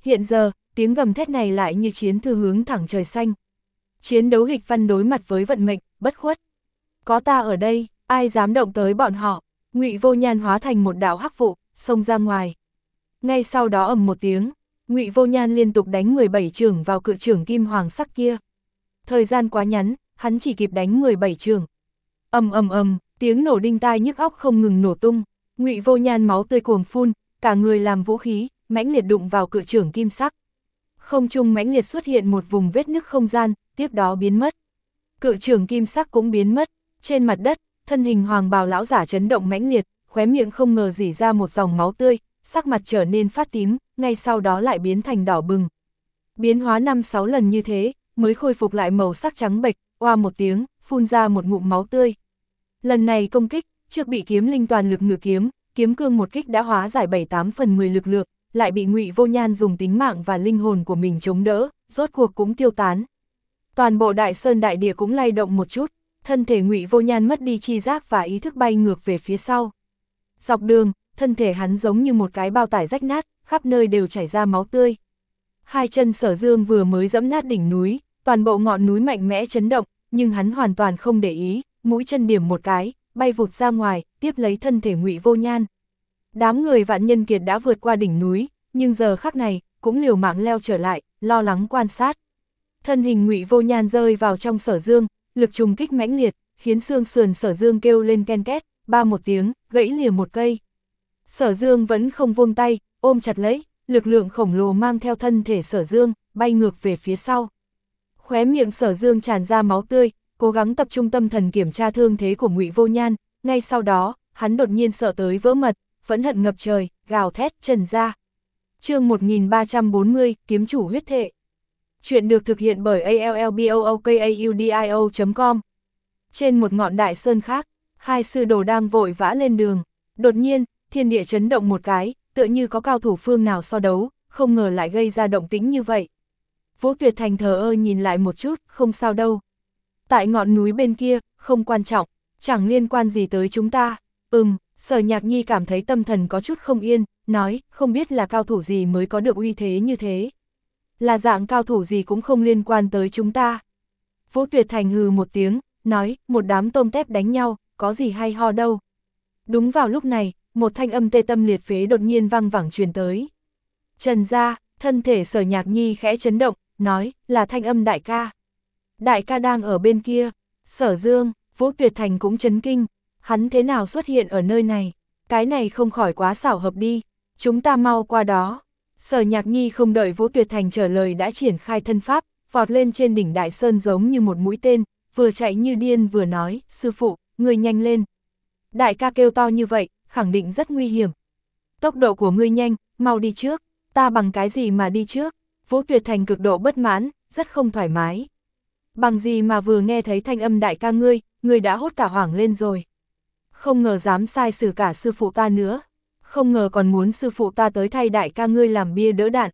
Hiện giờ, tiếng gầm thét này lại như chiến thư hướng thẳng trời xanh. Chiến đấu nghịch văn đối mặt với vận mệnh, bất khuất. Có ta ở đây, ai dám động tới bọn họ? Ngụy Vô Nhan hóa thành một đạo hắc vụ, xông ra ngoài. Ngay sau đó ầm một tiếng, Ngụy Vô Nhan liên tục đánh mười bảy chưởng vào cự chưởng kim hoàng sắc kia. Thời gian quá ngắn, hắn chỉ kịp đánh mười bảy chưởng. Ầm ầm ầm, tiếng nổ đinh tai nhức óc không ngừng nổ tung. Ngụy Vô Nhan máu tươi cuồng phun, cả người làm vũ khí, mãnh liệt đụng vào cự chưởng kim sắc. Không trung mãnh liệt xuất hiện một vùng vết nứt không gian, tiếp đó biến mất. Cự chưởng kim sắc cũng biến mất. Trên mặt đất, thân hình hoàng bào lão giả chấn động mãnh liệt, khóe miệng không ngờ rỉ ra một dòng máu tươi, sắc mặt trở nên phát tím, ngay sau đó lại biến thành đỏ bừng. Biến hóa năm sáu lần như thế, mới khôi phục lại màu sắc trắng bệch, oa một tiếng, phun ra một ngụm máu tươi. Lần này công kích, trước bị kiếm linh toàn lực ngự kiếm, kiếm cương một kích đã hóa giải bảy tám phần mười lực lượng, lại bị Ngụy Vô Nhan dùng tính mạng và linh hồn của mình chống đỡ, rốt cuộc cũng tiêu tán. Toàn bộ đại sơn đại địa cũng lay động một chút, thân thể Ngụy Vô Nhan mất đi chi giác và ý thức bay ngược về phía sau. Dọc đường, thân thể hắn giống như một cái bao tải rách nát, khắp nơi đều chảy ra máu tươi. Hai chân Sở Dương vừa mới dẫm nát đỉnh núi, toàn bộ ngọn núi mạnh mẽ chấn động, nhưng hắn hoàn toàn không để ý, mũi chân điểm một cái, bay vụt ra ngoài, tiếp lấy thân thể Ngụy Vô Nhan. Đám người Vạn Nhân Kiệt đã vượt qua đỉnh núi, nhưng giờ khắc này, cũng liều mạng leo trở lại, lo lắng quan sát. Thân hình Ngụy Vô Nhan rơi vào trong Sở Dương, lực trùng kích mãnh liệt, khiến xương sườn Sở Dương kêu lên ken két, ba một tiếng, gãy lìa một cây. Sở Dương vẫn không buông tay, ôm chặt lấy, lực lượng khổng lồ mang theo thân thể Sở Dương, bay ngược về phía sau. Khóe miệng Sở Dương tràn ra máu tươi, cố gắng tập trung tâm thần kiểm tra thương thế của Ngụy Vô Nhan, ngay sau đó, hắn đột nhiên sợ tới vỡ mật, phẫn hận ngập trời, gào thét trần ra. Chương một nghìn ba trăm bốn mươi, kiếm chủ huyết thệ. Chuyện được thực hiện bởi a l l b o o k a u d i o chấm com. Trên một ngọn đại sơn khác, hai sư đồ đang vội vã lên đường. Đột nhiên, thiên địa chấn động một cái, tựa như có cao thủ phương nào so đấu, không ngờ lại gây ra động tĩnh như vậy. Vũ Tuyệt Thành thờ ơ nhìn lại một chút, không sao đâu. Tại ngọn núi bên kia, không quan trọng, chẳng liên quan gì tới chúng ta. Ừm, Sở Nhạc Nhi cảm thấy tâm thần có chút không yên, nói, không biết là cao thủ gì mới có được uy thế như thế. Là dạng cao thủ gì cũng không liên quan tới chúng ta. Vũ Tuyệt Thành hừ một tiếng, nói, một đám tôm tép đánh nhau, có gì hay ho đâu. Đúng vào lúc này, một thanh âm tê tâm liệt phế đột nhiên vang vẳng truyền tới. Trần gia, thân thể Sở Nhạc Nhi khẽ chấn động, nói, là thanh âm đại ca. Đại ca đang ở bên kia. Sở Dương, Vũ Tuyệt Thành cũng chấn kinh, hắn thế nào xuất hiện ở nơi này, cái này không khỏi quá xảo hợp đi, chúng ta mau qua đó. Sở Nhạc Nhi không đợi Vũ Tuyệt Thành trả lời đã triển khai thân pháp, vọt lên trên đỉnh đại sơn giống như một mũi tên, vừa chạy như điên vừa nói, sư phụ, ngươi nhanh lên. Đại ca kêu to như vậy, khẳng định rất nguy hiểm. Tốc độ của ngươi nhanh, mau đi trước, ta bằng cái gì mà đi trước? Vũ Tuyệt Thành cực độ bất mãn, rất không thoải mái. Bằng gì mà vừa nghe thấy thanh âm đại ca ngươi, ngươi đã hốt cả hoảng lên rồi. Không ngờ dám sai xử cả sư phụ ta nữa. Không ngờ còn muốn sư phụ ta tới thay đại ca ngươi làm bia đỡ đạn.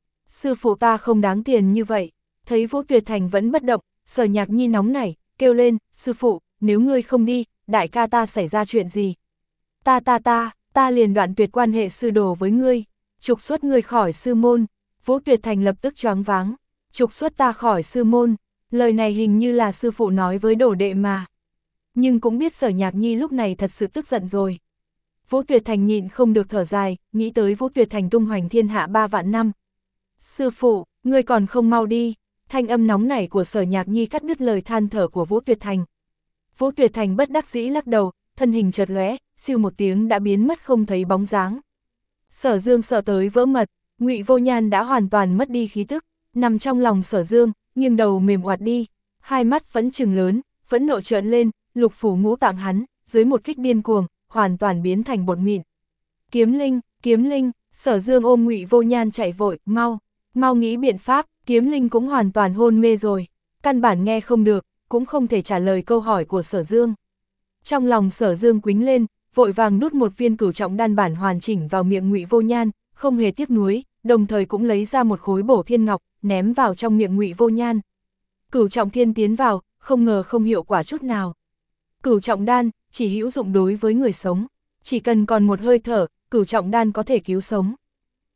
Sư phụ ta không đáng tiền như vậy. Thấy Vũ Tuyệt Thành vẫn bất động, Sở Nhạc Nhi nóng nảy, kêu lên, sư phụ, nếu ngươi không đi, đại ca ta xảy ra chuyện gì? Ta ta ta, ta liền đoạn tuyệt quan hệ sư đồ với ngươi, trục xuất ngươi khỏi sư môn. Vũ Tuyệt Thành lập tức choáng váng, trục xuất ta khỏi sư môn, lời này hình như là sư phụ nói với đồ đệ mà. Nhưng cũng biết Sở Nhạc Nhi lúc này thật sự tức giận rồi. Vũ Tuyệt Thành nhịn không được thở dài, nghĩ tới Vũ Tuyệt Thành tung hoành thiên hạ ba vạn năm. Sư phụ, ngươi còn không mau đi, thanh âm nóng nảy của Sở Nhạc Nhi cắt đứt lời than thở của Vũ Tuyệt Thành. Vũ Tuyệt Thành bất đắc dĩ lắc đầu, thân hình chợt lóe, siêu một tiếng đã biến mất không thấy bóng dáng. Sở Dương sợ tới vỡ mật, Ngụy Vô Nhan đã hoàn toàn mất đi khí tức, nằm trong lòng Sở Dương, nghiêng đầu mềm oạt đi, hai mắt vẫn trừng lớn, phẫn nộ trợn lên, lục phủ ngũ tạng hắn, dưới một kích điên cuồng, hoàn toàn biến thành bột mịn. Kiếm linh, kiếm linh, Sở Dương ôm Ngụy Vô Nhan chạy vội, mau, mau nghĩ biện pháp, kiếm linh cũng hoàn toàn hôn mê rồi, căn bản nghe không được, cũng không thể trả lời câu hỏi của Sở Dương. Trong lòng Sở Dương quính lên, vội vàng đút một viên cửu trọng đan bản hoàn chỉnh vào miệng Ngụy Vô Nhan, không hề tiếc nuối, đồng thời cũng lấy ra một khối bổ thiên ngọc, ném vào trong miệng Ngụy Vô Nhan. Cửu trọng thiên tiến vào, không ngờ không hiệu quả chút nào. Cửu trọng đan chỉ hữu dụng đối với người sống, chỉ cần còn một hơi thở, cửu trọng đan có thể cứu sống.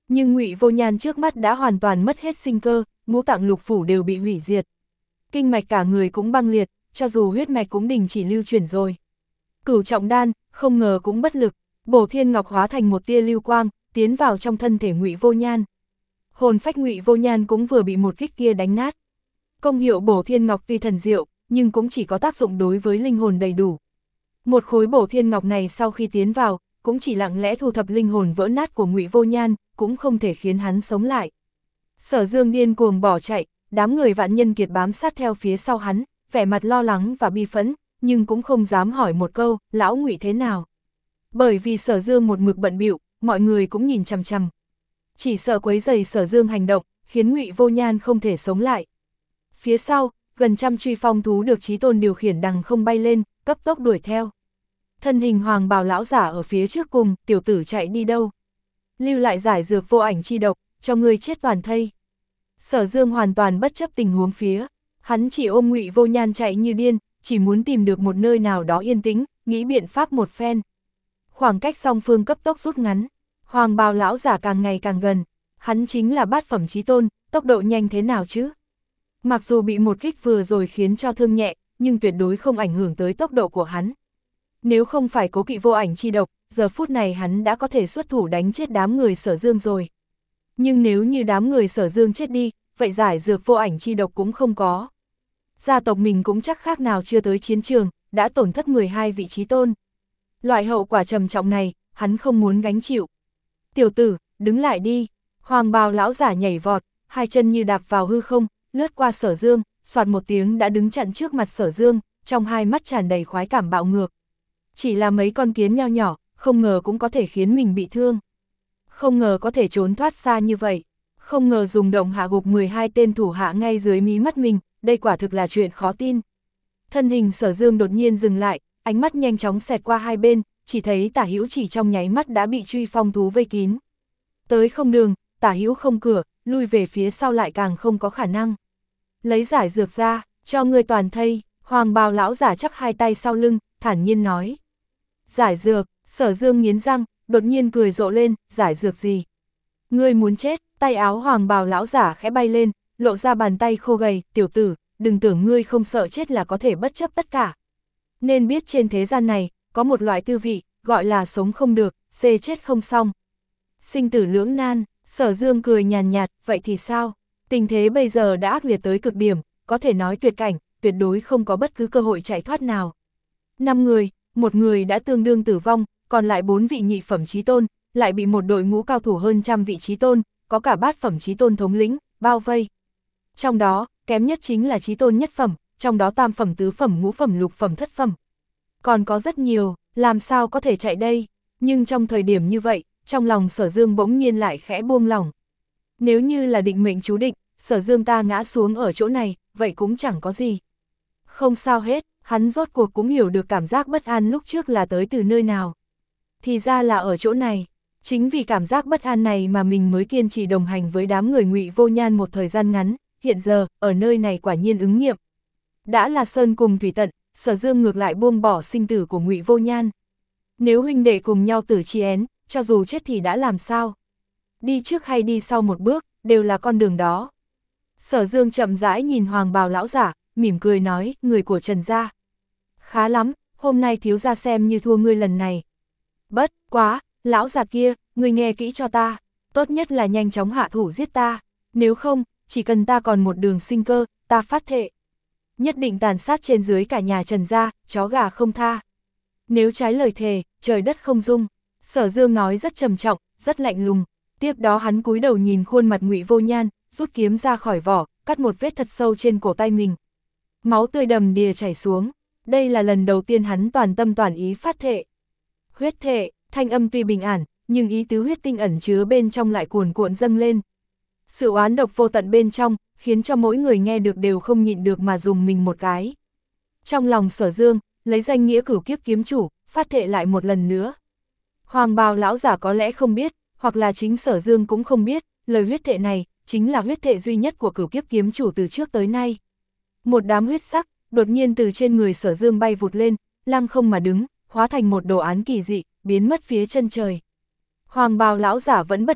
Nhưng Ngụy Vô Nhan trước mắt đã hoàn toàn mất hết sinh cơ, ngũ tạng lục phủ đều bị hủy diệt. Kinh mạch cả người cũng băng liệt, cho dù huyết mạch cũng đình chỉ lưu chuyển rồi. Cửu trọng đan, không ngờ cũng bất lực, Bổ Thiên Ngọc hóa thành một tia lưu quang, tiến vào trong thân thể Ngụy Vô Nhan. Hồn phách Ngụy Vô Nhan cũng vừa bị một kích kia đánh nát. Công hiệu Bổ Thiên Ngọc tuy thần diệu, nhưng cũng chỉ có tác dụng đối với linh hồn đầy đủ. Một khối Bổ Thiên Ngọc này sau khi tiến vào, cũng chỉ lặng lẽ thu thập linh hồn vỡ nát của Ngụy Vô Nhan, cũng không thể khiến hắn sống lại. Sở Dương điên cuồng bỏ chạy, đám người Vạn Nhân Kiệt bám sát theo phía sau hắn, vẻ mặt lo lắng và bi phẫn, nhưng cũng không dám hỏi một câu, lão Ngụy thế nào. Bởi vì Sở Dương một mực bận bịu, mọi người cũng nhìn chằm chằm. Chỉ sợ quấy rầy Sở Dương hành động, khiến Ngụy Vô Nhan không thể sống lại. Phía sau, gần trăm truy phong thú được Chí Tôn điều khiển đằng không bay lên, cấp tốc đuổi theo. Thân hình hoàng bào lão giả ở phía trước cùng, tiểu tử chạy đi đâu? Lưu lại giải dược vô ảnh chi độc, cho ngươi chết toàn thây. Sở Dương hoàn toàn bất chấp tình huống phía, hắn chỉ ôm Ngụy Vô Nhan chạy như điên, chỉ muốn tìm được một nơi nào đó yên tĩnh, nghĩ biện pháp một phen. Khoảng cách song phương cấp tốc rút ngắn, hoàng bào lão giả càng ngày càng gần, hắn chính là bát phẩm Chí Tôn, tốc độ nhanh thế nào chứ? Mặc dù bị một kích vừa rồi khiến cho thương nhẹ, nhưng tuyệt đối không ảnh hưởng tới tốc độ của hắn. Nếu không phải cố kỵ vô ảnh chi độc, giờ phút này hắn đã có thể xuất thủ đánh chết đám người Sở Dương rồi. Nhưng nếu như đám người Sở Dương chết đi, vậy giải dược vô ảnh chi độc cũng không có. Gia tộc mình cũng chắc khác nào chưa tới chiến trường, đã tổn thất mười hai vị Chí Tôn. Loại hậu quả trầm trọng này, hắn không muốn gánh chịu. Tiểu tử, đứng lại đi. Hoàng bào lão giả nhảy vọt, hai chân như đạp vào hư không, lướt qua Sở Dương, soạt một tiếng đã đứng chặn trước mặt Sở Dương, trong hai mắt tràn đầy khoái cảm bạo ngược. Chỉ là mấy con kiến nho nhỏ, không ngờ cũng có thể khiến mình bị thương. Không ngờ có thể trốn thoát xa như vậy. Không ngờ dùng động hạ gục mười hai tên thủ hạ ngay dưới mí mắt mình, đây quả thực là chuyện khó tin. Thân hình Sở Dương đột nhiên dừng lại, ánh mắt nhanh chóng xẹt qua hai bên, chỉ thấy Tả Hữu chỉ trong nháy mắt đã bị truy phong thú vây kín. Tới không đường, Tả Hữu không cửa, lui về phía sau lại càng không có khả năng. Lấy giải dược ra, cho ngươi toàn thây, hoàng bào lão giả chắp hai tay sau lưng, thản nhiên nói. Giải dược, Sở Dương nghiến răng, đột nhiên cười rộ lên, giải dược gì? Ngươi muốn chết, tay áo hoàng bào lão giả khẽ bay lên, lộ ra bàn tay khô gầy, tiểu tử, đừng tưởng ngươi không sợ chết là có thể bất chấp tất cả. Nên biết trên thế gian này, có một loại tư vị, gọi là sống không được, xê chết không xong. Sinh tử lưỡng nan, Sở Dương cười nhàn nhạt, vậy thì sao? Tình thế bây giờ đã ác liệt tới cực điểm, có thể nói tuyệt cảnh, tuyệt đối không có bất cứ cơ hội chạy thoát nào. Năm người, một người đã tương đương tử vong, còn lại bốn vị nhị phẩm Chí Tôn, lại bị một đội ngũ cao thủ hơn trăm vị Chí Tôn, có cả bát phẩm Chí Tôn thống lĩnh, bao vây. Trong đó, kém nhất chính là Chí Tôn nhất phẩm, trong đó tam phẩm tứ phẩm ngũ phẩm lục phẩm thất phẩm. Còn có rất nhiều, làm sao có thể chạy đây? Nhưng trong thời điểm như vậy, trong lòng Sở Dương bỗng nhiên lại khẽ buông lỏng. Nếu như là định mệnh chú định, Sở Dương ta ngã xuống ở chỗ này, vậy cũng chẳng có gì. Không sao hết, hắn rốt cuộc cũng hiểu được cảm giác bất an lúc trước là tới từ nơi nào. Thì ra là ở chỗ này, chính vì cảm giác bất an này mà mình mới kiên trì đồng hành với đám người Ngụy Vô Nhan một thời gian ngắn, hiện giờ, ở nơi này quả nhiên ứng nghiệm. Đã là sơn cùng thủy tận, Sở Dương ngược lại buông bỏ sinh tử của Ngụy Vô Nhan. Nếu huynh đệ cùng nhau tử chi én, cho dù chết thì đã làm sao? Đi trước hay đi sau một bước, đều là con đường đó. Sở Dương chậm rãi nhìn hoàng bào lão giả, mỉm cười nói, người của Trần gia. Khá lắm, hôm nay thiếu gia xem như thua ngươi lần này. Bất quá, lão già kia, ngươi nghe kỹ cho ta, tốt nhất là nhanh chóng hạ thủ giết ta, nếu không, chỉ cần ta còn một đường sinh cơ, ta phát thệ. Nhất định tàn sát trên dưới cả nhà Trần gia, chó gà không tha. Nếu trái lời thề, trời đất không dung. Sở Dương nói rất trầm trọng, rất lạnh lùng. Tiếp đó hắn cúi đầu nhìn khuôn mặt Ngụy Vô Nhan, rút kiếm ra khỏi vỏ, cắt một vết thật sâu trên cổ tay mình. Máu tươi đầm đìa chảy xuống. Đây là lần đầu tiên hắn toàn tâm toàn ý phát thệ. Huyết thệ, thanh âm tuy bình ản, nhưng ý tứ huyết tinh ẩn chứa bên trong lại cuồn cuộn dâng lên. Sự oán độc vô tận bên trong, khiến cho mỗi người nghe được đều không nhịn được mà dùng mình một cái. Trong lòng Sở Dương, lấy danh nghĩa cửu kiếp kiếm chủ, phát thệ lại một lần nữa. Hoàng bào lão giả có lẽ không biết, hoặc là chính Sở Dương cũng không biết, lời huyết thệ này, chính là huyết thệ duy nhất của cửu kiếp kiếm chủ từ trước tới nay. Một đám huyết sắc, đột nhiên từ trên người Sở Dương bay vụt lên, lăng không mà đứng, hóa thành một đồ án kỳ dị, biến mất phía chân trời. Hoàng bào lão giả vẫn bất động,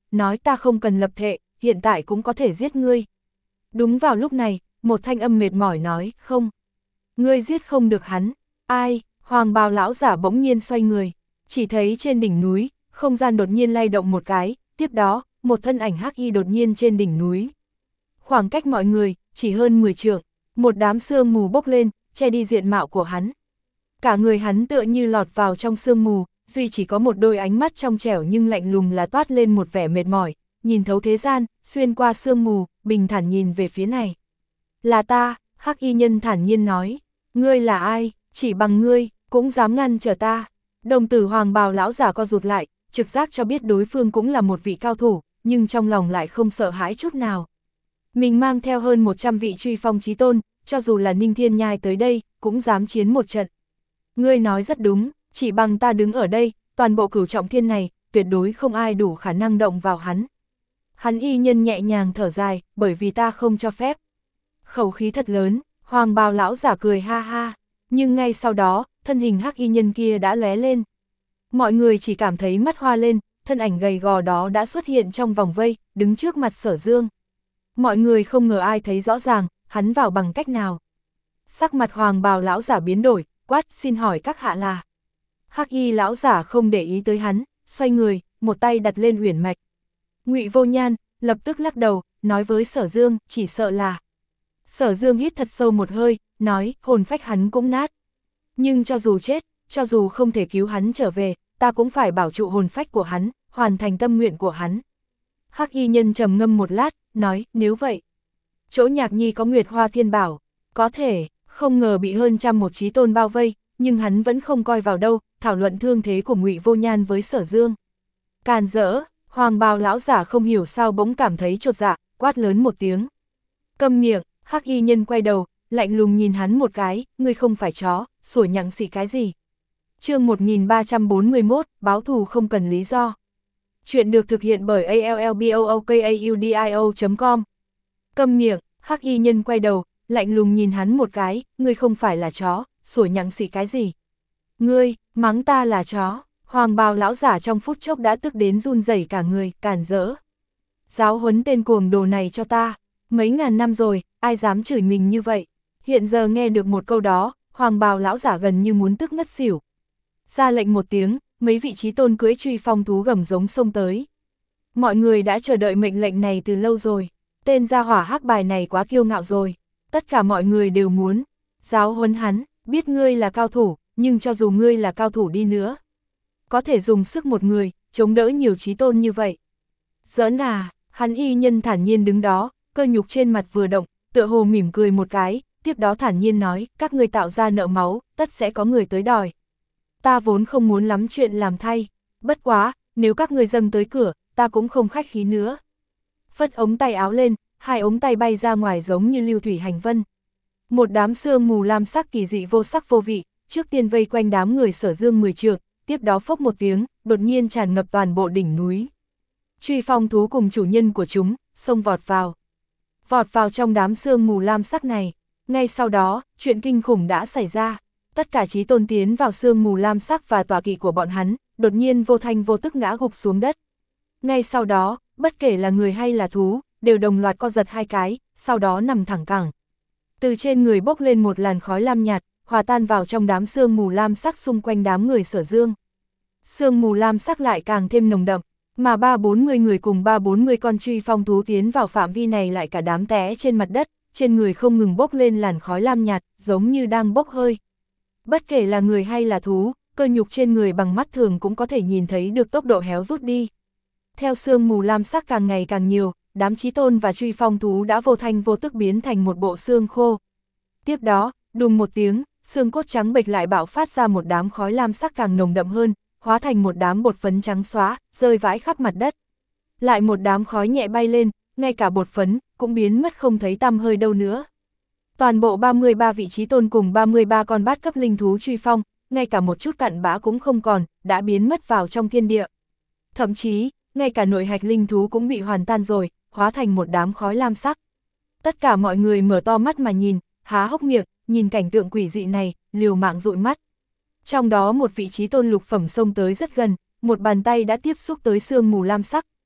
nói ta không cần lập thệ, hiện tại cũng có thể giết ngươi. Đúng vào lúc này, một thanh âm mệt mỏi nói, không. Ngươi giết không được hắn. Ai? Hoàng bào lão giả bỗng nhiên xoay người, chỉ thấy trên đỉnh núi, không gian đột nhiên lay động một cái, tiếp đó, một thân ảnh hắc y đột nhiên trên đỉnh núi. Khoảng cách mọi người, chỉ hơn mười trượng, một đám sương mù bốc lên, che đi diện mạo của hắn. Cả người hắn tựa như lọt vào trong sương mù, duy chỉ có một đôi ánh mắt trong trẻo nhưng lạnh lùng là toát lên một vẻ mệt mỏi, nhìn thấu thế gian, xuyên qua sương mù, bình thản nhìn về phía này. Là ta, hắc y nhân thản nhiên nói, ngươi là ai, chỉ bằng ngươi, cũng dám ngăn trở ta. Đồng tử hoàng bào lão giả co rụt lại, trực giác cho biết đối phương cũng là một vị cao thủ, nhưng trong lòng lại không sợ hãi chút nào. Mình mang theo hơn một trăm vị truy phong chí tôn, cho dù là Ninh Thiên Nhai tới đây, cũng dám chiến một trận. Ngươi nói rất đúng, chỉ bằng ta đứng ở đây, toàn bộ cửu trọng thiên này, tuyệt đối không ai đủ khả năng động vào hắn. Hắn y nhân nhẹ nhàng thở dài, bởi vì ta không cho phép. Khẩu khí thật lớn, hoàng bào lão giả cười ha ha, nhưng ngay sau đó, thân hình hắc y nhân kia đã lóe lên. Mọi người chỉ cảm thấy mắt hoa lên, thân ảnh gầy gò đó đã xuất hiện trong vòng vây, đứng trước mặt Sở Dương. Mọi người không ngờ ai thấy rõ ràng, hắn vào bằng cách nào. Sắc mặt hoàng bào lão giả biến đổi, quát, xin hỏi các hạ là. Hắc y lão giả không để ý tới hắn, xoay người, một tay đặt lên uyển mạch. Ngụy Vô Nhan lập tức lắc đầu, nói với Sở Dương, chỉ sợ là. Sở Dương hít thật sâu một hơi, nói, hồn phách hắn cũng nát. Nhưng cho dù chết, cho dù không thể cứu hắn trở về, ta cũng phải bảo trụ hồn phách của hắn, hoàn thành tâm nguyện của hắn. Hắc y nhân trầm ngâm một lát, nói, nếu vậy. Chỗ Nhạc Nhi có Nguyệt Hoa Thiên Bảo, có thể, không ngờ bị hơn trăm một chí tôn bao vây, nhưng hắn vẫn không coi vào đâu, thảo luận thương thế của Ngụy Vô Nhan với Sở Dương. Càn rỡ, hoàng bào lão giả không hiểu sao bỗng cảm thấy chột dạ, quát lớn một tiếng. Câm miệng, hắc y nhân quay đầu, lạnh lùng nhìn hắn một cái, ngươi không phải chó, sủa nhặng xị cái gì. Chương một nghìn ba trăm bốn mươi mốt, báo thù không cần lý do. Chuyện được thực hiện bởi a l l b o o k a u d i o chấm com. Câm miệng, hắc y nhân quay đầu, lạnh lùng nhìn hắn một cái, ngươi không phải là chó, sủa nhặng xị cái gì. Ngươi, mắng ta là chó, hoàng bào lão giả trong phút chốc đã tức đến run rẩy cả người, càn rỡ. Giáo huấn tên cuồng đồ này cho ta, mấy ngàn năm rồi, ai dám chửi mình như vậy. Hiện giờ nghe được một câu đó, hoàng bào lão giả gần như muốn tức ngất xỉu. Ra lệnh một tiếng, mấy vị chí tôn cưỡi truy phong thú gầm giống xông tới. Mọi người đã chờ đợi mệnh lệnh này từ lâu rồi, tên gia hỏa hắc bài này quá kiêu ngạo rồi. Tất cả mọi người đều muốn giáo huấn hắn, biết ngươi là cao thủ, nhưng cho dù ngươi là cao thủ đi nữa, có thể dùng sức một người, chống đỡ nhiều chí tôn như vậy. Giỡn à, hắn y nhân thản nhiên đứng đó, cơ nhục trên mặt vừa động, tựa hồ mỉm cười một cái, tiếp đó thản nhiên nói, các ngươi tạo ra nợ máu, tất sẽ có người tới đòi. Ta vốn không muốn lắm chuyện làm thay, bất quá, nếu các ngươi dâng tới cửa, ta cũng không khách khí nữa. Phất ống tay áo lên, hai ống tay bay ra ngoài giống như lưu thủy hành vân. Một đám sương mù lam sắc kỳ dị vô sắc vô vị, trước tiên vây quanh đám người Sở Dương mười trượng, tiếp đó phốc một tiếng, đột nhiên tràn ngập toàn bộ đỉnh núi. Truy phong thú cùng chủ nhân của chúng, xông vọt vào. Vọt vào trong đám sương mù lam sắc này, ngay sau đó, chuyện kinh khủng đã xảy ra. Tất cả chí tôn tiến vào sương mù lam sắc và tọa kỵ của bọn hắn, đột nhiên vô thanh vô tức ngã gục xuống đất. Ngay sau đó, bất kể là người hay là thú, đều đồng loạt co giật hai cái, sau đó nằm thẳng cẳng. Từ trên người bốc lên một làn khói lam nhạt, hòa tan vào trong đám sương mù lam sắc xung quanh đám người Sở Dương. Sương mù lam sắc lại càng thêm nồng đậm, mà ba bốn mươi người cùng ba bốn mươi con truy phong thú tiến vào phạm vi này lại cả đám té trên mặt đất, trên người không ngừng bốc lên làn khói lam nhạt, giống như đang bốc hơi. Bất kể là người hay là thú, cơ nhục trên người bằng mắt thường cũng có thể nhìn thấy được tốc độ héo rút đi. Theo sương mù lam sắc càng ngày càng nhiều, đám chí tôn và truy phong thú đã vô thanh vô tức biến thành một bộ xương khô. Tiếp đó, đùng một tiếng, xương cốt trắng bệch lại bạo phát ra một đám khói lam sắc càng nồng đậm hơn, hóa thành một đám bột phấn trắng xóa, rơi vãi khắp mặt đất. Lại một đám khói nhẹ bay lên, ngay cả bột phấn cũng biến mất không thấy tăm hơi đâu nữa. Toàn bộ ba mươi ba vị chí tôn cùng ba mươi ba con bát cấp linh thú truy phong, ngay cả một chút cặn bã cũng không còn, đã biến mất vào trong thiên địa. Thậm chí, ngay cả nội hạch linh thú cũng bị hoàn tan rồi, hóa thành một đám khói lam sắc. Tất cả mọi người mở to mắt mà nhìn, há hốc miệng, nhìn cảnh tượng quỷ dị này, liều mạng dụi mắt. Trong đó một vị chí tôn lục phẩm xông tới rất gần, một bàn tay đã tiếp xúc tới sương mù lam sắc,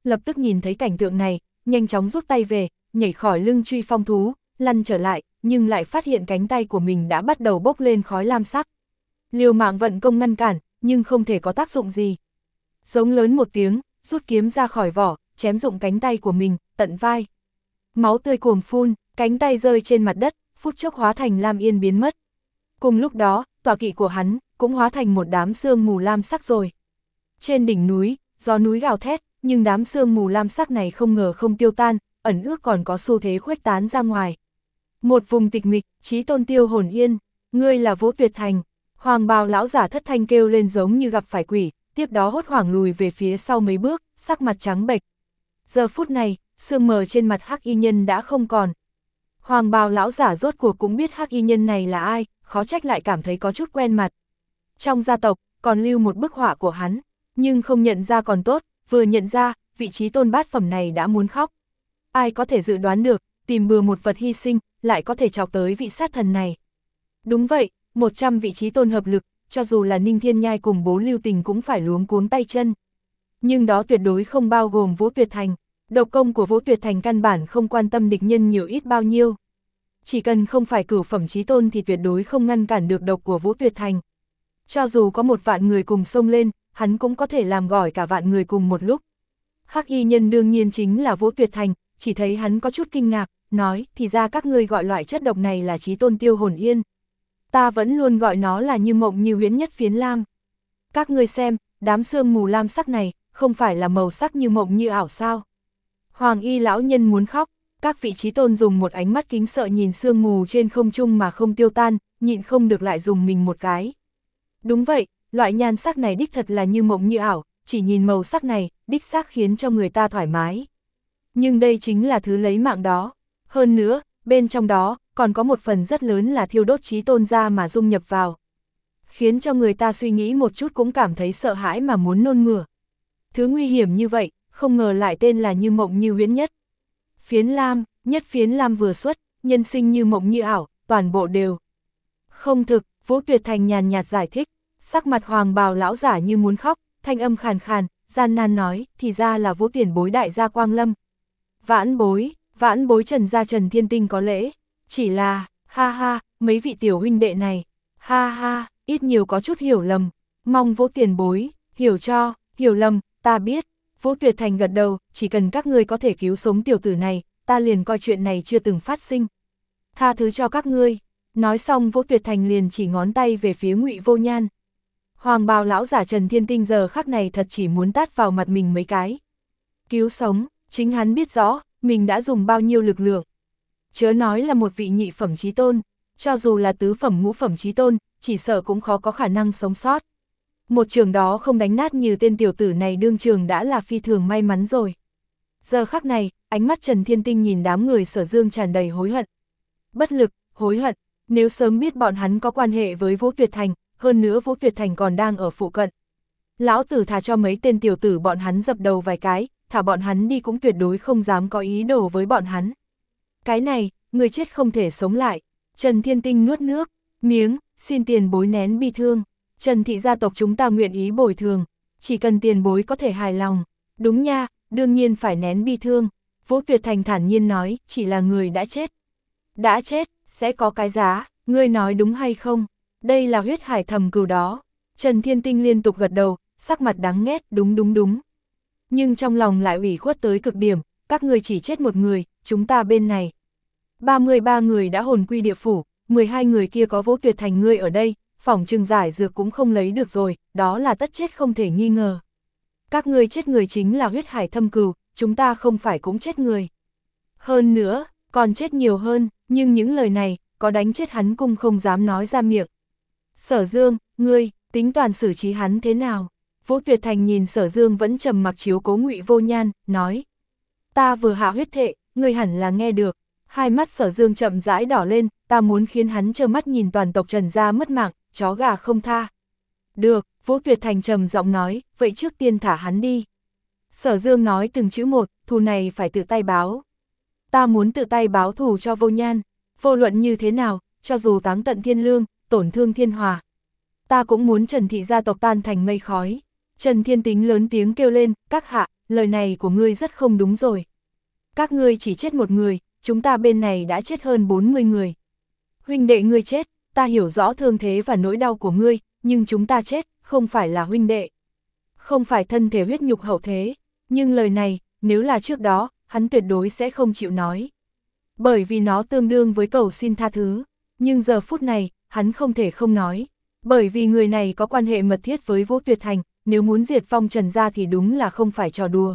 lập tức nhìn thấy cảnh tượng này, nhanh chóng rút tay về, nhảy khỏi lưng Truy Phong thú, lăn trở lại, nhưng lại phát hiện cánh tay của mình đã bắt đầu bốc lên khói lam sắc. Liều mạng vận công ngăn cản, nhưng không thể có tác dụng gì. Giống lớn một tiếng, rút kiếm ra khỏi vỏ, chém rụng cánh tay của mình, tận vai. Máu tươi cuồng phun, cánh tay rơi trên mặt đất, phút chốc hóa thành lam yên biến mất. Cùng lúc đó, tọa kỵ của hắn cũng hóa thành một đám sương mù lam sắc rồi. Trên đỉnh núi, gió núi gào thét, nhưng đám sương mù lam sắc này không ngờ không tiêu tan, ẩn ước còn có xu thế khuếch tán ra ngoài. Một vùng tịch mịch, Chí Tôn Tiêu Hồn Yên, ngươi là Vũ Tuyệt Thành. Hoàng bào lão giả thất thanh kêu lên giống như gặp phải quỷ, tiếp đó hốt hoảng lùi về phía sau mấy bước, sắc mặt trắng bệch. Giờ phút này, sương mờ trên mặt Hắc Y Nhân đã không còn. Hoàng bào lão giả rốt cuộc cũng biết Hắc Y Nhân này là ai, khó trách lại cảm thấy có chút quen mặt. Trong gia tộc, còn lưu một bức họa của hắn, nhưng không nhận ra còn tốt, vừa nhận ra, vị trí tôn bát phẩm này đã muốn khóc. Ai có thể dự đoán được, tìm bừa một vật hy sinh, lại có thể chọc tới vị sát thần này. Đúng vậy, một trăm vị trí tôn hợp lực, cho dù là Ninh Thiên Nhai cùng Bố Lưu Tình cũng phải luống cuống tay chân. Nhưng đó tuyệt đối không bao gồm Vũ Tuyệt Thành, độc công của Vũ Tuyệt Thành căn bản không quan tâm địch nhân nhiều ít bao nhiêu. Chỉ cần không phải cửu phẩm chí tôn thì tuyệt đối không ngăn cản được độc của Vũ Tuyệt Thành. Cho dù có một vạn người cùng xông lên, hắn cũng có thể làm gỏi cả vạn người cùng một lúc. Hắc Y Nhân đương nhiên chính là Vũ Tuyệt Thành, chỉ thấy hắn có chút kinh ngạc, nói, thì ra các ngươi gọi loại chất độc này là Chí Tôn Tiêu Hồn Yên. Ta vẫn luôn gọi nó là như mộng như huyễn nhất phiến lam. Các ngươi xem, đám sương mù lam sắc này, không phải là màu sắc như mộng như ảo sao. Hoàng Y lão nhân muốn khóc, các vị chí tôn dùng một ánh mắt kính sợ nhìn sương mù trên không trung mà không tiêu tan, nhịn không được lại dùng mình một cái. Đúng vậy, loại nhan sắc này đích thật là như mộng như ảo, chỉ nhìn màu sắc này, đích xác khiến cho người ta thoải mái. Nhưng đây chính là thứ lấy mạng đó. Hơn nữa, bên trong đó, còn có một phần rất lớn là thiêu đốt chí tôn ra mà dung nhập vào. Khiến cho người ta suy nghĩ một chút cũng cảm thấy sợ hãi mà muốn nôn mửa. Thứ nguy hiểm như vậy, không ngờ lại tên là như mộng như huyễn nhất. Phiến lam, nhất phiến lam vừa xuất, nhân sinh như mộng như ảo, toàn bộ đều. Không thực, Vũ Tuyệt Thành nhàn nhạt giải thích, sắc mặt hoàng bào lão giả như muốn khóc, thanh âm khàn khàn, gian nan nói, thì ra là Vũ tiền bối đại gia Quang Lâm. Vãn bối, vãn bối Trần gia Trần Thiên Tinh có lễ, chỉ là, ha ha, mấy vị tiểu huynh đệ này, ha ha, ít nhiều có chút hiểu lầm, mong Vũ tiền bối, hiểu cho, hiểu lầm, ta biết. Vũ Tuyệt Thành gật đầu, chỉ cần các ngươi có thể cứu sống tiểu tử này, ta liền coi chuyện này chưa từng phát sinh. Tha thứ cho các ngươi. Nói xong Vũ Tuyệt Thành liền chỉ ngón tay về phía Ngụy Vô Nhan. Hoàng bào lão giả Trần Thiên Tinh giờ khắc này thật chỉ muốn tát vào mặt mình mấy cái. Cứu sống, chính hắn biết rõ, mình đã dùng bao nhiêu lực lượng. Chớ nói là một vị nhị phẩm chí tôn, cho dù là tứ phẩm ngũ phẩm chí tôn, chỉ sợ cũng khó có khả năng sống sót. Một trường đó không đánh nát như tên tiểu tử này đương trường đã là phi thường may mắn rồi. Giờ khắc này, ánh mắt Trần Thiên Tinh nhìn đám người Sở Dương tràn đầy hối hận. Bất lực, hối hận, nếu sớm biết bọn hắn có quan hệ với Vũ Tuyệt Thành, hơn nữa Vũ Tuyệt Thành còn đang ở phụ cận. Lão tử thà cho mấy tên tiểu tử bọn hắn dập đầu vài cái, thả bọn hắn đi cũng tuyệt đối không dám có ý đồ với bọn hắn. Cái này, người chết không thể sống lại. Trần Thiên Tinh nuốt nước, miếng, xin tiền bối nén bi thương. Trần thị gia tộc chúng ta nguyện ý bồi thường, chỉ cần tiền bối có thể hài lòng. Đúng nha, đương nhiên phải nén bi thương. Vũ Tuyệt Thành thản nhiên nói, chỉ là người đã chết. Đã chết, sẽ có cái giá, ngươi nói đúng hay không? Đây là huyết hải thầm cừu đó. Trần Thiên Tinh liên tục gật đầu, sắc mặt đắng nghét, đúng đúng đúng. Nhưng trong lòng lại ủy khuất tới cực điểm, các ngươi chỉ chết một người, chúng ta bên này. ba mươi ba người đã hồn quy địa phủ, mười hai người kia có Vũ Tuyệt Thành ngươi ở đây, phỏng chừng giải dược cũng không lấy được rồi, đó là tất chết không thể nghi ngờ. Các ngươi chết người chính là huyết hải thâm cừu, chúng ta không phải cũng chết người. Hơn nữa, còn chết nhiều hơn, nhưng những lời này, có đánh chết hắn cũng không dám nói ra miệng. Sở Dương, ngươi, tính toàn xử trí hắn thế nào? Vũ Tuyệt Thành nhìn Sở Dương vẫn trầm mặc chiếu cố Ngụy Vô Nhan, nói. Ta vừa hạ huyết thệ, ngươi hẳn là nghe được. Hai mắt Sở Dương chậm rãi đỏ lên, ta muốn khiến hắn trơ mắt nhìn toàn tộc Trần gia mất mạng, chó gà không tha. Được, Vũ Tuyệt Thành trầm giọng nói, vậy trước tiên thả hắn đi. Sở Dương nói từng chữ một, thù này phải tự tay báo. Ta muốn tự tay báo thù cho Vô Nhan, vô luận như thế nào, cho dù táng tận thiên lương, tổn thương thiên hòa. Ta cũng muốn Trần thị gia tộc tan thành mây khói. Trần Thiên Tính lớn tiếng kêu lên, các hạ, lời này của ngươi rất không đúng rồi. Các ngươi chỉ chết một người, chúng ta bên này đã chết hơn bốn mươi người. Huynh đệ ngươi chết, ta hiểu rõ thương thế và nỗi đau của ngươi, nhưng chúng ta chết, không phải là huynh đệ. Không phải thân thể huyết nhục hậu thế, nhưng lời này, nếu là trước đó, hắn tuyệt đối sẽ không chịu nói. Bởi vì nó tương đương với cầu xin tha thứ, nhưng giờ phút này, hắn không thể không nói. Bởi vì người này có quan hệ mật thiết với Vũ Tuyệt Thành, nếu muốn diệt vong Trần gia thì đúng là không phải trò đùa.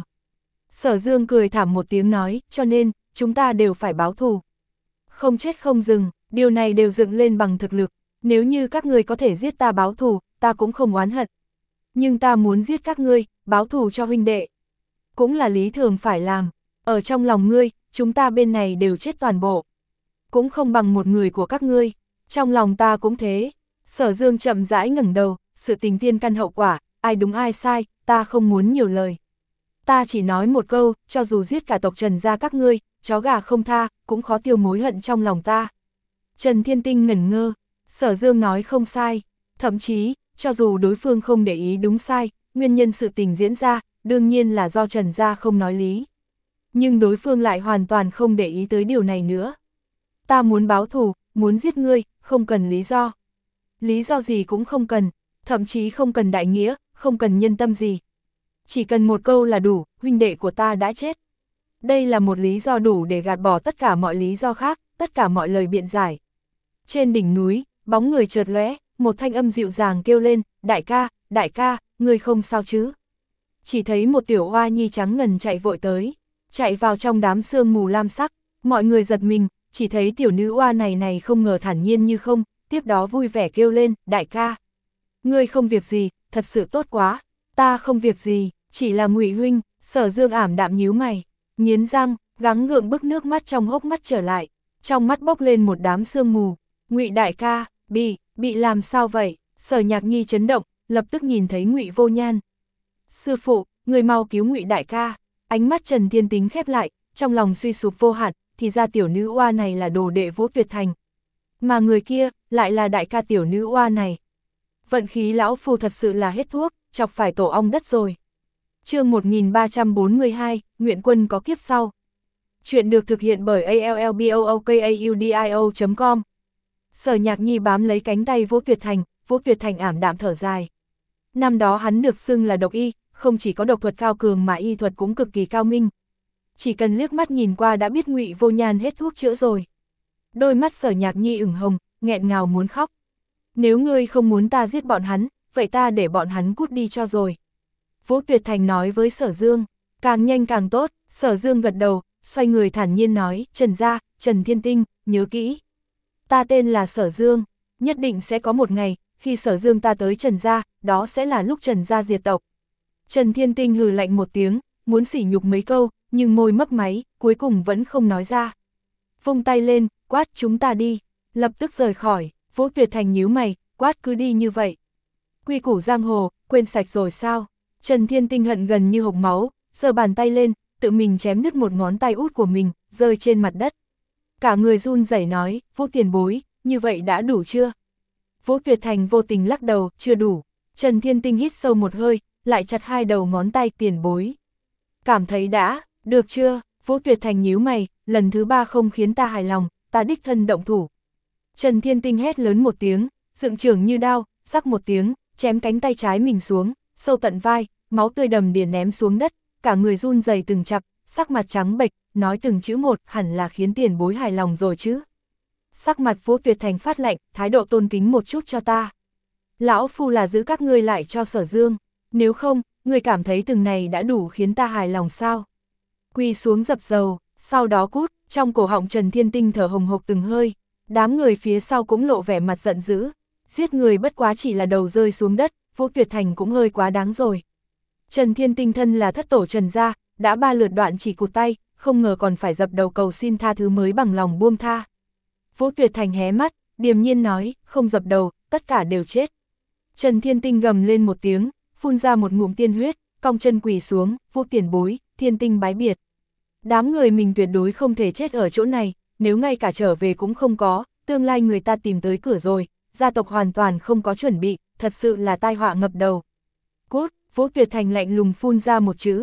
Sở Dương cười thảm một tiếng nói, cho nên, chúng ta đều phải báo thù. Không chết không dừng, điều này đều dựng lên bằng thực lực, nếu như các ngươi có thể giết ta báo thù, ta cũng không oán hận. Nhưng ta muốn giết các ngươi, báo thù cho huynh đệ. Cũng là lý thường phải làm, ở trong lòng ngươi, chúng ta bên này đều chết toàn bộ. Cũng không bằng một người của các ngươi, trong lòng ta cũng thế. Sở Dương chậm rãi ngẩng đầu, sự tình tiên căn hậu quả, ai đúng ai sai, ta không muốn nhiều lời. Ta chỉ nói một câu, cho dù giết cả tộc Trần gia các ngươi, chó gà không tha, cũng khó tiêu mối hận trong lòng ta. Trần Thiên Tinh ngẩn ngơ, Sở Dương nói không sai, thậm chí, cho dù đối phương không để ý đúng sai, nguyên nhân sự tình diễn ra, đương nhiên là do Trần gia không nói lý. Nhưng đối phương lại hoàn toàn không để ý tới điều này nữa. Ta muốn báo thù, muốn giết ngươi, không cần lý do. Lý do gì cũng không cần, thậm chí không cần đại nghĩa, không cần nhân tâm gì. Chỉ cần một câu là đủ, huynh đệ của ta đã chết. Đây là một lý do đủ để gạt bỏ tất cả mọi lý do khác, tất cả mọi lời biện giải. Trên đỉnh núi, bóng người chợt lóe, một thanh âm dịu dàng kêu lên, đại ca, đại ca, ngươi không sao chứ. Chỉ thấy một tiểu oa nhi trắng ngần chạy vội tới, chạy vào trong đám sương mù lam sắc, mọi người giật mình, chỉ thấy tiểu nữ oa này này không ngờ thản nhiên như không, tiếp đó vui vẻ kêu lên, đại ca. Ngươi không việc gì, thật sự tốt quá, ta không việc gì, chỉ là Ngụy huynh. Sở Dương ảm đạm nhíu mày, nghiến răng, gắng gượng bức nước mắt trong hốc mắt trở lại, trong mắt bốc lên một đám sương mù. Ngụy đại ca, bị, bị làm sao vậy? Sở Nhạc Nhi chấn động, lập tức nhìn thấy Ngụy Vô Nhan. Sư phụ, người mau cứu Ngụy đại ca. Ánh mắt Trần Thiên Tính khép lại, trong lòng suy sụp vô hạn, thì ra tiểu nữ oa này là đồ đệ Vũ Tuyệt Thành. Mà người kia, lại là đại ca tiểu nữ oa này. Vận khí lão phu thật sự là hết thuốc, chọc phải tổ ong đất rồi. Chương một nghìn ba trăm bốn mươi hai, Nguyện Quân có kiếp sau. Chuyện được thực hiện bởi a l l b o o k a u d i o chấm com. Sở Nhạc Nhi bám lấy cánh tay Vũ Tuyệt Thành, Vũ Tuyệt Thành ảm đạm thở dài. Năm đó hắn được xưng là độc y, không chỉ có độc thuật cao cường mà y thuật cũng cực kỳ cao minh. Chỉ cần liếc mắt nhìn qua đã biết Ngụy Vô Nhan hết thuốc chữa rồi. Đôi mắt Sở Nhạc Nhi ửng hồng, nghẹn ngào muốn khóc. Nếu ngươi không muốn ta giết bọn hắn, vậy ta để bọn hắn cút đi cho rồi. Vũ Tuyệt Thành nói với Sở Dương, càng nhanh càng tốt. Sở Dương gật đầu, xoay người thản nhiên nói, Trần gia, Trần Thiên Tinh, nhớ kỹ. Ta tên là Sở Dương, nhất định sẽ có một ngày, khi Sở Dương ta tới Trần gia, đó sẽ là lúc Trần gia diệt tộc. Trần Thiên Tinh hừ lạnh một tiếng, muốn sỉ nhục mấy câu, nhưng môi mấp máy, cuối cùng vẫn không nói ra. Vung tay lên, quát chúng ta đi, lập tức rời khỏi. Vũ Tuyệt Thành nhíu mày, quát cứ đi như vậy. Quy củ giang hồ, quên sạch rồi sao? Trần Thiên Tinh hận gần như hộc máu, giơ bàn tay lên, tự mình chém đứt một ngón tay út của mình, rơi trên mặt đất. Cả người run rẩy nói, Vũ tiền bối, như vậy đã đủ chưa? Vũ Tuyệt Thành vô tình lắc đầu, chưa đủ. Trần Thiên Tinh hít sâu một hơi, lại chặt hai đầu ngón tay tiền bối. Cảm thấy đã, được chưa? Vũ Tuyệt Thành nhíu mày, lần thứ ba không khiến ta hài lòng, ta đích thân động thủ. Trần Thiên Tinh hét lớn một tiếng, dựng trưởng như đao, sắc một tiếng, chém cánh tay trái mình xuống, sâu tận vai, máu tươi đầm đìa ném xuống đất, cả người run rẩy từng chập, sắc mặt trắng bệch, nói từng chữ một, hẳn là khiến tiền bối hài lòng rồi chứ. Sắc mặt Vũ Tuyệt Thành phát lạnh, thái độ tôn kính một chút cho ta. Lão phu là giữ các ngươi lại cho Sở Dương, nếu không, ngươi cảm thấy từng này đã đủ khiến ta hài lòng sao? Quỳ xuống dập dầu, sau đó cút. Trong cổ họng Trần Thiên Tinh thở hồng hộc từng hơi, đám người phía sau cũng lộ vẻ mặt giận dữ. Giết người bất quá chỉ là đầu rơi xuống đất, Vũ Tuyệt Thành cũng hơi quá đáng rồi. Trần Thiên Tinh thân là thất tổ Trần gia, đã ba lượt đoạn chỉ cụt tay, không ngờ còn phải dập đầu cầu xin tha thứ mới bằng lòng buông tha. Vũ Tuyệt Thành hé mắt, điềm nhiên nói, không dập đầu, tất cả đều chết. Trần Thiên Tinh gầm lên một tiếng, phun ra một ngụm tiên huyết, cong chân quỳ xuống, Vũ tiền bối, Thiên Tinh bái biệt. Đám người mình tuyệt đối không thể chết ở chỗ này, nếu ngay cả trở về cũng không có, tương lai người ta tìm tới cửa rồi, gia tộc hoàn toàn không có chuẩn bị, thật sự là tai họa ngập đầu. Cút, Vũ Tuyệt Thành lạnh lùng phun ra một chữ.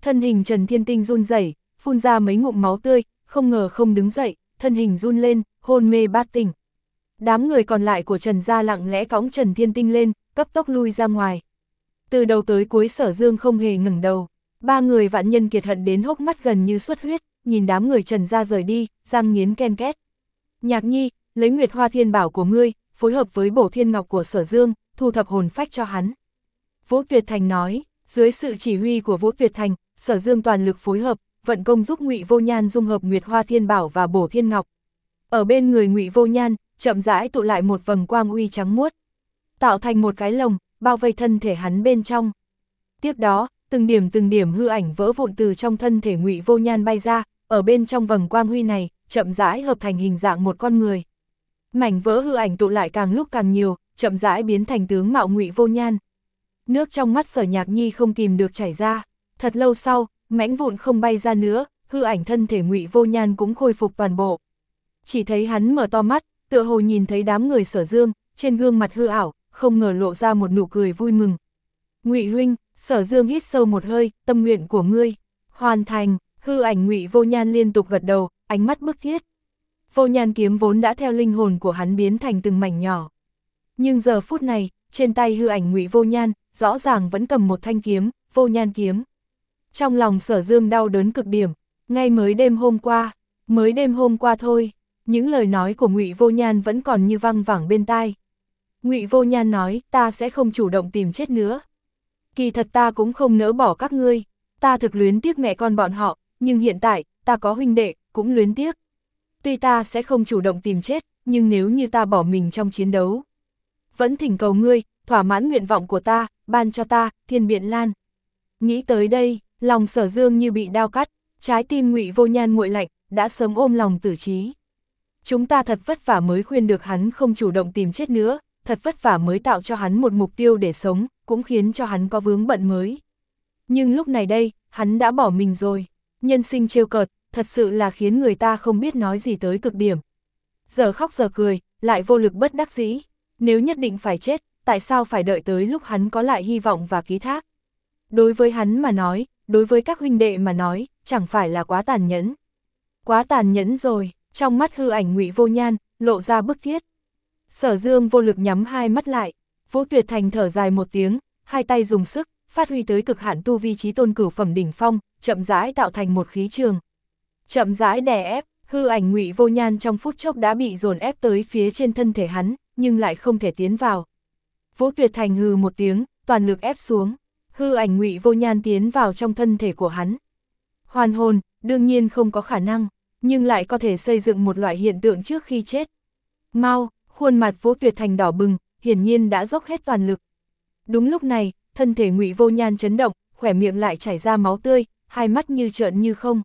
Thân hình Trần Thiên Tinh run rẩy, phun ra mấy ngụm máu tươi, không ngờ không đứng dậy, thân hình run lên, hôn mê bát tỉnh. Đám người còn lại của Trần gia lặng lẽ cõng Trần Thiên Tinh lên, cấp tốc lui ra ngoài. Từ đầu tới cuối Sở Dương không hề ngẩng đầu. Ba người Vạn Nhân Kiệt hận đến hốc mắt gần như xuất huyết, nhìn đám người Trần gia rời đi, răng nghiến ken két. Nhạc Nhi, lấy Nguyệt Hoa Thiên Bảo của ngươi, phối hợp với Bổ Thiên Ngọc của Sở Dương, thu thập hồn phách cho hắn. Vũ Tuyệt Thành nói, dưới sự chỉ huy của Vũ Tuyệt Thành, Sở Dương toàn lực phối hợp, vận công giúp Ngụy Vô Nhan dung hợp Nguyệt Hoa Thiên Bảo và Bổ Thiên Ngọc. Ở bên người Ngụy Vô Nhan, chậm rãi tụ lại một vầng quang uy trắng muốt, tạo thành một cái lồng, bao vây thân thể hắn bên trong. Tiếp đó, từng điểm từng điểm hư ảnh vỡ vụn từ trong thân thể Ngụy Vô Nhan bay ra, ở bên trong vầng quang huy này, chậm rãi hợp thành hình dạng một con người. Mảnh vỡ hư ảnh tụ lại càng lúc càng nhiều, chậm rãi biến thành tướng mạo Ngụy Vô Nhan. Nước trong mắt Sở Nhạc Nhi không kìm được chảy ra. Thật lâu sau, mảnh vụn không bay ra nữa, hư ảnh thân thể Ngụy Vô Nhan cũng khôi phục toàn bộ. Chỉ thấy hắn mở to mắt, tựa hồ nhìn thấy đám người Sở Dương, trên gương mặt hư ảo, không ngờ lộ ra một nụ cười vui mừng. Ngụy huynh, Sở Dương hít sâu một hơi, tâm nguyện của ngươi hoàn thành. Hư ảnh Ngụy Vô Nhan liên tục gật đầu, ánh mắt bức thiết. Vô Nhan kiếm vốn đã theo linh hồn của hắn biến thành từng mảnh nhỏ. Nhưng giờ phút này, trên tay hư ảnh Ngụy Vô Nhan, rõ ràng vẫn cầm một thanh kiếm, Vô Nhan kiếm. Trong lòng Sở Dương đau đớn cực điểm, ngay mới đêm hôm qua, mới đêm hôm qua thôi, những lời nói của Ngụy Vô Nhan vẫn còn như văng vẳng bên tai. Ngụy Vô Nhan nói, ta sẽ không chủ động tìm chết nữa. Kỳ thật ta cũng không nỡ bỏ các ngươi, ta thực luyến tiếc mẹ con bọn họ, nhưng hiện tại, ta có huynh đệ, cũng luyến tiếc. Tuy ta sẽ không chủ động tìm chết, nhưng nếu như ta bỏ mình trong chiến đấu, vẫn thỉnh cầu ngươi, thỏa mãn nguyện vọng của ta, ban cho ta, Thiên Biện Lan. Nghĩ tới đây, lòng Sở Dương như bị đao cắt, trái tim Ngụy Vô Nhan nguội lạnh, đã sớm ôm lòng tử trí. Chúng ta thật vất vả mới khuyên được hắn không chủ động tìm chết nữa, thật vất vả mới tạo cho hắn một mục tiêu để sống, cũng khiến cho hắn có vướng bận mới. Nhưng lúc này đây, hắn đã bỏ mình rồi. Nhân sinh trêu cợt, thật sự là khiến người ta không biết nói gì tới cực điểm. Giờ khóc giờ cười, lại vô lực bất đắc dĩ. Nếu nhất định phải chết, tại sao phải đợi tới lúc hắn có lại hy vọng và ký thác? Đối với hắn mà nói, đối với các huynh đệ mà nói, chẳng phải là quá tàn nhẫn. Quá tàn nhẫn rồi, trong mắt hư ảnh Ngụy Vô Nhan, lộ ra bức thiết. Sở Dương vô lực nhắm hai mắt lại, Vũ Tuyệt Thành thở dài một tiếng, hai tay dùng sức, phát huy tới cực hạn tu vi chí tôn cửu phẩm đỉnh phong, chậm rãi tạo thành một khí trường. Chậm rãi đè ép, hư ảnh Ngụy Vô Nhan trong phút chốc đã bị dồn ép tới phía trên thân thể hắn, nhưng lại không thể tiến vào. Vũ Tuyệt Thành hừ một tiếng, toàn lực ép xuống, hư ảnh Ngụy Vô Nhan tiến vào trong thân thể của hắn. Hoàn hồn, đương nhiên không có khả năng, nhưng lại có thể xây dựng một loại hiện tượng trước khi chết. Mau, khuôn mặt Vũ Tuyệt Thành đỏ bừng, hiển nhiên đã dốc hết toàn lực. Đúng lúc này, thân thể Ngụy Vô Nhan chấn động, khỏe miệng lại chảy ra máu tươi, hai mắt như trợn như không.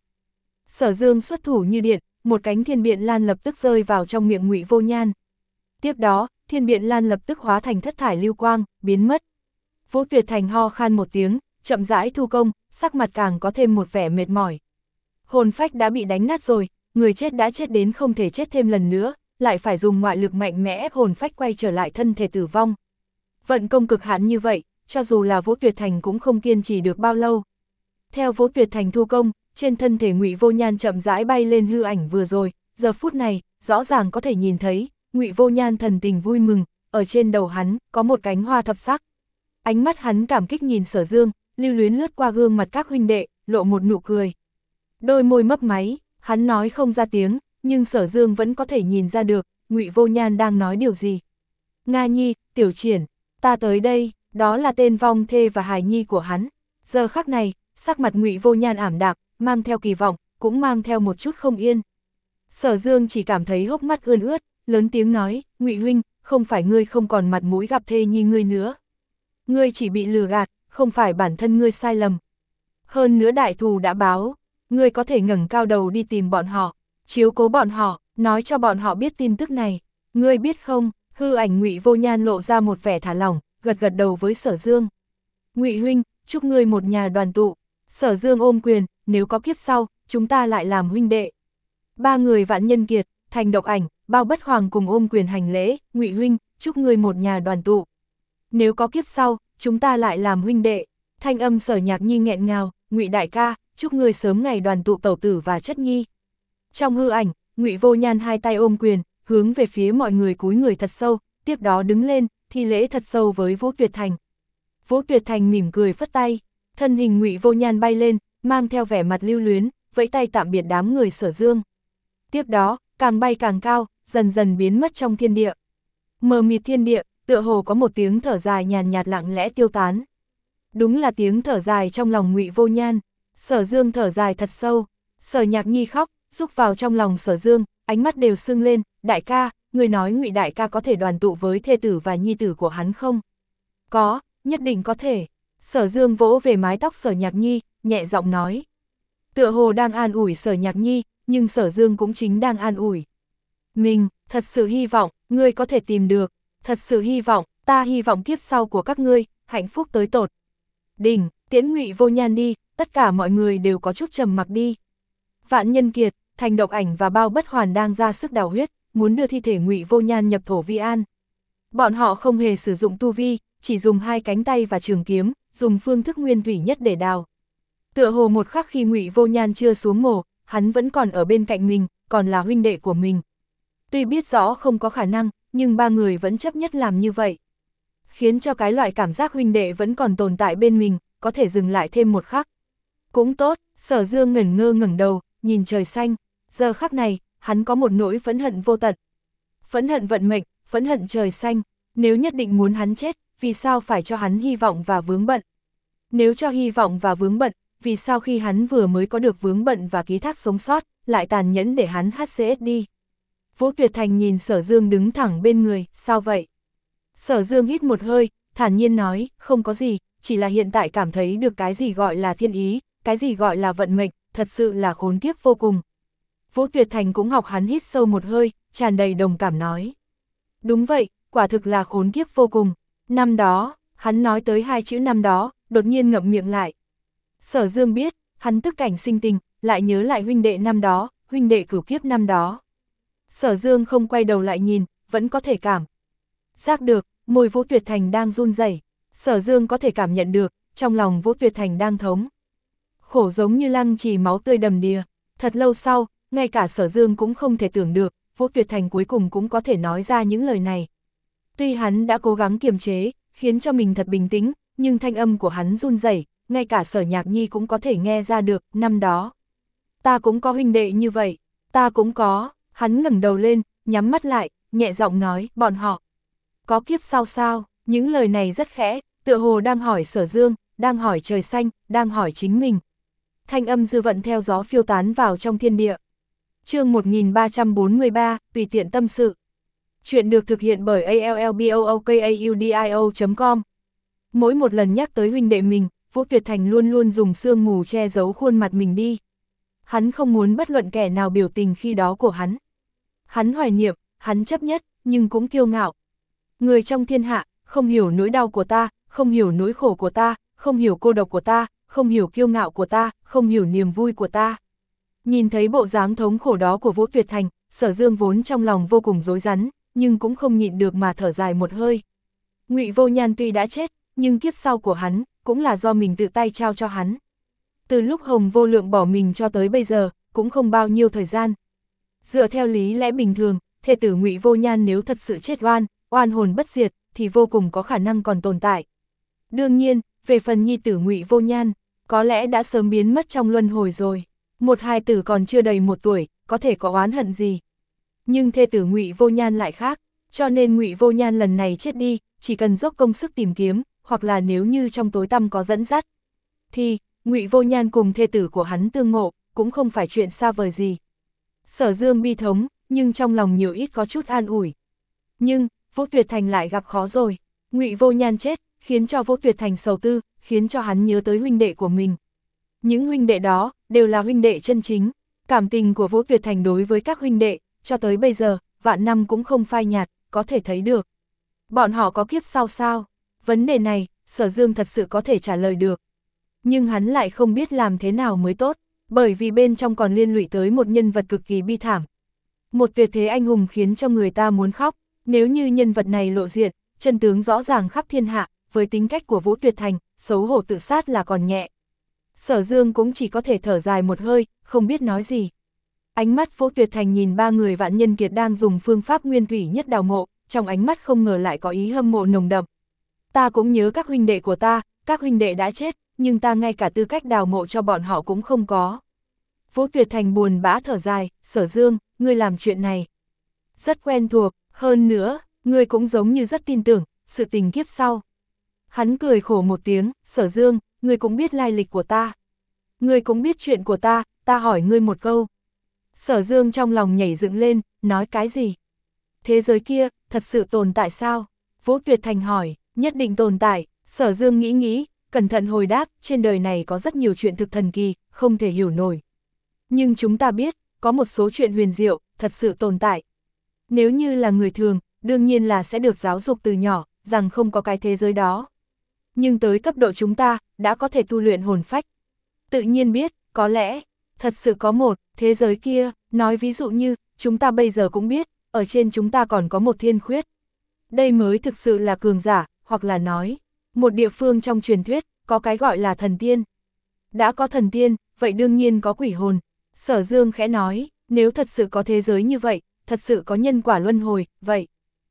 Sở Dương xuất thủ như điện, một cánh Thiên Biện Lan lập tức rơi vào trong miệng Ngụy Vô Nhan. Tiếp đó, Thiên Biện Lan lập tức hóa thành thất thải lưu quang, biến mất. Vũ Tuyệt Thành ho khan một tiếng, chậm rãi thu công, sắc mặt càng có thêm một vẻ mệt mỏi. Hồn phách đã bị đánh nát rồi, người chết đã chết đến không thể chết thêm lần nữa, lại phải dùng ngoại lực mạnh mẽ ép hồn phách quay trở lại thân thể tử vong. Vận công cực hạn như vậy, cho dù là Vũ Tuyệt Thành cũng không kiên trì được bao lâu. Theo Vũ Tuyệt Thành thu công, trên thân thể Ngụy Vô Nhan chậm rãi bay lên hư ảnh vừa rồi, giờ phút này, rõ ràng có thể nhìn thấy, Ngụy Vô Nhan thần tình vui mừng, ở trên đầu hắn, có một cánh hoa thập sắc. Ánh mắt hắn cảm kích nhìn Sở Dương, lưu luyến lướt qua gương mặt các huynh đệ, lộ một nụ cười. Đôi môi mấp máy, hắn nói không ra tiếng, nhưng Sở Dương vẫn có thể nhìn ra được, Ngụy Vô Nhan đang nói điều gì. Nga Nhi, Tiểu Triển, ta tới đây, đó là tên vong thê và hài nhi của hắn. Giờ khắc này, sắc mặt Ngụy Vô Nhan ảm đạm, mang theo kỳ vọng, cũng mang theo một chút không yên. Sở Dương chỉ cảm thấy hốc mắt ươn ướt, lớn tiếng nói, Ngụy huynh, không phải ngươi không còn mặt mũi gặp thê nhi ngươi nữa. Ngươi chỉ bị lừa gạt, không phải bản thân ngươi sai lầm. Hơn nữa đại thù đã báo, ngươi có thể ngẩng cao đầu đi tìm bọn họ, chiếu cố bọn họ, nói cho bọn họ biết tin tức này. Ngươi biết không, hư ảnh Ngụy Vô Nhan lộ ra một vẻ thả lỏng, gật gật đầu với Sở Dương. Ngụy huynh, chúc ngươi một nhà đoàn tụ. Sở Dương ôm quyền, nếu có kiếp sau, chúng ta lại làm huynh đệ. Ba người Vạn Nhân Kiệt, Thành Độc Ảnh, Bao Bất Hoàng cùng ôm quyền hành lễ, Ngụy huynh, chúc ngươi một nhà đoàn tụ. Nếu có kiếp sau, chúng ta lại làm huynh đệ. Thanh âm Sở Nhạc Nhi nghẹn ngào, Ngụy đại ca, chúc ngươi sớm ngày đoàn tụ tẩu tử và chất nhi. Trong hư ảnh, Ngụy Vô Nhan hai tay ôm quyền, hướng về phía mọi người cúi người thật sâu, tiếp đó đứng lên, thi lễ thật sâu với Vũ Tuyệt Thành. Vũ Tuyệt Thành mỉm cười phất tay, thân hình Ngụy Vô Nhan bay lên, mang theo vẻ mặt lưu luyến, vẫy tay tạm biệt đám người Sở Dương. Tiếp đó, càng bay càng cao, dần dần biến mất trong thiên địa. Mờ mịt thiên địa, tựa hồ có một tiếng thở dài nhàn nhạt lặng lẽ tiêu tán. Đúng là tiếng thở dài trong lòng Ngụy Vô Nhan. Sở Dương thở dài thật sâu, Sở Nhạc Nhi khóc, rúc vào trong lòng Sở Dương, ánh mắt đều sưng lên, đại ca, người nói Ngụy đại ca có thể đoàn tụ với thê tử và nhi tử của hắn không? Có, nhất định có thể. Sở Dương vỗ về mái tóc Sở Nhạc Nhi, nhẹ giọng nói. Tựa hồ đang an ủi Sở Nhạc Nhi, nhưng Sở Dương cũng chính đang an ủi. Mình, thật sự hy vọng, ngươi có thể tìm được, thật sự hy vọng, ta hy vọng kiếp sau của các ngươi, hạnh phúc tới tột. Đỉnh, tiễn Ngụy Vô Nhan đi, tất cả mọi người đều có chút trầm mặc đi. Vạn Nhân Kiệt, Thành Độc Ảnh và Bao Bất Hoàn đang ra sức đào huyết, muốn đưa thi thể Ngụy Vô Nhan nhập thổ Vi An. Bọn họ không hề sử dụng tu vi, chỉ dùng hai cánh tay và trường kiếm, dùng phương thức nguyên thủy nhất để đào. Tựa hồ một khắc khi Ngụy Vô Nhan chưa xuống mồ, hắn vẫn còn ở bên cạnh mình, còn là huynh đệ của mình. Tuy biết rõ không có khả năng, nhưng ba người vẫn chấp nhất làm như vậy. Khiến cho cái loại cảm giác huynh đệ vẫn còn tồn tại bên mình, có thể dừng lại thêm một khắc. Cũng tốt, Sở Dương ngẩn ngơ ngẩng đầu, nhìn trời xanh, giờ khắc này, hắn có một nỗi phẫn hận vô tận. Phẫn hận vận mệnh, phẫn hận trời xanh, nếu nhất định muốn hắn chết, vì sao phải cho hắn hy vọng và vướng bận? Nếu cho hy vọng và vướng bận, vì sao khi hắn vừa mới có được vướng bận và ký thác sống sót, lại tàn nhẫn để hắn hát xê ét đi? Vũ Tuyệt Thành nhìn Sở Dương đứng thẳng bên người, sao vậy? Sở Dương hít một hơi, thản nhiên nói, không có gì, chỉ là hiện tại cảm thấy được cái gì gọi là thiên ý, cái gì gọi là vận mệnh, thật sự là khốn kiếp vô cùng. Vũ Tuyệt Thành cũng học hắn hít sâu một hơi, tràn đầy đồng cảm nói. Đúng vậy, quả thực là khốn kiếp vô cùng. Năm đó, hắn nói tới hai chữ năm đó, đột nhiên ngậm miệng lại. Sở Dương biết, hắn tức cảnh sinh tình, lại nhớ lại huynh đệ năm đó, huynh đệ cửu kiếp năm đó. Sở Dương không quay đầu lại nhìn, vẫn có thể cảm giác được, môi Vũ Tuyệt Thành đang run rẩy. Sở Dương có thể cảm nhận được, trong lòng Vũ Tuyệt Thành đang thống khổ giống như lăng trì máu tươi đầm đìa. Thật lâu sau, ngay cả Sở Dương cũng không thể tưởng được, Vũ Tuyệt Thành cuối cùng cũng có thể nói ra những lời này. Tuy hắn đã cố gắng kiềm chế, khiến cho mình thật bình tĩnh, nhưng thanh âm của hắn run rẩy, ngay cả Sở Nhạc Nhi cũng có thể nghe ra được, năm đó. Ta cũng có huynh đệ như vậy, ta cũng có, hắn ngẩng đầu lên, nhắm mắt lại, nhẹ giọng nói, bọn họ có kiếp sau sao? Những lời này rất khẽ, tựa hồ đang hỏi Sở Dương, đang hỏi trời xanh, đang hỏi chính mình. Thanh âm dư vận theo gió phiêu tán vào trong thiên địa. Chương một nghìn ba trăm bốn mươi ba, tùy tiện tâm sự. Chuyện được thực hiện bởi a l l b o o k a u d i o chấm com. Mỗi một lần nhắc tới huynh đệ mình, Vũ Tuyệt Thành luôn luôn dùng sương mù che giấu khuôn mặt mình đi. Hắn không muốn bất luận kẻ nào biểu tình khi đó của hắn. Hắn hoài niệm, hắn chấp nhất, nhưng cũng kiêu ngạo. Người trong thiên hạ, không hiểu nỗi đau của ta, không hiểu nỗi khổ của ta, không hiểu cô độc của ta, không hiểu kiêu ngạo của ta, không hiểu niềm vui của ta. Nhìn thấy bộ dáng thống khổ đó của Vũ Tuyệt Thành, Sở Dương vốn trong lòng vô cùng rối rắn, nhưng cũng không nhịn được mà thở dài một hơi. Ngụy Vô Nhan tuy đã chết, nhưng kiếp sau của hắn, cũng là do mình tự tay trao cho hắn. Từ lúc Hồng Vô Lượng bỏ mình cho tới bây giờ, cũng không bao nhiêu thời gian. Dựa theo lý lẽ bình thường, thê tử Ngụy Vô Nhan nếu thật sự chết oan, oan hồn bất diệt, thì vô cùng có khả năng còn tồn tại. Đương nhiên, về phần nhi tử Ngụy Vô Nhan, có lẽ đã sớm biến mất trong luân hồi rồi. Một hài tử còn chưa đầy một tuổi, có thể có oán hận gì. Nhưng thê tử Ngụy Vô Nhan lại khác, cho nên Ngụy Vô Nhan lần này chết đi, chỉ cần dốc công sức tìm kiếm, hoặc là nếu như trong tối tăm có dẫn dắt, thì Ngụy Vô Nhan cùng thê tử của hắn tương ngộ, cũng không phải chuyện xa vời gì. Sở Dương bi thống, nhưng trong lòng nhiều ít có chút an ủi. Nhưng, Vũ Tuyệt Thành lại gặp khó rồi. Ngụy Vô Nhan chết, khiến cho Vũ Tuyệt Thành sầu tư, khiến cho hắn nhớ tới huynh đệ của mình. Những huynh đệ đó, đều là huynh đệ chân chính. Cảm tình của Vũ Tuyệt Thành đối với các huynh đệ, cho tới bây giờ, vạn năm cũng không phai nhạt, có thể thấy được. Bọn họ có kiếp sau sao? Vấn đề này, Sở Dương thật sự có thể trả lời được. Nhưng hắn lại không biết làm thế nào mới tốt, bởi vì bên trong còn liên lụy tới một nhân vật cực kỳ bi thảm. Một tuyệt thế anh hùng khiến cho người ta muốn khóc, nếu như nhân vật này lộ diện, chân tướng rõ ràng khắp thiên hạ, với tính cách của Vũ Tuyệt Thành, xấu hổ tự sát là còn nhẹ. Sở Dương cũng chỉ có thể thở dài một hơi, không biết nói gì. Ánh mắt Vũ Tuyệt Thành nhìn ba người Vạn Nhân Kiệt đang dùng phương pháp nguyên thủy nhất đào mộ, trong ánh mắt không ngờ lại có ý hâm mộ nồng đậm. Ta cũng nhớ các huynh đệ của ta, các huynh đệ đã chết, nhưng ta ngay cả tư cách đào mộ cho bọn họ cũng không có. Vũ Tuyệt Thành buồn bã thở dài, Sở Dương, ngươi làm chuyện này rất quen thuộc, hơn nữa, ngươi cũng giống như rất tin tưởng, sự tình kiếp sau. Hắn cười khổ một tiếng, Sở Dương, ngươi cũng biết lai lịch của ta. Ngươi cũng biết chuyện của ta, ta hỏi ngươi một câu. Sở Dương trong lòng nhảy dựng lên, nói cái gì? Thế giới kia, thật sự tồn tại sao? Vũ Tuyệt Thành hỏi, nhất định tồn tại. Sở Dương nghĩ nghĩ, cẩn thận hồi đáp, trên đời này có rất nhiều chuyện thực thần kỳ, không thể hiểu nổi. Nhưng chúng ta biết, có một số chuyện huyền diệu, thật sự tồn tại. Nếu như là người thường, đương nhiên là sẽ được giáo dục từ nhỏ, rằng không có cái thế giới đó. Nhưng tới cấp độ chúng ta, đã có thể tu luyện hồn phách. Tự nhiên biết, có lẽ, thật sự có một, thế giới kia, nói ví dụ như, chúng ta bây giờ cũng biết, ở trên chúng ta còn có một thiên khuyết. Đây mới thực sự là cường giả, hoặc là nói, một địa phương trong truyền thuyết, có cái gọi là thần tiên. Đã có thần tiên, vậy đương nhiên có quỷ hồn. Sở Dương khẽ nói, nếu thật sự có thế giới như vậy, thật sự có nhân quả luân hồi, vậy.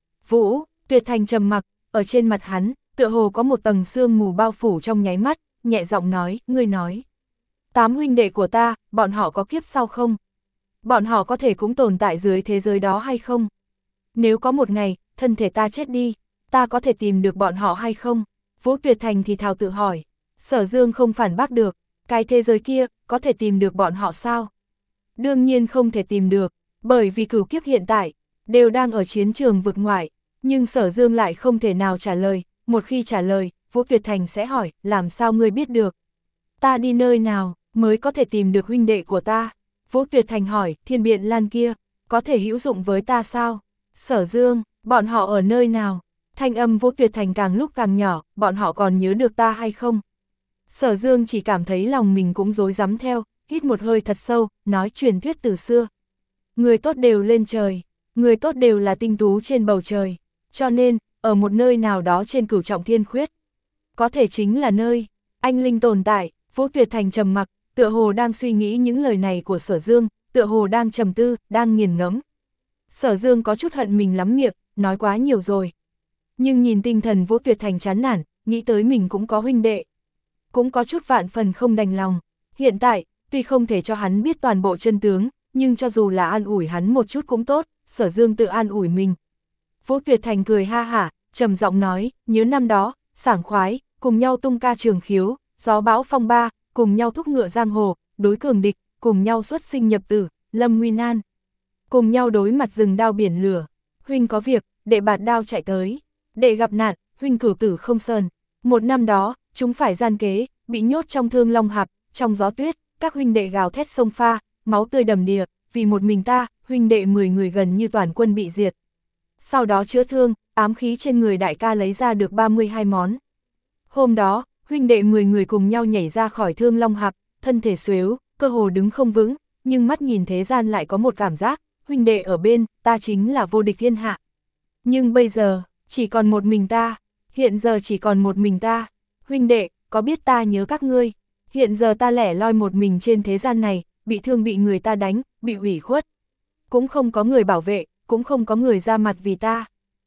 Vũ Tuyệt Thành trầm mặc, ở trên mặt hắn, tựa hồ có một tầng sương mù bao phủ trong nháy mắt, nhẹ giọng nói, ngươi nói. Tám huynh đệ của ta, bọn họ có kiếp sau không? Bọn họ có thể cũng tồn tại dưới thế giới đó hay không? Nếu có một ngày, thân thể ta chết đi, ta có thể tìm được bọn họ hay không? Vũ Tuyệt Thành thì thào tự hỏi. Sở Dương không phản bác được, cái thế giới kia, có thể tìm được bọn họ sao? Đương nhiên không thể tìm được, bởi vì cửu kiếp hiện tại, đều đang ở chiến trường vực ngoại, nhưng Sở Dương lại không thể nào trả lời, một khi trả lời, Vũ Tuyệt Thành sẽ hỏi, làm sao ngươi biết được? Ta đi nơi nào, mới có thể tìm được huynh đệ của ta? Vũ Tuyệt Thành hỏi, Thiên Biện Lan kia, có thể hữu dụng với ta sao? Sở Dương, bọn họ ở nơi nào? Thanh âm Vũ Tuyệt Thành càng lúc càng nhỏ, bọn họ còn nhớ được ta hay không? Sở Dương chỉ cảm thấy lòng mình cũng rối rắm theo, hít một hơi thật sâu, nói truyền thuyết từ xưa. Người tốt đều lên trời, người tốt đều là tinh tú trên bầu trời, cho nên, ở một nơi nào đó trên cửu trọng thiên khuyết, có thể chính là nơi anh linh tồn tại. Vũ Tuyệt Thành trầm mặc, tựa hồ đang suy nghĩ những lời này của Sở Dương, tựa hồ đang trầm tư, đang nghiền ngẫm. Sở Dương có chút hận mình lắm miệng, nói quá nhiều rồi. Nhưng nhìn tinh thần Vũ Tuyệt Thành chán nản, nghĩ tới mình cũng có huynh đệ, cũng có chút vạn phần không đành lòng. Hiện tại, tuy không thể cho hắn biết toàn bộ chân tướng, nhưng cho dù là an ủi hắn một chút cũng tốt, Sở Dương tự an ủi mình. Vũ Tuyệt Thành cười ha hả, trầm giọng nói, nhớ năm đó, sảng khoái, cùng nhau tung ca trường khiếu, gió bão phong ba, cùng nhau thúc ngựa giang hồ, đối cường địch, cùng nhau xuất sinh nhập tử, lâm nguy nan. Cùng nhau đối mặt rừng đao biển lửa, huynh có việc, đệ bạt đao chạy tới, đệ gặp nạn, huynh cửu tử không sờn. Một năm đó, chúng phải gian kế, bị nhốt trong thương long hạp, trong gió tuyết, các huynh đệ gào thét sông pha, máu tươi đầm đìa, vì một mình ta, huynh đệ mười người gần như toàn quân bị diệt. Sau đó chữa thương, ám khí trên người đại ca lấy ra được ba mươi hai món. Hôm đó, huynh đệ mười người cùng nhau nhảy ra khỏi thương long hạp, thân thể xuếu, cơ hồ đứng không vững, nhưng mắt nhìn thế gian lại có một cảm giác, huynh đệ ở bên, ta chính là vô địch thiên hạ. Nhưng bây giờ, chỉ còn một mình ta, hiện giờ chỉ còn một mình ta. Huynh đệ, có biết ta nhớ các ngươi? Hiện giờ ta lẻ loi một mình trên thế gian này, bị thương bị người ta đánh, bị ủy khuất. Cũng không có người bảo vệ, cũng không có người ra mặt vì ta.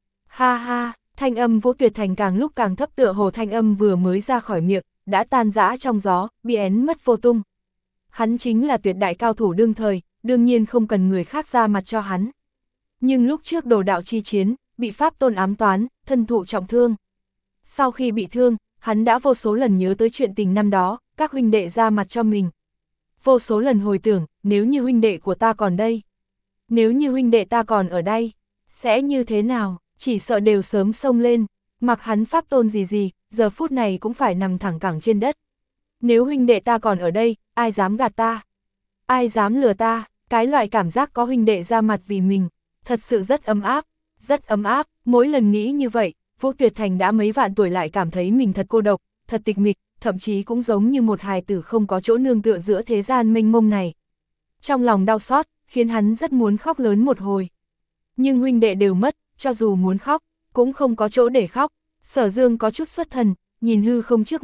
Ha ha, thanh âm Vũ Tuyệt Thành càng lúc càng thấp, tựa hồ thanh âm vừa mới ra khỏi miệng, đã tan rã trong gió, bị én mất vô tung. Hắn chính là tuyệt đại cao thủ đương thời, đương nhiên không cần người khác ra mặt cho hắn. Nhưng lúc trước đồ đạo chi chiến, bị pháp tôn ám toán, thân thụ trọng thương. Sau khi bị thương, hắn đã vô số lần nhớ tới chuyện tình năm đó, các huynh đệ ra mặt cho mình. Vô số lần hồi tưởng, nếu như huynh đệ của ta còn đây, nếu như huynh đệ ta còn ở đây, sẽ như thế nào, chỉ sợ đều sớm xông lên, mặc hắn pháp tôn gì gì, giờ phút này cũng phải nằm thẳng cẳng trên đất. Nếu huynh đệ ta còn ở đây, ai dám gạt ta? Ai dám lừa ta? Cái loại cảm giác có huynh đệ ra mặt vì mình, thật sự rất ấm áp, rất ấm áp. Mỗi lần nghĩ như vậy, Vũ Tuyệt Thành đã mấy vạn tuổi lại cảm thấy mình thật cô độc, thật tịch mịch, thậm chí cũng giống như một hài tử không có chỗ nương tựa giữa thế gian mênh mông này. Trong lòng đau xót, khiến hắn rất muốn khóc lớn một hồi. Nhưng huynh đệ đều mất, cho dù muốn khóc, cũng không có chỗ để khóc. Sở Dương có chút xuất thần, nhìn hư không trước mặt,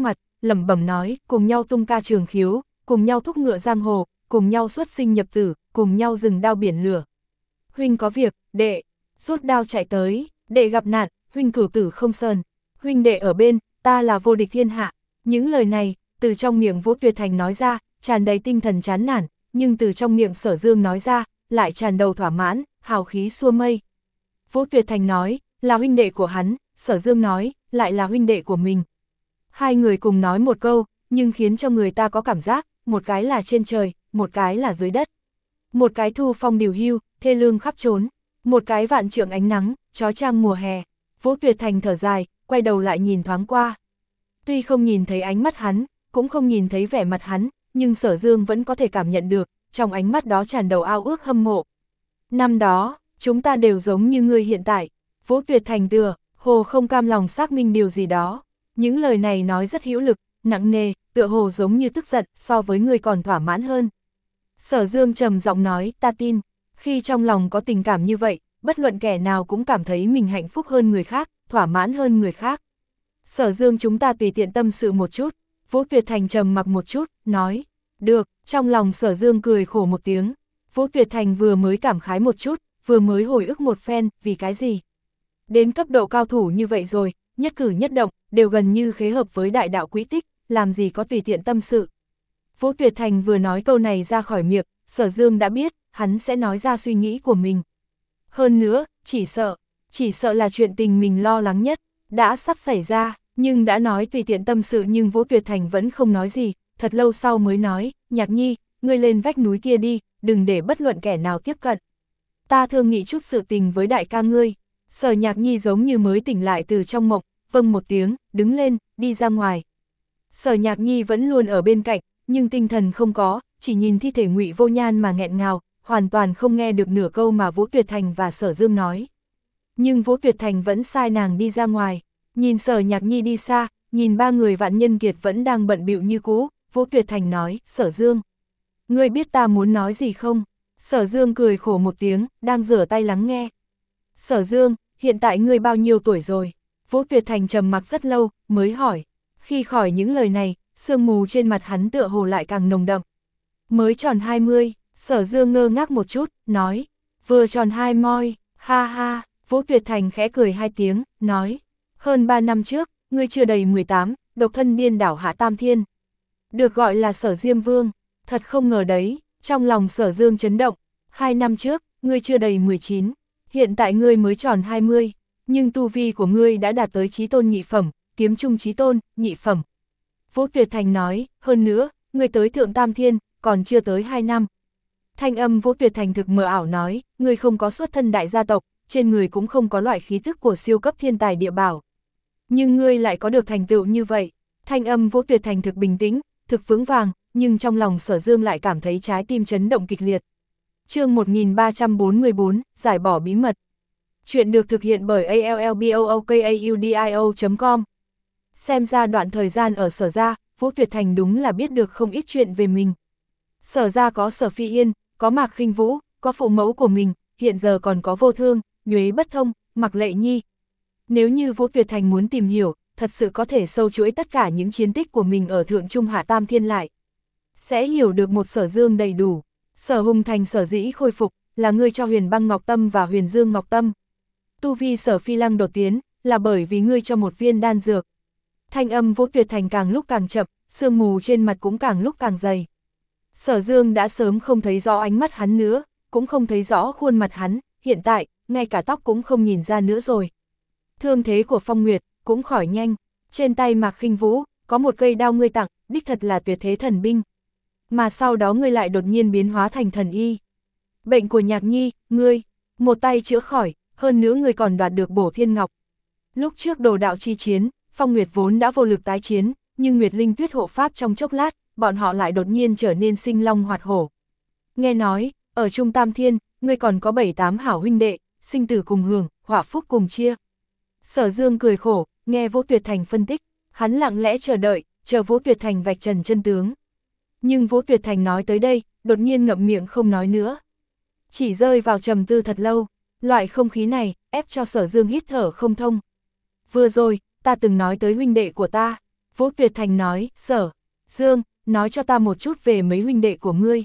lẩm bẩm nói, cùng nhau tung ca trường khiếu, cùng nhau thúc ngựa giang hồ, cùng nhau xuất sinh nhập tử, cùng nhau rừng đao biển lửa. Huynh có việc, đệ, rút đao chạy tới, đệ gặp nạn, huynh cửu tử không sờn, huynh đệ ở bên, ta là vô địch thiên hạ. Những lời này, từ trong miệng Vũ Tuyệt Thành nói ra, tràn đầy tinh thần chán nản, nhưng từ trong miệng Sở Dương nói ra, lại tràn đầu thỏa mãn, hào khí xua mây. Vũ Tuyệt Thành nói, là huynh đệ của hắn, Sở Dương nói, lại là huynh đệ của mình. Hai người cùng nói một câu, nhưng khiến cho người ta có cảm giác, một cái là trên trời, một cái là dưới đất. Một cái thu phong điều hưu, thê lương khắp trốn, một cái vạn trượng ánh nắng, chói chang mùa hè. Vũ Tuyệt Thành thở dài, quay đầu lại nhìn thoáng qua. Tuy không nhìn thấy ánh mắt hắn, cũng không nhìn thấy vẻ mặt hắn, nhưng Sở Dương vẫn có thể cảm nhận được, trong ánh mắt đó tràn đầu ao ước hâm mộ. Năm đó, chúng ta đều giống như ngươi hiện tại. Vũ Tuyệt Thành tựa, hồ không cam lòng xác minh điều gì đó. Những lời này nói rất hữu lực, nặng nề, tựa hồ giống như tức giận, so với ngươi còn thỏa mãn hơn. Sở Dương trầm giọng nói, ta tin, khi trong lòng có tình cảm như vậy, bất luận kẻ nào cũng cảm thấy mình hạnh phúc hơn người khác, thỏa mãn hơn người khác. Sở Dương, chúng ta tùy tiện tâm sự một chút. Vũ Tuyệt Thành trầm mặc một chút, nói, được. Trong lòng Sở Dương cười khổ một tiếng. Vũ Tuyệt Thành vừa mới cảm khái một chút, vừa mới hồi ức một phen, vì cái gì? Đến cấp độ cao thủ như vậy rồi, nhất cử nhất động, đều gần như khế hợp với đại đạo quỹ tích, làm gì có tùy tiện tâm sự. Vũ Tuyệt Thành vừa nói câu này ra khỏi miệng, Sở Dương đã biết, hắn sẽ nói ra suy nghĩ của mình. Hơn nữa, chỉ sợ, chỉ sợ là chuyện tình mình lo lắng nhất, đã sắp xảy ra, nhưng đã nói tùy tiện tâm sự nhưng Vũ Tuyệt Thành vẫn không nói gì, thật lâu sau mới nói, Nhạc Nhi, ngươi lên vách núi kia đi, đừng để bất luận kẻ nào tiếp cận. Ta thương nghị chút sự tình với đại ca ngươi. Sở Nhạc Nhi giống như mới tỉnh lại từ trong mộng, vâng một tiếng, đứng lên, đi ra ngoài. Sở Nhạc Nhi vẫn luôn ở bên cạnh, nhưng tinh thần không có, chỉ nhìn thi thể Ngụy Vô Nhan mà nghẹn ngào, hoàn toàn không nghe được nửa câu mà Vũ Tuyệt Thành và Sở Dương nói. Nhưng Vũ Tuyệt Thành vẫn sai nàng đi ra ngoài, nhìn Sở Nhạc Nhi đi xa, nhìn ba người Vạn Nhân Kiệt vẫn đang bận bịu như cũ, Vũ Tuyệt Thành nói, Sở Dương, ngươi biết ta muốn nói gì không? Sở Dương cười khổ một tiếng, đang rửa tay lắng nghe. Sở Dương, hiện tại ngươi bao nhiêu tuổi rồi? Vũ Tuyệt Thành trầm mặc rất lâu, mới hỏi. Khi khỏi những lời này, sương mù trên mặt hắn tựa hồ lại càng nồng đậm. Mới tròn hai mươi, Sở Dương ngơ ngác một chút, nói. Vừa tròn hai moi, ha ha. Vũ Tuyệt Thành khẽ cười hai tiếng, nói. Hơn ba năm trước, ngươi chưa đầy mười tám, độc thân điên đảo Hạ Tam Thiên. Được gọi là Sở Diêm Vương, thật không ngờ đấy, trong lòng Sở Dương chấn động. Hai năm trước, ngươi chưa đầy mười chín, hiện tại ngươi mới tròn hai mươi, nhưng tu vi của ngươi đã đạt tới chí tôn nhị phẩm, kiếm trung chí tôn, nhị phẩm. Vũ Tuyệt Thành nói, hơn nữa, ngươi tới Thượng Tam Thiên, còn chưa tới hai năm. Thanh âm Vũ Tuyệt Thành thực mờ ảo nói, ngươi không có xuất thân đại gia tộc, trên người cũng không có loại khí thức của siêu cấp thiên tài địa bảo. Nhưng ngươi lại có được thành tựu như vậy. Thanh âm Vũ Tuyệt Thành thực bình tĩnh, thực vững vàng, nhưng trong lòng Sở Dương lại cảm thấy trái tim chấn động kịch liệt. Chương một nghìn ba trăm bốn mươi bốn, giải bỏ bí mật. Chuyện được thực hiện bởi a l l b o o k a u d i o chấm com. Xem ra đoạn thời gian ở Sở gia, Vũ Tuyệt Thành đúng là biết được không ít chuyện về mình. Sở gia có Sở Phi Yên, có Mạc Khinh Vũ, có phụ mẫu của mình, hiện giờ còn có Vô Thương, Nhuế Bất Thông, Mạc Lệ Nhi. Nếu như Vũ Tuyệt Thành muốn tìm hiểu, thật sự có thể sâu chuỗi tất cả những chiến tích của mình ở Thượng Trung Hạ Tam Thiên lại. Sẽ hiểu được một Sở Dương đầy đủ. Sở Hùng Thành sở dĩ khôi phục, là ngươi cho Huyền Băng Ngọc Tâm và Huyền Dương Ngọc Tâm. Tu vi Sở Phi Lăng đột tiến, là bởi vì ngươi cho một viên đan dược. Thanh âm Vũ Tuyệt Thành càng lúc càng chậm, sương mù trên mặt cũng càng lúc càng dày. Sở Dương đã sớm không thấy rõ ánh mắt hắn nữa, cũng không thấy rõ khuôn mặt hắn, hiện tại, ngay cả tóc cũng không nhìn ra nữa rồi. Thương thế của Phong Nguyệt cũng khỏi nhanh, trên tay Mạc Khinh Vũ có một cây đao ngươi tặng, đích thật là tuyệt thế thần binh. Mà sau đó ngươi lại đột nhiên biến hóa thành thần y. Bệnh của Nhạc Nhi, ngươi, một tay chữa khỏi, hơn nữa ngươi còn đoạt được Bổ Thiên Ngọc. Lúc trước đồ đạo chi chiến, Phong Nguyệt vốn đã vô lực tái chiến, nhưng Nguyệt Linh Tuyết hộ pháp trong chốc lát, bọn họ lại đột nhiên trở nên sinh long hoạt hổ. Nghe nói, ở Trung Tam Thiên, ngươi còn có bảy tám hảo huynh đệ, sinh tử cùng hưởng, họa phúc cùng chia. Sở Dương cười khổ, nghe Vũ Tuyệt Thành phân tích, hắn lặng lẽ chờ đợi, chờ Vũ Tuyệt Thành vạch trần chân tướng. Nhưng Vũ Tuyệt Thành nói tới đây, đột nhiên ngậm miệng không nói nữa. Chỉ rơi vào trầm tư thật lâu, loại không khí này, ép cho Sở Dương hít thở không thông. Vừa rồi, ta từng nói tới huynh đệ của ta. Vũ Tuyệt Thành nói, Sở Dương, nói cho ta một chút về mấy huynh đệ của ngươi.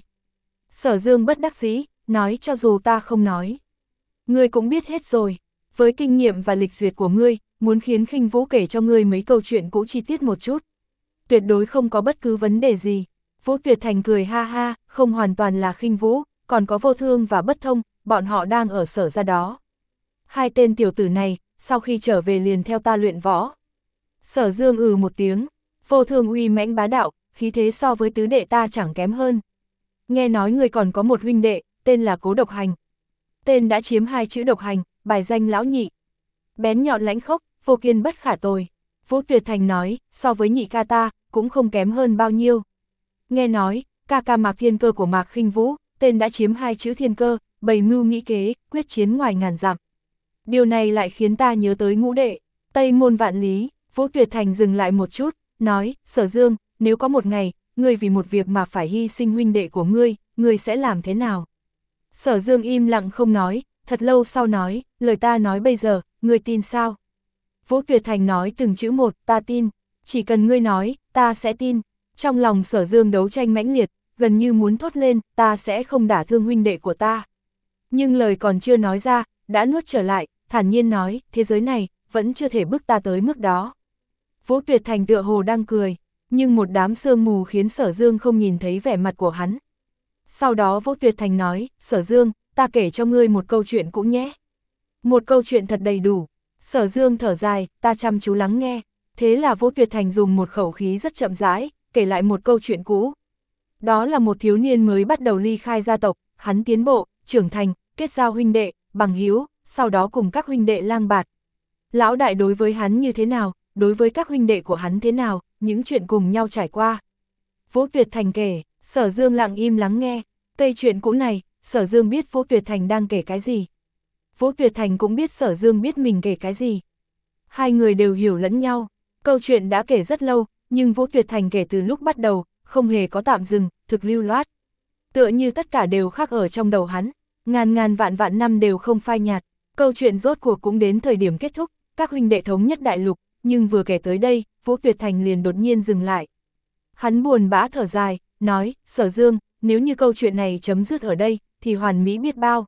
Sở Dương bất đắc dĩ, nói cho dù ta không nói. Ngươi cũng biết hết rồi, với kinh nghiệm và lịch duyệt của ngươi, muốn khiến Khinh Vũ kể cho ngươi mấy câu chuyện cũ chi tiết một chút. Tuyệt đối không có bất cứ vấn đề gì. Vũ Tuyệt Thành cười ha ha, không hoàn toàn là Khinh Vũ, còn có Vô Thương và Bất Thông, bọn họ đang ở Sở gia đó. Hai tên tiểu tử này, sau khi trở về liền theo ta luyện võ. Sở Dương ừ một tiếng, Vô Thương uy mãnh bá đạo, khí thế so với tứ đệ ta chẳng kém hơn. Nghe nói người còn có một huynh đệ, tên là Cố Độc Hành. Tên đã chiếm hai chữ độc hành, bài danh lão nhị. Bén nhọn lãnh khốc, vô kiên bất khả tồi. Vũ Tuyệt Thành nói, so với nhị ca ta, cũng không kém hơn bao nhiêu. Nghe nói, ca ca Mạc Thiên Cơ của Mạc Khinh Vũ, tên đã chiếm hai chữ thiên cơ, bày mưu nghĩ kế, quyết chiến ngoài ngàn dặm. Điều này lại khiến ta nhớ tới ngũ đệ, Tây Môn Vạn Lý. Vũ Tuyệt Thành dừng lại một chút, nói, Sở Dương, nếu có một ngày, ngươi vì một việc mà phải hy sinh huynh đệ của ngươi, ngươi sẽ làm thế nào? Sở Dương im lặng không nói, thật lâu sau nói, lời ta nói bây giờ, ngươi tin sao? Vũ Tuyệt Thành nói từng chữ một, ta tin, chỉ cần ngươi nói, ta sẽ tin. Trong lòng Sở Dương đấu tranh mãnh liệt, gần như muốn thốt lên, ta sẽ không đả thương huynh đệ của ta. Nhưng lời còn chưa nói ra, đã nuốt trở lại, thản nhiên nói, thế giới này, vẫn chưa thể bước ta tới mức đó. Vũ Tuyệt Thành tựa hồ đang cười, nhưng một đám sương mù khiến Sở Dương không nhìn thấy vẻ mặt của hắn. Sau đó Vũ Tuyệt Thành nói, Sở Dương, ta kể cho ngươi một câu chuyện cũng nhé. Một câu chuyện thật đầy đủ. Sở Dương thở dài, ta chăm chú lắng nghe. Thế là Vũ Tuyệt Thành dùng một khẩu khí rất chậm rãi, kể lại một câu chuyện cũ. Đó là một thiếu niên mới bắt đầu ly khai gia tộc, hắn tiến bộ, trưởng thành, kết giao huynh đệ, bằng hữu, sau đó cùng các huynh đệ lang bạt. Lão đại đối với hắn như thế nào, đối với các huynh đệ của hắn thế nào, những chuyện cùng nhau trải qua. Vũ Tuyệt Thành kể, Sở Dương lặng im lắng nghe. Cây chuyện cũ này, Sở Dương biết Vũ Tuyệt Thành đang kể cái gì. Vũ Tuyệt Thành cũng biết Sở Dương biết mình kể cái gì. Hai người đều hiểu lẫn nhau. Câu chuyện đã kể rất lâu, nhưng Vũ Tuyệt Thành kể từ lúc bắt đầu, không hề có tạm dừng, thực lưu loát. Tựa như tất cả đều khắc ở trong đầu hắn, ngàn ngàn vạn vạn năm đều không phai nhạt. Câu chuyện rốt cuộc cũng đến thời điểm kết thúc, các huynh đệ thống nhất đại lục, nhưng vừa kể tới đây, Vũ Tuyệt Thành liền đột nhiên dừng lại. Hắn buồn bã thở dài, nói, Sở Dương, nếu như câu chuyện này chấm dứt ở đây, thì hoàn mỹ biết bao.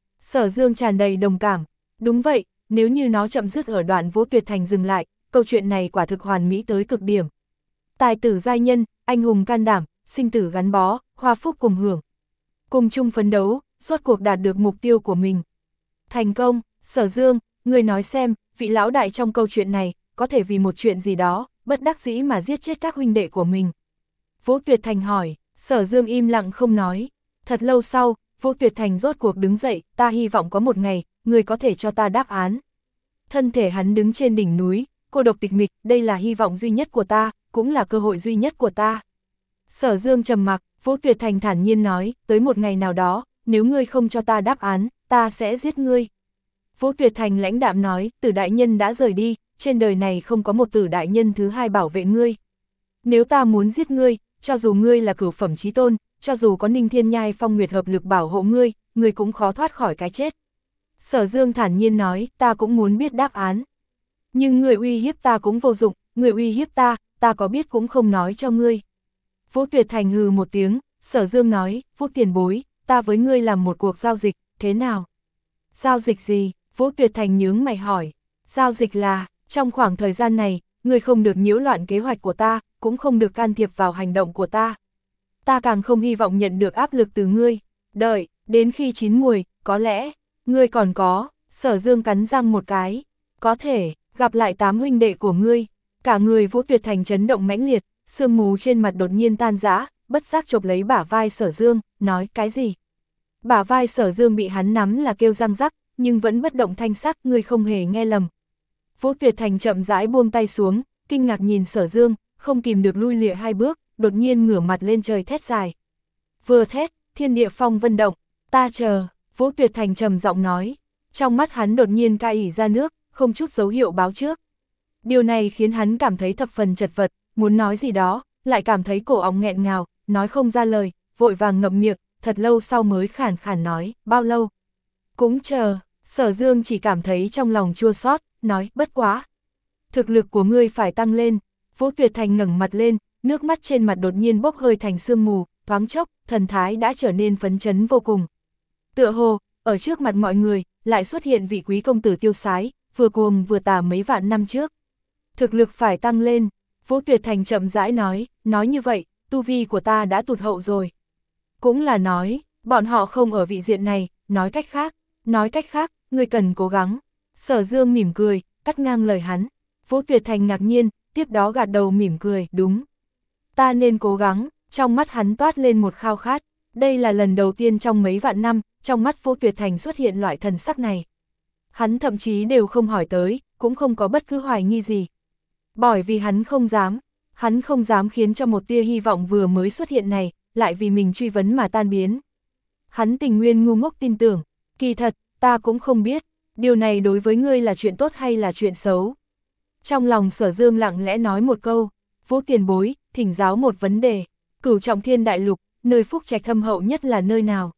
Sở Dương tràn đầy đồng cảm, đúng vậy, nếu như nó chậm dứt ở đoạn Vũ Tuyệt Thành dừng lại, câu chuyện này quả thực hoàn mỹ tới cực điểm. Tài tử giai nhân, anh hùng can đảm, sinh tử gắn bó, hoa phúc cùng hưởng. Cùng chung phấn đấu, rốt cuộc đạt được mục tiêu của mình. Thành công, Sở Dương, người nói xem, vị lão đại trong câu chuyện này, có thể vì một chuyện gì đó, bất đắc dĩ mà giết chết các huynh đệ của mình. Vũ Tuyệt Thành hỏi, Sở Dương im lặng không nói. Thật lâu sau, Vũ Tuyệt Thành rốt cuộc đứng dậy, ta hy vọng có một ngày, người có thể cho ta đáp án. Thân thể hắn đứng trên đỉnh núi, cô độc tịch mịch, đây là hy vọng duy nhất của ta, cũng là cơ hội duy nhất của ta. Sở Dương trầm mặc, Vũ Tuyệt Thành thản nhiên nói, tới một ngày nào đó, nếu ngươi không cho ta đáp án, ta sẽ giết ngươi. Vũ Tuyệt Thành lãnh đạm nói, Tử đại nhân đã rời đi, trên đời này không có một Tử đại nhân thứ hai bảo vệ ngươi. Nếu ta muốn giết ngươi, cho dù ngươi là cửu phẩm chí tôn, cho dù có Ninh Thiên Nhai Phong Nguyệt hợp lực bảo hộ ngươi, ngươi cũng khó thoát khỏi cái chết. Sở Dương thản nhiên nói, ta cũng muốn biết đáp án. Nhưng người uy hiếp ta cũng vô dụng, người uy hiếp ta, ta có biết cũng không nói cho ngươi. Vũ Tuyệt Thành hừ một tiếng, Sở Dương nói, Vũ tiền bối, ta với ngươi làm một cuộc giao dịch, thế nào? Giao dịch gì? Vũ Tuyệt Thành nhướng mày hỏi. Giao dịch là, trong khoảng thời gian này, ngươi không được nhiễu loạn kế hoạch của ta, cũng không được can thiệp vào hành động của ta. Ta càng không hy vọng nhận được áp lực từ ngươi. Đợi, đến khi chín muồi, có lẽ, ngươi còn có, Sở Dương cắn răng một cái. Có thể, gặp lại tám huynh đệ của ngươi. Cả người Vũ Tuyệt Thành chấn động mãnh liệt, sương mù trên mặt đột nhiên tan rã, bất giác chộp lấy bả vai Sở Dương, nói cái gì? Bả vai Sở Dương bị hắn nắm là kêu răng rắc, nhưng vẫn bất động thanh sắc, ngươi không hề nghe lầm. Vũ Tuyệt Thành chậm rãi buông tay xuống, kinh ngạc nhìn Sở Dương, không kìm được lui lịa hai bước, đột nhiên ngửa mặt lên trời thét dài. Vừa thét, thiên địa phong vân động, ta chờ, Vũ Tuyệt Thành trầm giọng nói. Trong mắt hắn đột nhiên cai ỉ ra nước, không chút dấu hiệu báo trước. Điều này khiến hắn cảm thấy thập phần chật vật, muốn nói gì đó, lại cảm thấy cổ óc nghẹn ngào, nói không ra lời, vội vàng ngậm miệng, thật lâu sau mới khàn khàn nói, bao lâu? Cũng chờ, Sở Dương chỉ cảm thấy trong lòng chua xót, nói, bất quá. Thực lực của ngươi phải tăng lên. Vũ Tuyệt Thành ngẩng mặt lên, nước mắt trên mặt đột nhiên bốc hơi thành sương mù, thoáng chốc, thần thái đã trở nên phấn chấn vô cùng. Tựa hồ, ở trước mặt mọi người, lại xuất hiện vị quý công tử tiêu sái, vừa cuồng vừa tà mấy vạn năm trước. Thực lực phải tăng lên, Vũ Tuyệt Thành chậm rãi nói, nói như vậy, tu vi của ta đã tụt hậu rồi. Cũng là nói, bọn họ không ở vị diện này, nói cách khác, nói cách khác, ngươi cần cố gắng. Sở Dương mỉm cười, cắt ngang lời hắn. Vũ Tuyệt Thành ngạc nhiên, tiếp đó gạt đầu mỉm cười, đúng. Ta nên cố gắng, trong mắt hắn toát lên một khao khát. Đây là lần đầu tiên trong mấy vạn năm, trong mắt Vũ Tuyệt Thành xuất hiện loại thần sắc này. Hắn thậm chí đều không hỏi tới, cũng không có bất cứ hoài nghi gì. Bởi vì hắn không dám, hắn không dám khiến cho một tia hy vọng vừa mới xuất hiện này, lại vì mình truy vấn mà tan biến. Hắn tình nguyên ngu ngốc tin tưởng, kỳ thật, ta cũng không biết, điều này đối với ngươi là chuyện tốt hay là chuyện xấu. Trong lòng Sở Dương lặng lẽ nói một câu, Vũ tiền bối, thỉnh giáo một vấn đề, Cửu Trọng Thiên Đại Lục, nơi phúc trạch thâm hậu nhất là nơi nào?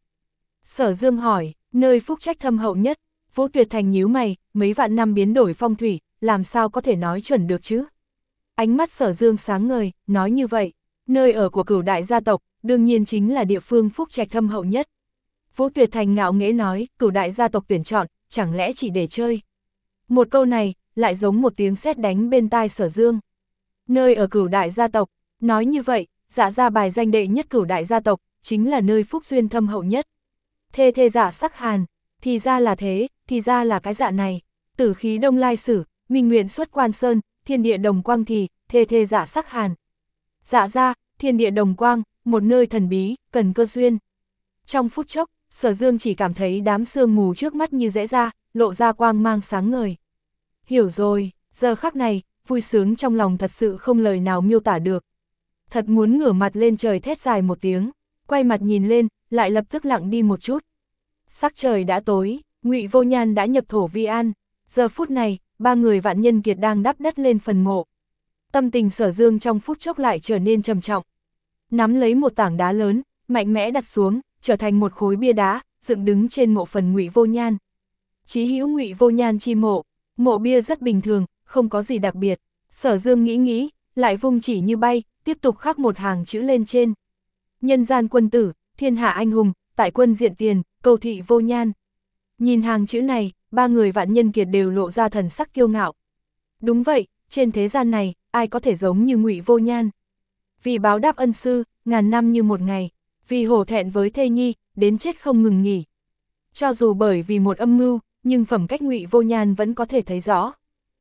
Sở Dương hỏi, nơi phúc trạch thâm hậu nhất, Vũ Tuyệt Thành nhíu mày, mấy vạn năm biến đổi phong thủy, làm sao có thể nói chuẩn được chứ? Ánh mắt Sở Dương sáng ngời, nói như vậy, nơi ở của Cửu đại gia tộc, đương nhiên chính là địa phương phúc trạch thâm hậu nhất. Vũ Tuyệt Thành ngạo nghễ nói, Cửu đại gia tộc tuyển chọn, chẳng lẽ chỉ để chơi? Một câu này, lại giống một tiếng sét đánh bên tai Sở Dương. Nơi ở Cửu đại gia tộc, nói như vậy, Dạ gia bài danh đệ nhất Cửu đại gia tộc, chính là nơi phúc duyên thâm hậu nhất. Thê thê Dạ sắc hàn, thì ra là thế, thì ra là cái dạ này. Tử khí đông lai sử, minh nguyện xuất quan sơn, thiên địa đồng quang thì, thê thê Dạ sắc hàn. Dạ gia, thiên địa đồng quang, một nơi thần bí, cần cơ duyên. Trong phút chốc, Sở Dương chỉ cảm thấy đám sương mù trước mắt như rẽ ra, lộ ra quang mang sáng ngời. Hiểu rồi, giờ khắc này, vui sướng trong lòng thật sự không lời nào miêu tả được. Thật muốn ngửa mặt lên trời thét dài một tiếng, quay mặt nhìn lên, lại lập tức lặng đi một chút. Sắc trời đã tối, Ngụy Vô Nhan đã nhập thổ vi an. Giờ phút này, ba người Vạn Nhân Kiệt đang đắp đất lên phần mộ. Tâm tình Sở Dương trong phút chốc lại trở nên trầm trọng. Nắm lấy một tảng đá lớn, mạnh mẽ đặt xuống, trở thành một khối bia đá, dựng đứng trên mộ phần Ngụy Vô Nhan. Chí hữu Ngụy Vô Nhan chi mộ, mộ bia rất bình thường, không có gì đặc biệt. Sở Dương nghĩ nghĩ, lại vung chỉ như bay, tiếp tục khắc một hàng chữ lên trên. Nhân gian quân tử, thiên hạ anh hùng, tại quân diện tiền, cầu thị Vô Nhan. Nhìn hàng chữ này, ba người Vạn Nhân Kiệt đều lộ ra thần sắc kiêu ngạo. Đúng vậy, trên thế gian này, ai có thể giống như Ngụy Vô Nhan. Vì báo đáp ân sư, ngàn năm như một ngày, vì hổ thẹn với thê nhi, đến chết không ngừng nghỉ. Cho dù bởi vì một âm mưu, nhưng phẩm cách Ngụy Vô Nhan vẫn có thể thấy rõ.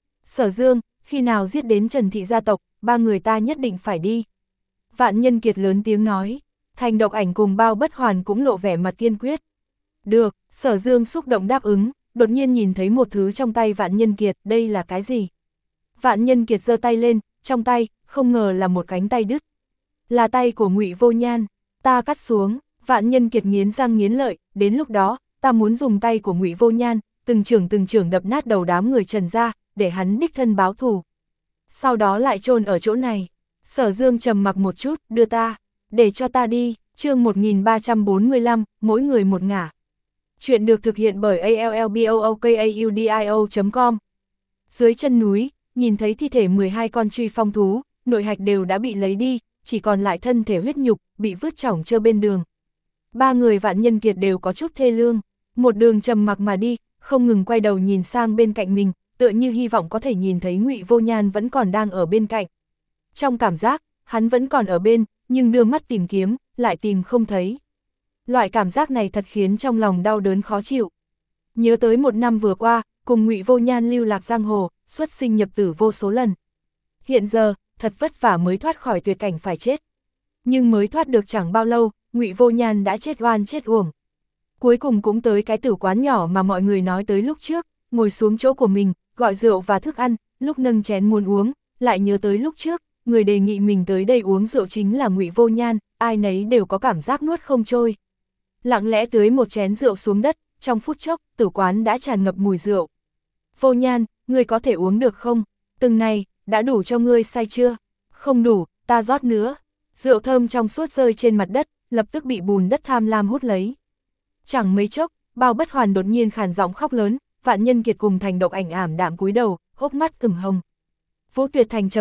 Sở Dương, khi nào giết đến Trần thị gia tộc, ba người ta nhất định phải đi. Vạn Nhân Kiệt lớn tiếng nói, Thành Độc Ảnh cùng Bao Bất Hoàn cũng lộ vẻ mặt kiên quyết. Được, Sở Dương xúc động đáp ứng, đột nhiên nhìn thấy một thứ trong tay Vạn Nhân Kiệt, đây là cái gì? Vạn Nhân Kiệt giơ tay lên, trong tay, không ngờ là một cánh tay đứt. Là tay của Ngụy Vô Nhan, ta cắt xuống. Vạn Nhân Kiệt nghiến răng nghiến lợi, đến lúc đó, ta muốn dùng tay của Ngụy Vô Nhan, từng trưởng từng trưởng đập nát đầu đám người Trần gia, để hắn đích thân báo thù. Sau đó lại chôn ở chỗ này. Sở Dương trầm mặc một chút, đưa ta, để cho ta đi. Chương một nghìn ba trăm bốn mươi lăm, mỗi người một ngả. Chuyện được thực hiện bởi a l l b o o k a u d i o chấm com. Dưới chân núi, nhìn thấy thi thể mười hai con truy phong thú, nội hạch đều đã bị lấy đi, chỉ còn lại thân thể huyết nhục, bị vứt chỏng trơ bên đường. Ba người Vạn Nhân Kiệt đều có chút thê lương, một đường trầm mặc mà đi, không ngừng quay đầu nhìn sang bên cạnh mình, tựa như hy vọng có thể nhìn thấy Ngụy Vô Nhan vẫn còn đang ở bên cạnh. Trong cảm giác, hắn vẫn còn ở bên, nhưng đưa mắt tìm kiếm, lại tìm không thấy. Loại cảm giác này thật khiến trong lòng đau đớn khó chịu. Nhớ tới một năm vừa qua, cùng Ngụy Vô Nhan lưu lạc giang hồ, xuất sinh nhập tử vô số lần. Hiện giờ, thật vất vả mới thoát khỏi tuyệt cảnh phải chết. Nhưng mới thoát được chẳng bao lâu, Ngụy Vô Nhan đã chết oan chết uổng. Cuối cùng cũng tới cái tử quán nhỏ mà mọi người nói tới lúc trước, ngồi xuống chỗ của mình, gọi rượu và thức ăn, lúc nâng chén muốn uống, lại nhớ tới lúc trước, người đề nghị mình tới đây uống rượu chính là Ngụy Vô Nhan, ai nấy đều có cảm giác nuốt không trôi. Lặng lẽ tưới một chén rượu xuống đất, trong phút chốc, tử quán đã tràn ngập mùi rượu. Vô Nhan, ngươi có thể uống được không? Từng này, đã đủ cho ngươi say chưa? Không đủ, ta rót nữa. Rượu thơm trong suốt rơi trên mặt đất, lập tức bị bùn đất tham lam hút lấy. Chẳng mấy chốc, Bao Bất Hoàn đột nhiên khàn giọng khóc lớn, Vạn Nhân Kiệt cùng Thành Độc Ảnh ảm đạm cúi đầu, hốc mắt ửng hồng. Vũ Tuyệt Thành trầm mặc,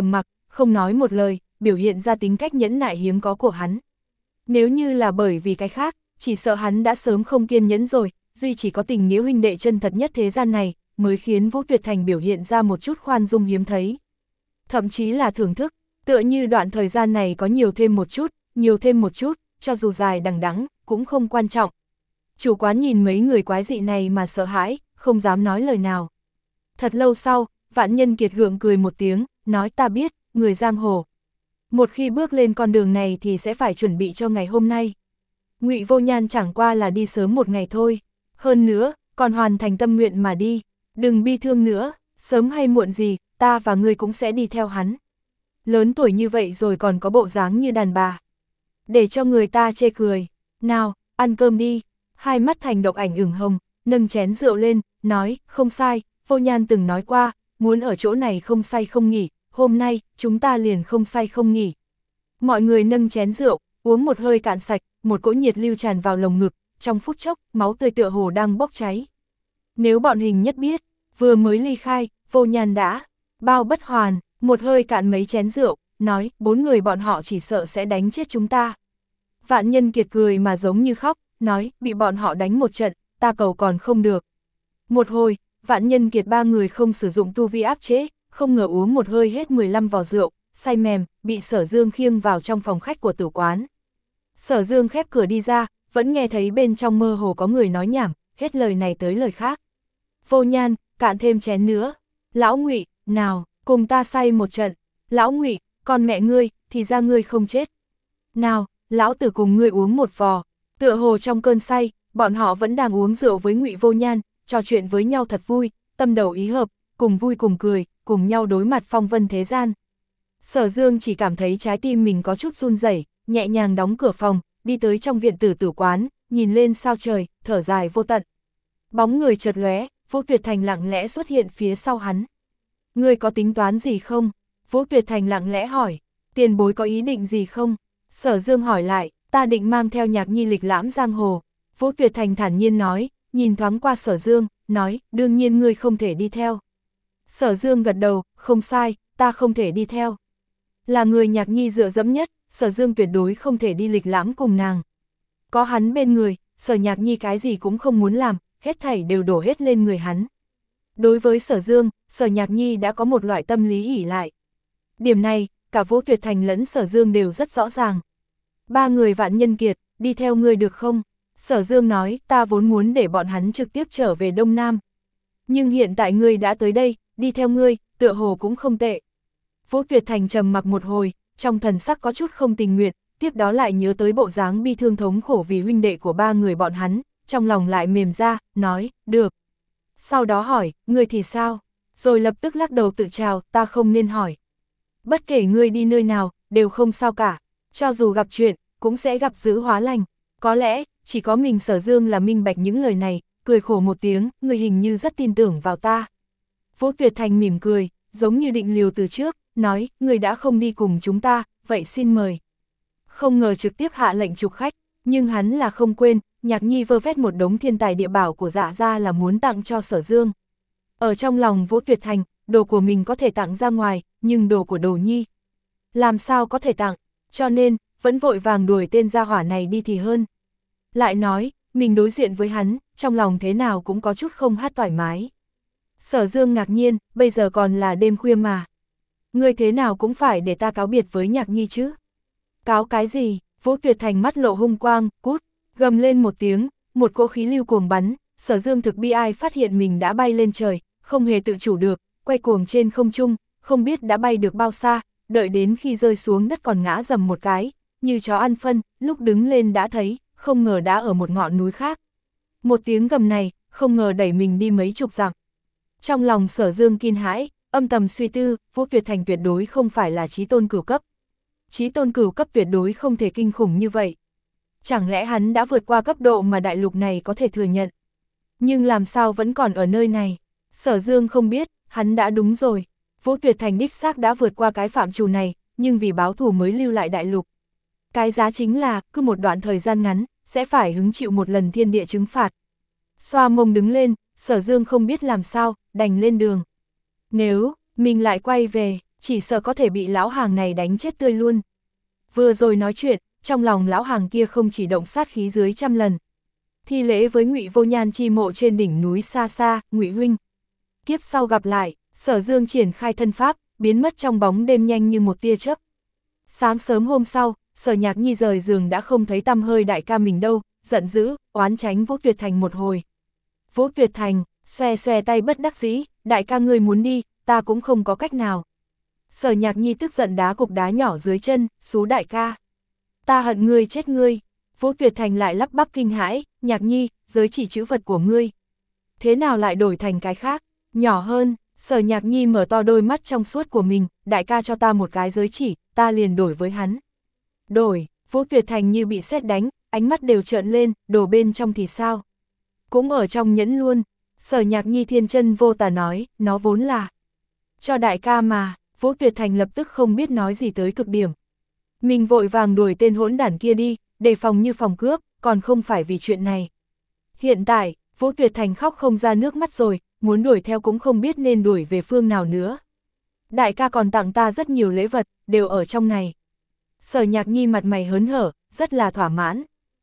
không nói một lời, biểu hiện ra tính cách nhẫn nại hiếm có của hắn. Nếu như là bởi vì cái khác, chỉ sợ hắn đã sớm không kiên nhẫn rồi, duy chỉ có tình nghĩa huynh đệ chân thật nhất thế gian này, mới khiến Vũ Tuyệt Thành biểu hiện ra một chút khoan dung hiếm thấy. Thậm chí là thưởng thức, tựa như đoạn thời gian này có nhiều thêm một chút, nhiều thêm một chút, cho dù dài đằng đẵng cũng không quan trọng. Chủ quán nhìn mấy người quái dị này mà sợ hãi, không dám nói lời nào. Thật lâu sau, Vạn Nhân Kiệt gượng cười một tiếng, nói ta biết, người giang hồ. Một khi bước lên con đường này thì sẽ phải chuẩn bị cho ngày hôm nay. Ngụy Vô Nhan chẳng qua là đi sớm một ngày thôi. Hơn nữa, còn hoàn thành tâm nguyện mà đi. Đừng bi thương nữa, sớm hay muộn gì, ta và ngươi cũng sẽ đi theo hắn. Lớn tuổi như vậy rồi còn có bộ dáng như đàn bà. Để cho người ta chê cười. Nào, ăn cơm đi. Hai mắt Thành Độc Ảnh ửng hồng, nâng chén rượu lên, nói, không sai, Vô Nhan từng nói qua, muốn ở chỗ này không say không nghỉ, hôm nay, chúng ta liền không say không nghỉ. Mọi người nâng chén rượu, uống một hơi cạn sạch, một cỗ nhiệt lưu tràn vào lồng ngực, trong phút chốc, máu tươi tựa hồ đang bốc cháy. Nếu bọn Hình Nhất biết, vừa mới ly khai, Vô Nhan đã bao bất hoàn, một hơi cạn mấy chén rượu, nói, bốn người bọn họ chỉ sợ sẽ đánh chết chúng ta. Vạn Nhân Kiệt cười mà giống như khóc, nói, bị bọn họ đánh một trận, ta cầu còn không được. Một hồi, Vạn Nhân Kiệt ba người không sử dụng tu vi áp chế, không ngờ uống một hơi hết mười lăm vò rượu, say mềm, bị Sở Dương khiêng vào trong phòng khách của tử quán. Sở Dương khép cửa đi ra, vẫn nghe thấy bên trong mơ hồ có người nói nhảm, hết lời này tới lời khác. Vô Nhan, cạn thêm chén nữa. Lão Ngụy, nào, cùng ta say một trận. Lão Ngụy, con mẹ ngươi, thì ra ngươi không chết. Nào, lão tử cùng ngươi uống một vò. Tựa hồ trong cơn say, bọn họ vẫn đang uống rượu với Ngụy Vô Nhan, trò chuyện với nhau thật vui, tâm đầu ý hợp, cùng vui cùng cười, cùng nhau đối mặt phong vân thế gian. Sở Dương chỉ cảm thấy trái tim mình có chút run rẩy, nhẹ nhàng đóng cửa phòng, đi tới trong viện tử tử quán, nhìn lên sao trời, thở dài vô tận. Bóng người chợt lóe, Vũ Tuyệt Thành lặng lẽ xuất hiện phía sau hắn. Ngươi có tính toán gì không? Vũ Tuyệt Thành lặng lẽ hỏi. Tiền bối có ý định gì không? Sở Dương hỏi lại, ta định mang theo Nhạc Nhi lịch lãm giang hồ. Vũ Tuyệt Thành thản nhiên nói, nhìn thoáng qua Sở Dương, nói, đương nhiên ngươi không thể đi theo. Sở Dương gật đầu, không sai, ta không thể đi theo. Là người Nhạc Nhi dựa dẫm nhất, Sở Dương tuyệt đối không thể đi lịch lãm cùng nàng. Có hắn bên người, Sở Nhạc Nhi cái gì cũng không muốn làm, hết thảy đều đổ hết lên người hắn. Đối với Sở Dương, Sở Nhạc Nhi đã có một loại tâm lý ỷ lại. Điểm này, cả Vũ Tuyệt Thành lẫn Sở Dương đều rất rõ ràng. Ba người Vạn Nhân Kiệt, đi theo ngươi được không? Sở Dương nói, ta vốn muốn để bọn hắn trực tiếp trở về Đông Nam. Nhưng hiện tại ngươi đã tới đây, đi theo ngươi, tựa hồ cũng không tệ. Vũ Tuyệt Thành trầm mặc một hồi, trong thần sắc có chút không tình nguyện, tiếp đó lại nhớ tới bộ dáng bi thương thống khổ vì huynh đệ của ba người bọn hắn, trong lòng lại mềm ra, nói, được. Sau đó hỏi, ngươi thì sao? Rồi lập tức lắc đầu tự trào, ta không nên hỏi. Bất kể ngươi đi nơi nào, đều không sao cả. Cho dù gặp chuyện, cũng sẽ gặp dữ hóa lành. Có lẽ, chỉ có mình Sở Dương là minh bạch những lời này, cười khổ một tiếng, ngươi hình như rất tin tưởng vào ta. Vũ Tuyệt Thành mỉm cười, giống như định liều từ trước, nói, ngươi đã không đi cùng chúng ta, vậy xin mời. Không ngờ trực tiếp hạ lệnh trục khách, nhưng hắn là không quên, Nhạc Nhi vơ vét một đống thiên tài địa bảo của Dạ gia là muốn tặng cho Sở Dương. Ở trong lòng Vũ Tuyệt Thành, đồ của mình có thể tặng ra ngoài, nhưng đồ của Đồ Nhi làm sao có thể tặng, cho nên, vẫn vội vàng đuổi tên gia hỏa này đi thì hơn. Lại nói, mình đối diện với hắn, trong lòng thế nào cũng có chút không hát thoải mái. Sở Dương ngạc nhiên, bây giờ còn là đêm khuya mà. Ngươi thế nào cũng phải để ta cáo biệt với Nhạc Nhi chứ. Cáo cái gì? Vũ Tuyệt Thành mắt lộ hung quang, cút, gầm lên một tiếng, một cỗ khí lưu cuồng bắn, Sở Dương thực bi ai phát hiện mình đã bay lên trời, không hề tự chủ được, quay cuồng trên không trung, không biết đã bay được bao xa, đợi đến khi rơi xuống đất còn ngã dầm một cái, như chó ăn phân, lúc đứng lên đã thấy, không ngờ đã ở một ngọn núi khác. Một tiếng gầm này, không ngờ đẩy mình đi mấy chục dặm. Trong lòng Sở Dương kinh hãi, âm thầm suy tư, Vũ Tuyệt Thành tuyệt đối không phải là chí tôn cửu cấp. Chí tôn cửu cấp tuyệt đối không thể kinh khủng như vậy. Chẳng lẽ hắn đã vượt qua cấp độ mà đại lục này có thể thừa nhận? Nhưng làm sao vẫn còn ở nơi này? Sở Dương không biết, hắn đã đúng rồi. Vũ Tuyệt Thành đích xác đã vượt qua cái phạm trù này, nhưng vì báo thù mới lưu lại đại lục. Cái giá chính là, cứ một đoạn thời gian ngắn, sẽ phải hứng chịu một lần thiên địa trừng phạt. Xoa mông đứng lên, Sở Dương không biết làm sao, đành lên đường. Nếu, mình lại quay về, chỉ sợ có thể bị lão hàng này đánh chết tươi luôn. Vừa rồi nói chuyện, trong lòng lão hàng kia không chỉ động sát khí dưới trăm lần. Thi lễ với Ngụy Vô Nhan chi mộ trên đỉnh núi xa xa, Ngụy huynh. Kiếp sau gặp lại, Sở Dương triển khai thân pháp, biến mất trong bóng đêm nhanh như một tia chớp. Sáng sớm hôm sau, Sở Nhạc Nhi rời giường đã không thấy tăm hơi đại ca mình đâu, giận dữ, oán tránh Vũ Tuyệt Thành một hồi. Vũ Tuyệt Thành, xoe xoe tay bất đắc dĩ, đại ca ngươi muốn đi, ta cũng không có cách nào. Sở Nhạc Nhi tức giận đá cục đá nhỏ dưới chân, xú đại ca. Ta hận ngươi chết ngươi. Vũ Tuyệt Thành lại lắp bắp kinh hãi, Nhạc Nhi, giới chỉ chữ vật của ngươi. Thế nào lại đổi thành cái khác, nhỏ hơn? Sở Nhạc Nhi mở to đôi mắt trong suốt của mình, đại ca cho ta một cái giới chỉ, ta liền đổi với hắn. Đổi, Vũ Tuyệt Thành như bị sét đánh, ánh mắt đều trợn lên, đồ bên trong thì sao? Cũng ở trong nhẫn luôn. Sở Nhạc Nhi thiên chân vô tà nói, nó vốn là cho đại ca mà. Vũ Tuyệt Thành lập tức không biết nói gì tới cực điểm. Mình vội vàng đuổi tên hỗn đản kia đi, đề phòng như phòng cướp, còn không phải vì chuyện này. Hiện tại, Vũ Tuyệt Thành khóc không ra nước mắt rồi, muốn đuổi theo cũng không biết nên đuổi về phương nào nữa. Đại ca còn tặng ta rất nhiều lễ vật, đều ở trong này. Sở Nhạc Nhi mặt mày hớn hở, rất là thỏa mãn.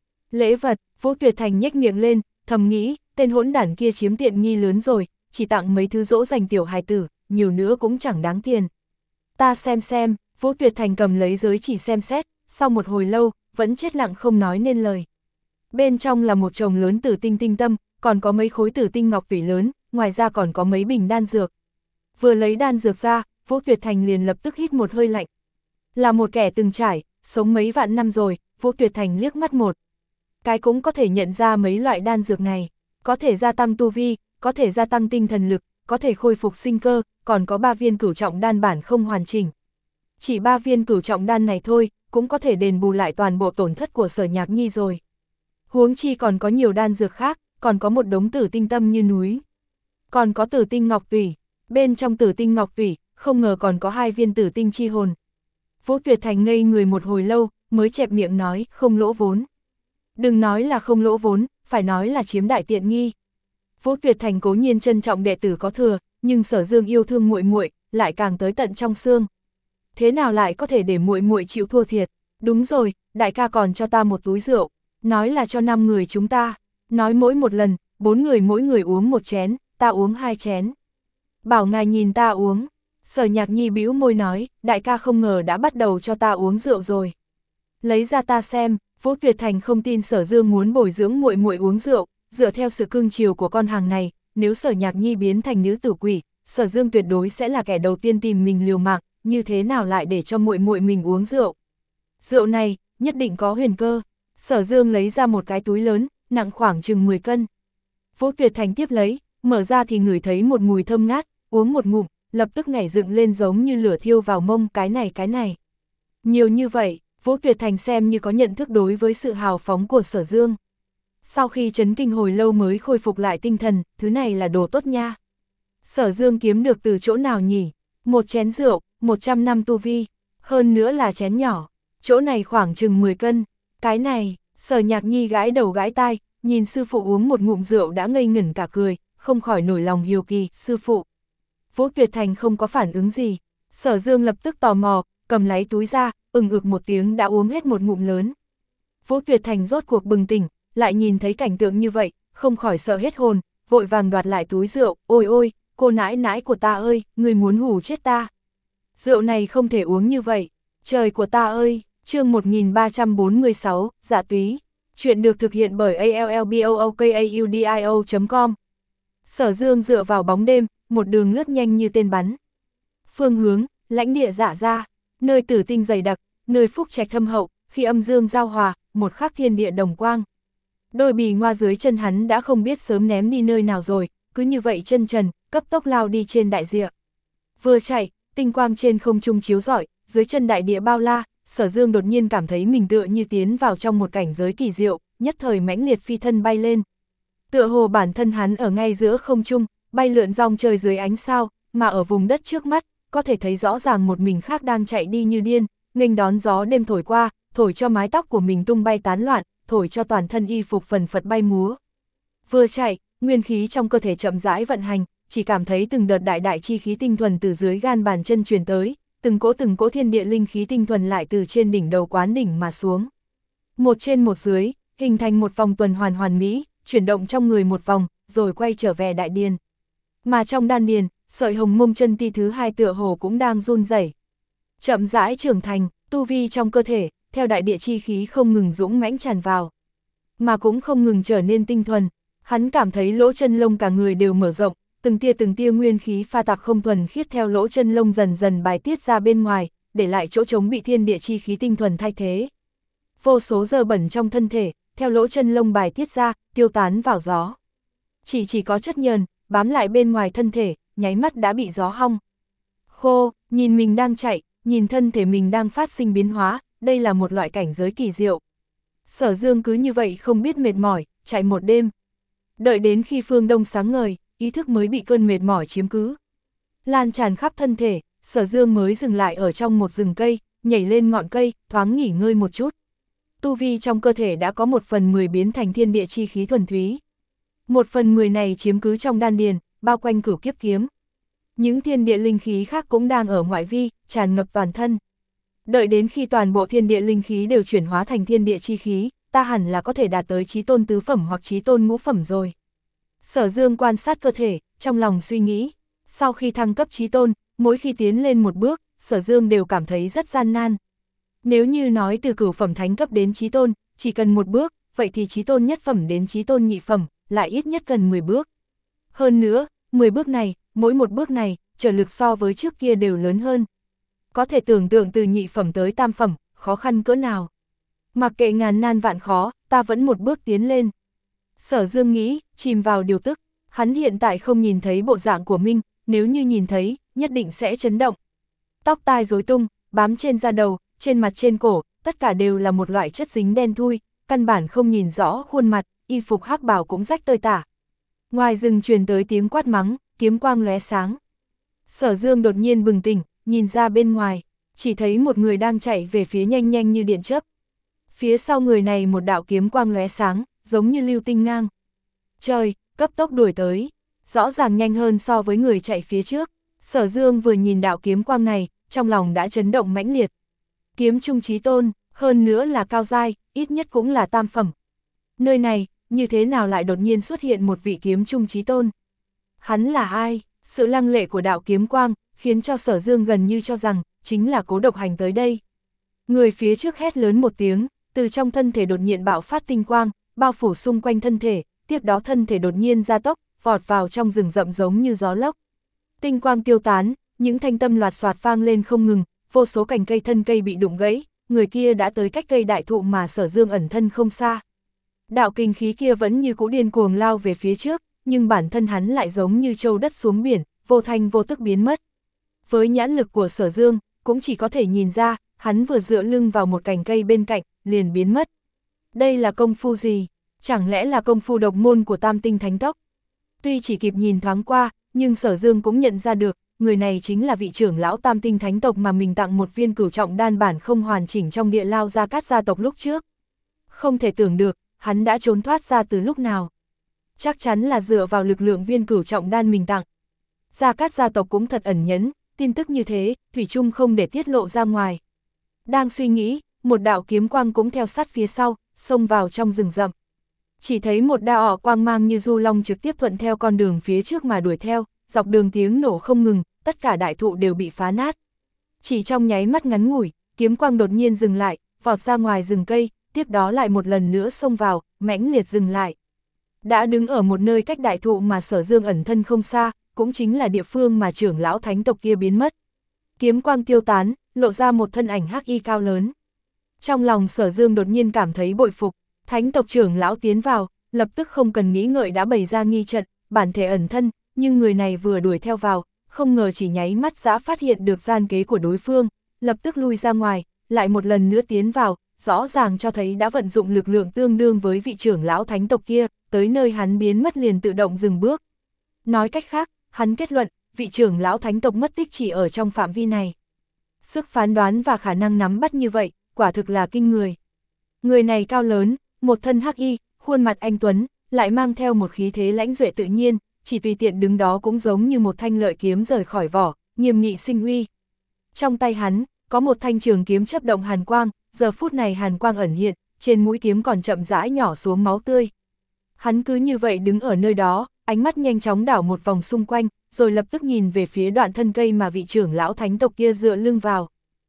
Lễ vật, Vũ Tuyệt Thành nhếch miệng lên, thầm nghĩ, tên hỗn đản kia chiếm tiện nghi lớn rồi, chỉ tặng mấy thứ dỗ dành tiểu hài tử, nhiều nữa cũng chẳng đáng tiền. Ta xem xem, Vũ Tuyệt Thành cầm lấy giới chỉ xem xét, sau một hồi lâu, vẫn chết lặng không nói nên lời. Bên trong là một chồng lớn tử tinh tinh tâm, còn có mấy khối tử tinh ngọc tủy lớn, ngoài ra còn có mấy bình đan dược. Vừa lấy đan dược ra, Vũ Tuyệt Thành liền lập tức hít một hơi lạnh. Là một kẻ từng trải, sống mấy vạn năm rồi, Vũ Tuyệt Thành liếc mắt một cái cũng có thể nhận ra mấy loại đan dược này, có thể gia tăng tu vi, có thể gia tăng tinh thần lực, có thể khôi phục sinh cơ, còn có ba viên cửu trọng đan bản không hoàn chỉnh. Chỉ ba viên cửu trọng đan này thôi, cũng có thể đền bù lại toàn bộ tổn thất của Sở Nhạc Nhi rồi. Huống chi còn có nhiều đan dược khác, còn có một đống tử tinh tâm như núi. Còn có tử tinh ngọc tủy, bên trong tử tinh ngọc tủy, không ngờ còn có hai viên tử tinh chi hồn. Vũ Tuyệt Thành ngây người một hồi lâu, mới chẹp miệng nói, không lỗ vốn. Đừng nói là không lỗ vốn, phải nói là chiếm đại tiện nghi. Vũ Tuyệt Thành cố nhiên trân trọng đệ tử có thừa, nhưng Sở Dương yêu thương muội muội, lại càng tới tận trong xương. Thế nào lại có thể để muội muội chịu thua thiệt? Đúng rồi, đại ca còn cho ta một túi rượu, nói là cho năm người chúng ta, nói mỗi một lần, bốn người mỗi người uống một chén, ta uống hai chén. Bảo ngài nhìn ta uống. Sở Nhạc Nhi bĩu môi nói, đại ca không ngờ đã bắt đầu cho ta uống rượu rồi. Lấy ra ta xem. Vũ Tuyệt Thành không tin Sở Dương muốn bồi dưỡng muội muội uống rượu, dựa theo sự cưng chiều của con hàng này, nếu Sở Nhạc Nhi biến thành nữ tử quỷ, Sở Dương tuyệt đối sẽ là kẻ đầu tiên tìm mình liều mạng, như thế nào lại để cho muội muội mình uống rượu. Rượu này, nhất định có huyền cơ. Sở Dương lấy ra một cái túi lớn, nặng khoảng chừng mười cân. Vũ Tuyệt Thành tiếp lấy, mở ra thì ngửi thấy một mùi thơm ngát, uống một ngụm, lập tức nhảy dựng lên giống như lửa thiêu vào mông, cái này cái này. Nhiều như vậy. Vũ Tuyệt Thành xem như có nhận thức đối với sự hào phóng của Sở Dương. Sau khi chấn kinh hồi lâu mới khôi phục lại tinh thần, thứ này là đồ tốt nha. Sở Dương kiếm được từ chỗ nào nhỉ? Một chén rượu, một trăm năm tu vi, hơn nữa là chén nhỏ, chỗ này khoảng chừng mười cân. Cái này, Sở Nhạc Nhi gãi đầu gãi tai, nhìn sư phụ uống một ngụm rượu đã ngây ngẩn cả cười, không khỏi nổi lòng hiếu kỳ, sư phụ. Vũ Tuyệt Thành không có phản ứng gì, Sở Dương lập tức tò mò, cầm lấy túi ra, ừng ực một tiếng đã uống hết một ngụm lớn. Vũ Tuyệt Thành rốt cuộc bừng tỉnh, lại nhìn thấy cảnh tượng như vậy, không khỏi sợ hết hồn, vội vàng đoạt lại túi rượu, ôi ôi, cô nãi nãi của ta ơi, người muốn hù chết ta. Rượu này không thể uống như vậy, trời của ta ơi, chương một nghìn ba trăm bốn mươi sáu, dạ túy, chuyện được thực hiện bởi a l l b o o k a u d i o chấm com. Sở Dương dựa vào bóng đêm, một đường lướt nhanh như tên bắn. Phương hướng, lãnh địa Dạ Gia. Nơi tử tinh dày đặc, nơi phúc trạch thâm hậu, khi âm dương giao hòa, một khắc thiên địa đồng quang. Đôi bì ngoa dưới chân hắn đã không biết sớm ném đi nơi nào rồi, cứ như vậy chân trần, cấp tốc lao đi trên đại địa. Vừa chạy, tinh quang trên không trung chiếu rọi, dưới chân đại địa bao la, Sở Dương đột nhiên cảm thấy mình tựa như tiến vào trong một cảnh giới kỳ diệu, nhất thời mãnh liệt phi thân bay lên. Tựa hồ bản thân hắn ở ngay giữa không trung, bay lượn rong trời dưới ánh sao, mà ở vùng đất trước mắt, có thể thấy rõ ràng một mình khác đang chạy đi như điên, nghênh đón gió đêm thổi qua, thổi cho mái tóc của mình tung bay tán loạn, thổi cho toàn thân y phục phần phật bay múa. Vừa chạy, nguyên khí trong cơ thể chậm rãi vận hành, chỉ cảm thấy từng đợt đại đại chi khí tinh thuần từ dưới gan bàn chân truyền tới, từng cỗ từng cỗ thiên địa linh khí tinh thuần lại từ trên đỉnh đầu quán đỉnh mà xuống. Một trên một dưới, hình thành một vòng tuần hoàn hoàn mỹ, chuyển động trong người một vòng, rồi quay trở về đại điền. Mà trong đan điền, sợi hồng mông chân ti thứ hai tựa hồ cũng đang run rẩy, chậm rãi trưởng thành, tu vi trong cơ thể, theo đại địa chi khí không ngừng dũng mãnh tràn vào, mà cũng không ngừng trở nên tinh thuần. Hắn cảm thấy lỗ chân lông cả người đều mở rộng, từng tia từng tia nguyên khí pha tạp không thuần khiết theo lỗ chân lông dần dần bài tiết ra bên ngoài, để lại chỗ trống bị thiên địa chi khí tinh thuần thay thế. Vô số dơ bẩn trong thân thể, theo lỗ chân lông bài tiết ra, tiêu tán vào gió. Chỉ chỉ có chất nhờn, bám lại bên ngoài thân thể, nháy mắt đã bị gió hong khô, nhìn mình đang chạy, nhìn thân thể mình đang phát sinh biến hóa, đây là một loại cảnh giới kỳ diệu. Sở Dương cứ như vậy không biết mệt mỏi, chạy một đêm. Đợi đến khi phương đông sáng ngời, ý thức mới bị cơn mệt mỏi chiếm cứ. Lan tràn khắp thân thể, Sở Dương mới dừng lại ở trong một rừng cây, nhảy lên ngọn cây, thoáng nghỉ ngơi một chút. Tu vi trong cơ thể đã có một phần mười biến thành thiên địa chi khí thuần túy. Một phần mười này chiếm cứ trong đan điền, bao quanh cửu kiếp kiếm. Những thiên địa linh khí khác cũng đang ở ngoại vi, tràn ngập toàn thân. Đợi đến khi toàn bộ thiên địa linh khí đều chuyển hóa thành thiên địa chi khí, ta hẳn là có thể đạt tới chí tôn tứ phẩm hoặc chí tôn ngũ phẩm rồi. Sở Dương quan sát cơ thể, trong lòng suy nghĩ, sau khi thăng cấp chí tôn, mỗi khi tiến lên một bước, Sở Dương đều cảm thấy rất gian nan. Nếu như nói từ cửu phẩm thánh cấp đến chí tôn, chỉ cần một bước, vậy thì chí tôn nhất phẩm đến chí tôn nhị phẩm, lại ít nhất cần mười bước. Hơn nữa, mười bước này, mỗi một bước này, trở lực so với trước kia đều lớn hơn. Có thể tưởng tượng từ nhị phẩm tới tam phẩm, khó khăn cỡ nào. Mặc kệ ngàn nan vạn khó, ta vẫn một bước tiến lên. Sở Dương nghĩ, chìm vào điều tức, hắn hiện tại không nhìn thấy bộ dạng của Minh, nếu như nhìn thấy, nhất định sẽ chấn động. Tóc tai rối tung, bám trên da đầu, trên mặt trên cổ, tất cả đều là một loại chất dính đen thui, căn bản không nhìn rõ khuôn mặt, y phục hắc bào cũng rách tơi tả. Ngoài rừng truyền tới tiếng quát mắng, kiếm quang lóe sáng. Sở Dương đột nhiên bừng tỉnh, nhìn ra bên ngoài, chỉ thấy một người đang chạy về phía nhanh nhanh như điện chớp. Phía sau người này một đạo kiếm quang lóe sáng, giống như lưu tinh ngang. Trời, cấp tốc đuổi tới, rõ ràng nhanh hơn so với người chạy phía trước. Sở Dương vừa nhìn đạo kiếm quang này, trong lòng đã chấn động mãnh liệt. Kiếm trung chí tôn, hơn nữa là cao giai, ít nhất cũng là tam phẩm. Nơi này, như thế nào lại đột nhiên xuất hiện một vị kiếm trung chí tôn? Hắn là ai? Sự lăng lệ của đạo kiếm quang, khiến cho Sở Dương gần như cho rằng, chính là Cố Độc Hành tới đây. Người phía trước hét lớn một tiếng, từ trong thân thể đột nhiên bạo phát tinh quang, bao phủ xung quanh thân thể, tiếp đó thân thể đột nhiên gia tốc, vọt vào trong rừng rậm giống như gió lốc. Tinh quang tiêu tán, những thanh tâm loạt xoạt vang lên không ngừng, vô số cành cây thân cây bị đụng gãy, người kia đã tới cách cây đại thụ mà Sở Dương ẩn thân không xa. Đạo kinh khí kia vẫn như cũ điên cuồng lao về phía trước, nhưng bản thân hắn lại giống như trâu đất xuống biển, vô thanh vô tức biến mất. Với nhãn lực của Sở Dương, cũng chỉ có thể nhìn ra, hắn vừa dựa lưng vào một cành cây bên cạnh, liền biến mất. Đây là công phu gì? Chẳng lẽ là công phu độc môn của Tam Tinh Thánh Tốc? Tuy chỉ kịp nhìn thoáng qua, nhưng Sở Dương cũng nhận ra được, người này chính là vị trưởng lão Tam Tinh Thánh Tộc mà mình tặng một viên cửu trọng đan bản không hoàn chỉnh trong địa lao Gia Cát gia tộc lúc trước. Không thể tưởng được, hắn đã trốn thoát ra từ lúc nào. Chắc chắn là dựa vào lực lượng viên cửu trọng đan mình tặng. Gia Cát gia tộc cũng thật ẩn nhẫn, tin tức như thế, thủy chung không để tiết lộ ra ngoài. Đang suy nghĩ, một đạo kiếm quang cũng theo sát phía sau, xông vào trong rừng rậm. Chỉ thấy một đạo quang mang như du long trực tiếp thuận theo con đường phía trước mà đuổi theo, dọc đường tiếng nổ không ngừng, tất cả đại thụ đều bị phá nát. Chỉ trong nháy mắt ngắn ngủi, kiếm quang đột nhiên dừng lại, vọt ra ngoài rừng cây, tiếp đó lại một lần nữa xông vào, mãnh liệt dừng lại. Đã đứng ở một nơi cách đại thụ mà Sở Dương ẩn thân không xa, cũng chính là địa phương mà trưởng lão thánh tộc kia biến mất. Kiếm quang tiêu tán, lộ ra một thân ảnh hắc y cao lớn. Trong lòng Sở Dương đột nhiên cảm thấy bội phục, thánh tộc trưởng lão tiến vào, lập tức không cần nghĩ ngợi đã bày ra nghi trận, bản thể ẩn thân, nhưng người này vừa đuổi theo vào, không ngờ chỉ nháy mắt đã phát hiện được gian kế của đối phương, lập tức lui ra ngoài, lại một lần nữa tiến vào, rõ ràng cho thấy đã vận dụng lực lượng tương đương với vị trưởng lão thánh tộc kia, tới nơi hắn biến mất liền tự động dừng bước. Nói cách khác, hắn kết luận, vị trưởng lão thánh tộc mất tích chỉ ở trong phạm vi này. Sức phán đoán và khả năng nắm bắt như vậy, quả thực là kinh người. Người này cao lớn, một thân hắc y, khuôn mặt anh tuấn, lại mang theo một khí thế lãnh duệ tự nhiên, chỉ tùy tiện đứng đó cũng giống như một thanh lợi kiếm rời khỏi vỏ, nghiêm nghị sinh uy. Trong tay hắn, có một thanh trường kiếm chớp động hàn quang, giờ phút này hàn quang ẩn hiện, trên mũi kiếm còn chậm rãi nhỏ xuống máu tươi. Hắn cứ như vậy đứng ở nơi đó, ánh mắt nhanh chóng đảo một vòng xung quanh, rồi lập tức nhìn về phía đoạn thân cây mà vị trưởng lão thánh tộc kia dựa lưng vào.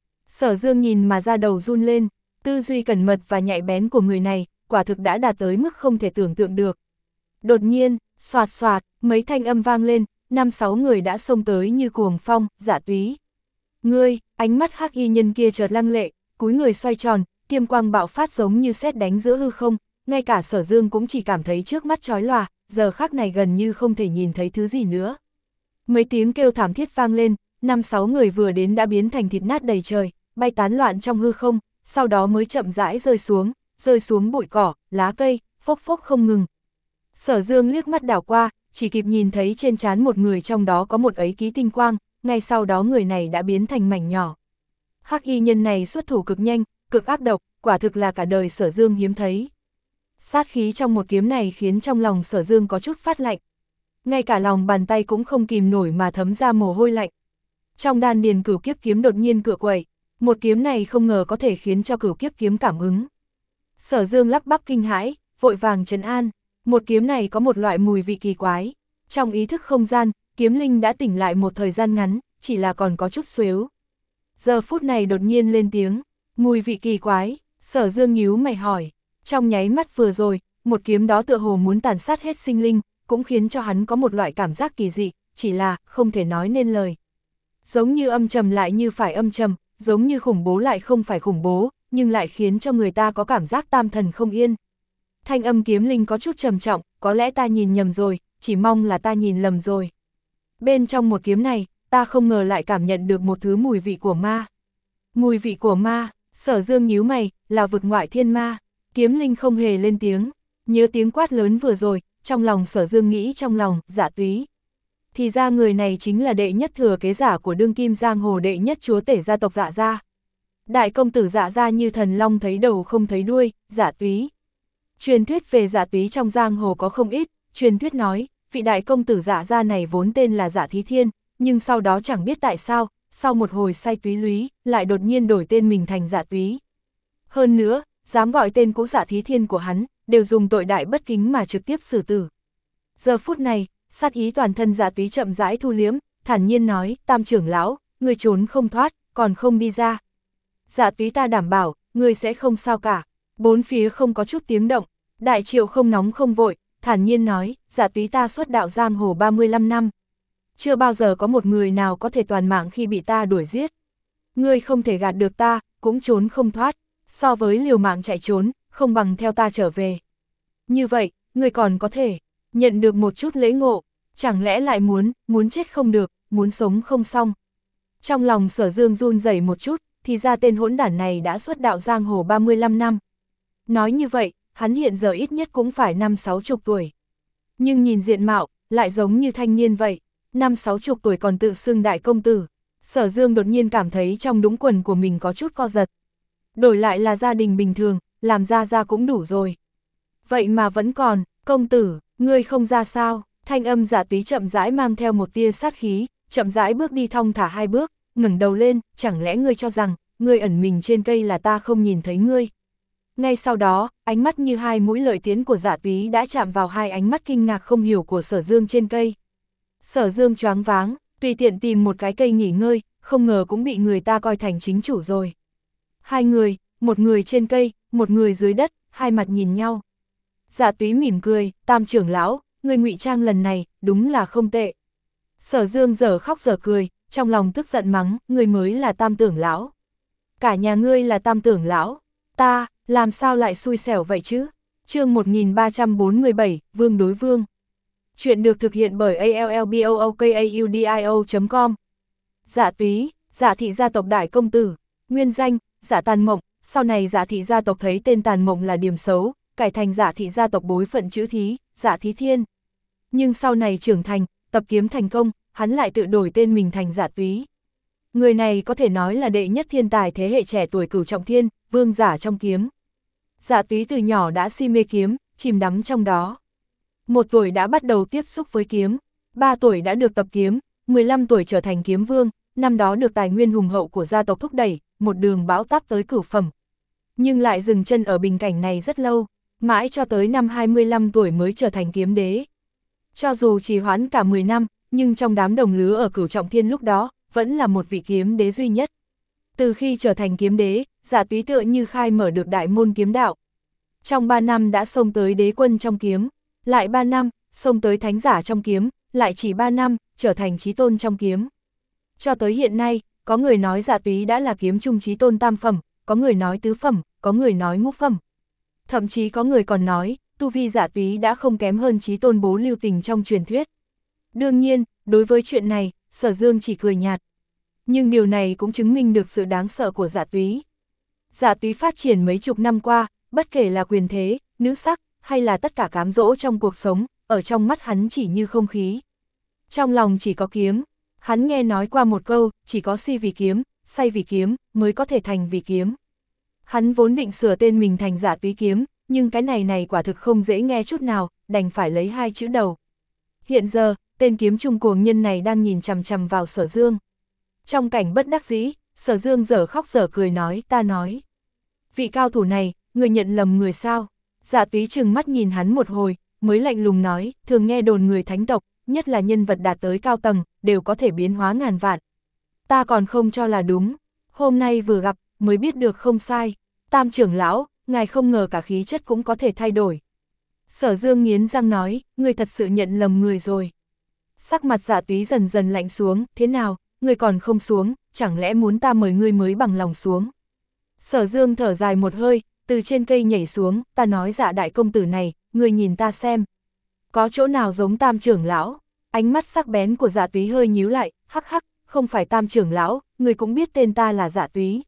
Sở Dương nhìn mà ra đầu run lên, tư duy cẩn mật và nhạy bén của người này, quả thực đã đạt tới mức không thể tưởng tượng được. Đột nhiên, xoạt xoạt, mấy thanh âm vang lên, năm sáu người đã xông tới như cuồng phong, Dạ Túy. Ngươi, ánh mắt hắc y nhân kia chợt lăng lệ, cúi người xoay tròn, kiêm quang bạo phát giống như sét đánh giữa hư không, ngay cả Sở Dương cũng chỉ cảm thấy trước mắt chói lòa, giờ khắc này gần như không thể nhìn thấy thứ gì nữa. Mấy tiếng kêu thảm thiết vang lên, năm sáu người vừa đến đã biến thành thịt nát đầy trời, bay tán loạn trong hư không, sau đó mới chậm rãi rơi xuống, rơi xuống bụi cỏ, lá cây, phốc phốc không ngừng. Sở Dương liếc mắt đảo qua, chỉ kịp nhìn thấy trên trán một người trong đó có một ấy ký tinh quang, ngay sau đó người này đã biến thành mảnh nhỏ. Hắc y nhân này xuất thủ cực nhanh, cực ác độc, quả thực là cả đời Sở Dương hiếm thấy. Sát khí trong một kiếm này khiến trong lòng Sở Dương có chút phát lạnh. Ngay cả lòng bàn tay cũng không kìm nổi mà thấm ra mồ hôi lạnh. Trong đan điền cửu kiếp kiếm đột nhiên cựa quậy, một kiếm này không ngờ có thể khiến cho cửu kiếp kiếm cảm ứng. Sở Dương lắp bắp kinh hãi, vội vàng trấn an, một kiếm này có một loại mùi vị kỳ quái. Trong ý thức không gian, kiếm linh đã tỉnh lại một thời gian ngắn, chỉ là còn có chút xuếu. Giờ phút này đột nhiên lên tiếng, mùi vị kỳ quái, Sở Dương nhíu mày hỏi, trong nháy mắt vừa rồi, một kiếm đó tựa hồ muốn tàn sát hết sinh linh, cũng khiến cho hắn có một loại cảm giác kỳ dị, chỉ là không thể nói nên lời. Giống như âm trầm lại như phải âm trầm, giống như khủng bố lại không phải khủng bố, nhưng lại khiến cho người ta có cảm giác tam thần không yên. Thanh âm kiếm linh có chút trầm trọng, có lẽ ta nhìn nhầm rồi, chỉ mong là ta nhìn lầm rồi. Bên trong một kiếm này, ta không ngờ lại cảm nhận được một thứ mùi vị của ma. Mùi vị của ma, Sở Dương nhíu mày, là vực ngoại thiên ma. Kiếm linh không hề lên tiếng, nhớ tiếng quát lớn vừa rồi, trong lòng Sở Dương nghĩ trong lòng, Dạ Túy. Thì ra người này chính là đệ nhất thừa kế giả của đương kim giang hồ đệ nhất chúa tể gia tộc Dạ gia. Đại công tử Dạ gia như thần long thấy đầu không thấy đuôi, Dạ Túy. Truyền thuyết về Dạ Túy trong giang hồ có không ít, truyền thuyết nói, vị đại công tử Dạ gia này vốn tên là Dạ Thí Thiên, nhưng sau đó chẳng biết tại sao, sau một hồi say túy lúy, lại đột nhiên đổi tên mình thành Dạ Túy. Hơn nữa, dám gọi tên cũ Dạ Thí Thiên của hắn, đều dùng tội đại bất kính mà trực tiếp xử tử. Giờ phút này, sát ý toàn thân Dạ Túy chậm rãi thu liếm, thản nhiên nói, Tam trưởng lão, người trốn không thoát, còn không đi ra. Dạ Túy ta đảm bảo, người sẽ không sao cả. Bốn phía không có chút tiếng động, Đại Triệu không nóng không vội, thản nhiên nói, Dạ Túy ta xuất đạo giang hồ ba mươi lăm năm. Chưa bao giờ có một người nào có thể toàn mạng khi bị ta đuổi giết. Ngươi không thể gạt được ta, cũng trốn không thoát, so với liều mạng chạy trốn, không bằng theo ta trở về. Như vậy, ngươi còn có thể nhận được một chút lễ ngộ, chẳng lẽ lại muốn, muốn chết không được, muốn sống không xong. Trong lòng Sở Dương run rẩy một chút, thì ra tên hỗn đản này đã xuất đạo giang hồ ba mươi lăm năm. Nói như vậy, hắn hiện giờ ít nhất cũng phải năm sáu chục tuổi. Nhưng nhìn diện mạo, lại giống như thanh niên vậy, năm sáu chục tuổi còn tự xưng đại công tử. Sở Dương đột nhiên cảm thấy trong đũng quần của mình có chút co giật. Đổi lại là gia đình bình thường, làm ra ra cũng đủ rồi. Vậy mà vẫn còn, công tử, ngươi không ra sao? Thanh âm Dạ Túy chậm rãi mang theo một tia sát khí, chậm rãi bước đi thong thả hai bước, ngẩng đầu lên, chẳng lẽ ngươi cho rằng, ngươi ẩn mình trên cây là ta không nhìn thấy ngươi? Ngay sau đó, ánh mắt như hai mũi lợi tiến của Dạ Túy đã chạm vào hai ánh mắt kinh ngạc không hiểu của Sở Dương trên cây. Sở Dương choáng váng, tùy tiện tìm một cái cây nghỉ ngơi, không ngờ cũng bị người ta coi thành chính chủ rồi. Hai người, một người trên cây, một người dưới đất, hai mặt nhìn nhau. Dạ Túy mỉm cười, Tam trưởng lão, người ngụy trang lần này, đúng là không tệ. Sở Dương dở khóc dở cười, trong lòng tức giận mắng, người mới là Tam trưởng lão. Cả nhà ngươi là Tam trưởng lão, ta, làm sao lại xui xẻo vậy chứ? Chương một nghìn ba trăm bốn mươi bảy, Vương đối Vương. Chuyện được thực hiện bởi a l l b o o k a u d i o chấm com. Dạ Túy, Dạ thị gia tộc đại công tử, nguyên danh, Dạ Tàn Mộng, sau này Dạ thị gia tộc thấy tên Tàn Mộng là điểm xấu, cải thành Dạ thị gia tộc bối phận chữ Thí, Dạ Thí Thiên. Nhưng sau này trưởng thành, tập kiếm thành công, hắn lại tự đổi tên mình thành Dạ Túy. Người này có thể nói là đệ nhất thiên tài thế hệ trẻ tuổi cửu trọng thiên, vương giả trong kiếm. Dạ Túy từ nhỏ đã si mê kiếm, chìm đắm trong đó. Một tuổi đã bắt đầu tiếp xúc với kiếm, ba tuổi đã được tập kiếm, mười lăm tuổi trở thành kiếm vương, năm đó được tài nguyên hùng hậu của gia tộc thúc đẩy, một đường bão táp tới cửu phẩm. Nhưng lại dừng chân ở bình cảnh này rất lâu, mãi cho tới năm hai mươi lăm tuổi mới trở thành kiếm đế. Cho dù trì hoãn cả mười năm, nhưng trong đám đồng lứa ở Cửu Trọng Thiên lúc đó, vẫn là một vị kiếm đế duy nhất. Từ khi trở thành kiếm đế, Dạ Túy tựa như khai mở được đại môn kiếm đạo. Trong ba năm đã xông tới đế quân trong kiếm, lại ba năm, xông tới thánh giả trong kiếm, lại chỉ ba năm, trở thành chí tôn trong kiếm. Cho tới hiện nay, có người nói Dạ Túy đã là kiếm trung chí tôn tam phẩm, có người nói tứ phẩm, có người nói ngũ phẩm. Thậm chí có người còn nói, tu vi Dạ Túy đã không kém hơn chí tôn Bố Lưu Tình trong truyền thuyết. Đương nhiên, đối với chuyện này, Sở Dương chỉ cười nhạt. Nhưng điều này cũng chứng minh được sự đáng sợ của Dạ Túy. Dạ Túy phát triển mấy chục năm qua, bất kể là quyền thế, nữ sắc, hay là tất cả cám dỗ trong cuộc sống, ở trong mắt hắn chỉ như không khí. Trong lòng chỉ có kiếm. Hắn nghe nói qua một câu, chỉ có si vì kiếm, say vì kiếm, mới có thể thành vì kiếm. Hắn vốn định sửa tên mình thành Dạ Túy Kiếm, nhưng cái này này quả thực không dễ nghe chút nào, đành phải lấy hai chữ đầu. Hiện giờ, tên kiếm trung cuồng nhân này đang nhìn chằm chằm vào Sở Dương. Trong cảnh bất đắc dĩ, Sở Dương dở khóc dở cười nói, ta nói. Vị cao thủ này, người nhận lầm người sao? Dạ Túy trừng mắt nhìn hắn một hồi, mới lạnh lùng nói, thường nghe đồn người thánh tộc, nhất là nhân vật đạt tới cao tầng, đều có thể biến hóa ngàn vạn. Ta còn không cho là đúng, hôm nay vừa gặp, mới biết được không sai. Tam trưởng lão, ngài không ngờ cả khí chất cũng có thể thay đổi. Sở Dương nghiến răng nói, ngươi thật sự nhận lầm người rồi. Sắc mặt Dạ Túy dần dần lạnh xuống, thế nào, ngươi còn không xuống, chẳng lẽ muốn ta mời ngươi mới bằng lòng xuống. Sở Dương thở dài một hơi, từ trên cây nhảy xuống, ta nói Dạ đại công tử này, ngươi nhìn ta xem. Có chỗ nào giống Tam trưởng lão? Ánh mắt sắc bén của Dạ Túy hơi nhíu lại, hắc hắc, không phải Tam trưởng lão, ngươi cũng biết tên ta là Dạ Túy.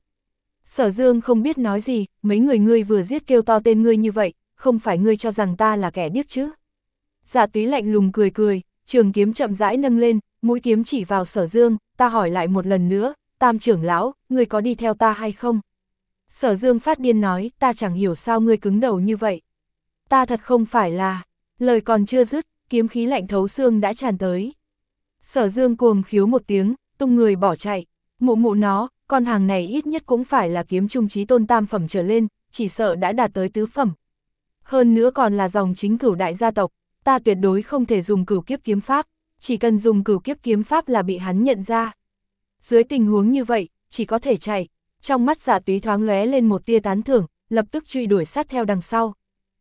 Sở Dương không biết nói gì, mấy người ngươi vừa giết kêu to tên ngươi như vậy, không phải ngươi cho rằng ta là kẻ điếc chứ. Dạ Túy lạnh lùng cười cười, trường kiếm chậm rãi nâng lên, mũi kiếm chỉ vào Sở Dương, ta hỏi lại một lần nữa, Tam trưởng lão, ngươi có đi theo ta hay không? Sở Dương phát điên nói, ta chẳng hiểu sao ngươi cứng đầu như vậy. Ta thật không phải là, lời còn chưa dứt, kiếm khí lạnh thấu xương đã tràn tới. Sở Dương cuồng khiếu một tiếng, tung người bỏ chạy, mụ mụ nó, con hàng này ít nhất cũng phải là kiếm trung chí tôn tam phẩm trở lên, chỉ sợ đã đạt tới tứ phẩm. Hơn nữa còn là dòng chính cửu đại gia tộc, ta tuyệt đối không thể dùng cửu kiếp kiếm pháp, chỉ cần dùng cửu kiếp kiếm pháp là bị hắn nhận ra. Dưới tình huống như vậy, chỉ có thể chạy. Trong mắt Dạ Túy thoáng lóe lên một tia tán thưởng, lập tức truy đuổi sát theo đằng sau.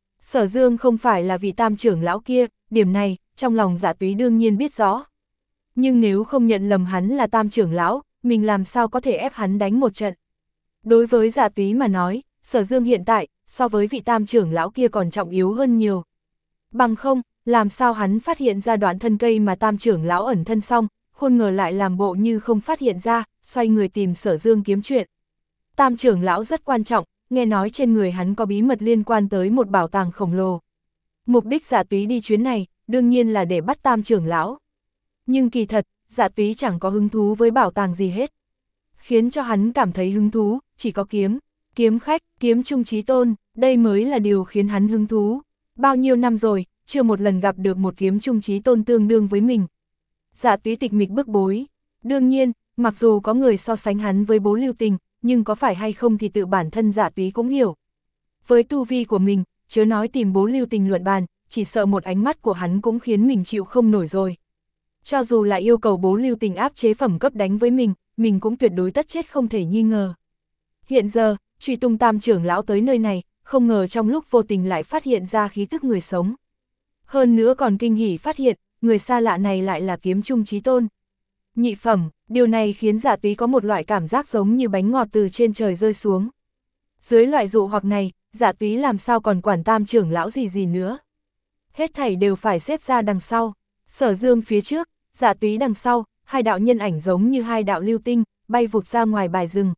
Sở Dương không phải là vị Tam trưởng lão kia, điểm này, trong lòng Dạ Túy đương nhiên biết rõ. Nhưng nếu không nhận lầm hắn là Tam trưởng lão, mình làm sao có thể ép hắn đánh một trận. Đối với Dạ Túy mà nói, Sở Dương hiện tại, so với vị Tam trưởng lão kia còn trọng yếu hơn nhiều. Bằng không, làm sao hắn phát hiện ra đoạn thân cây mà Tam trưởng lão ẩn thân xong, khôn ngờ lại làm bộ như không phát hiện ra, xoay người tìm Sở Dương kiếm chuyện. Tam trưởng lão rất quan trọng, nghe nói trên người hắn có bí mật liên quan tới một bảo tàng khổng lồ. Mục đích Dạ Túy đi chuyến này, đương nhiên là để bắt Tam trưởng lão. Nhưng kỳ thật, Dạ Túy chẳng có hứng thú với bảo tàng gì hết. Khiến cho hắn cảm thấy hứng thú, chỉ có kiếm, kiếm khách, kiếm trung chí tôn, đây mới là điều khiến hắn hứng thú. Bao nhiêu năm rồi, chưa một lần gặp được một kiếm trung chí tôn tương đương với mình. Dạ Túy tịch mịch bức bối. Đương nhiên, mặc dù có người so sánh hắn với Bố Lưu Tình, nhưng có phải hay không thì tự bản thân Dạ Túy cũng hiểu. Với tu vi của mình, chớ nói tìm Bố Lưu Tình luận bàn, chỉ sợ một ánh mắt của hắn cũng khiến mình chịu không nổi rồi. Cho dù là yêu cầu Bố Lưu Tình áp chế phẩm cấp đánh với mình, mình cũng tuyệt đối tất chết không thể nghi ngờ. Hiện giờ, truy tung Tam trưởng lão tới nơi này, không ngờ trong lúc vô tình lại phát hiện ra khí tức người sống. Hơn nữa còn kinh hỉ phát hiện, người xa lạ này lại là kiếm trung chí tôn. Nhị phẩm, điều này khiến Dạ Túy có một loại cảm giác giống như bánh ngọt từ trên trời rơi xuống. Dưới loại dụ hoặc này, Dạ Túy làm sao còn quản Tam trưởng lão gì gì nữa. Hết thảy đều phải xếp ra đằng sau, Sở Dương phía trước, Dạ Túy đằng sau, hai đạo nhân ảnh giống như hai đạo lưu tinh, bay vụt ra ngoài bài rừng.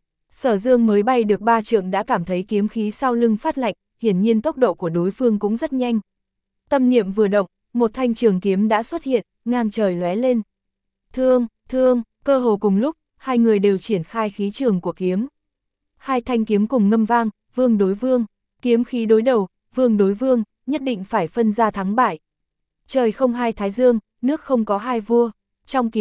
Sở Dương mới bay được ba trượng đã cảm thấy kiếm khí sau lưng phát lạnh, hiển nhiên tốc độ của đối phương cũng rất nhanh. Tâm niệm vừa động, một thanh trường kiếm đã xuất hiện, ngang trời lóe lên. Thương, thương, cơ hồ cùng lúc, hai người đều triển khai khí trường của kiếm. Hai thanh kiếm cùng ngâm vang, vương đối vương, kiếm khí đối đầu, vương đối vương, nhất định phải phân ra thắng bại. Trời không hai thái dương, nước không có hai vua, trong kiếm,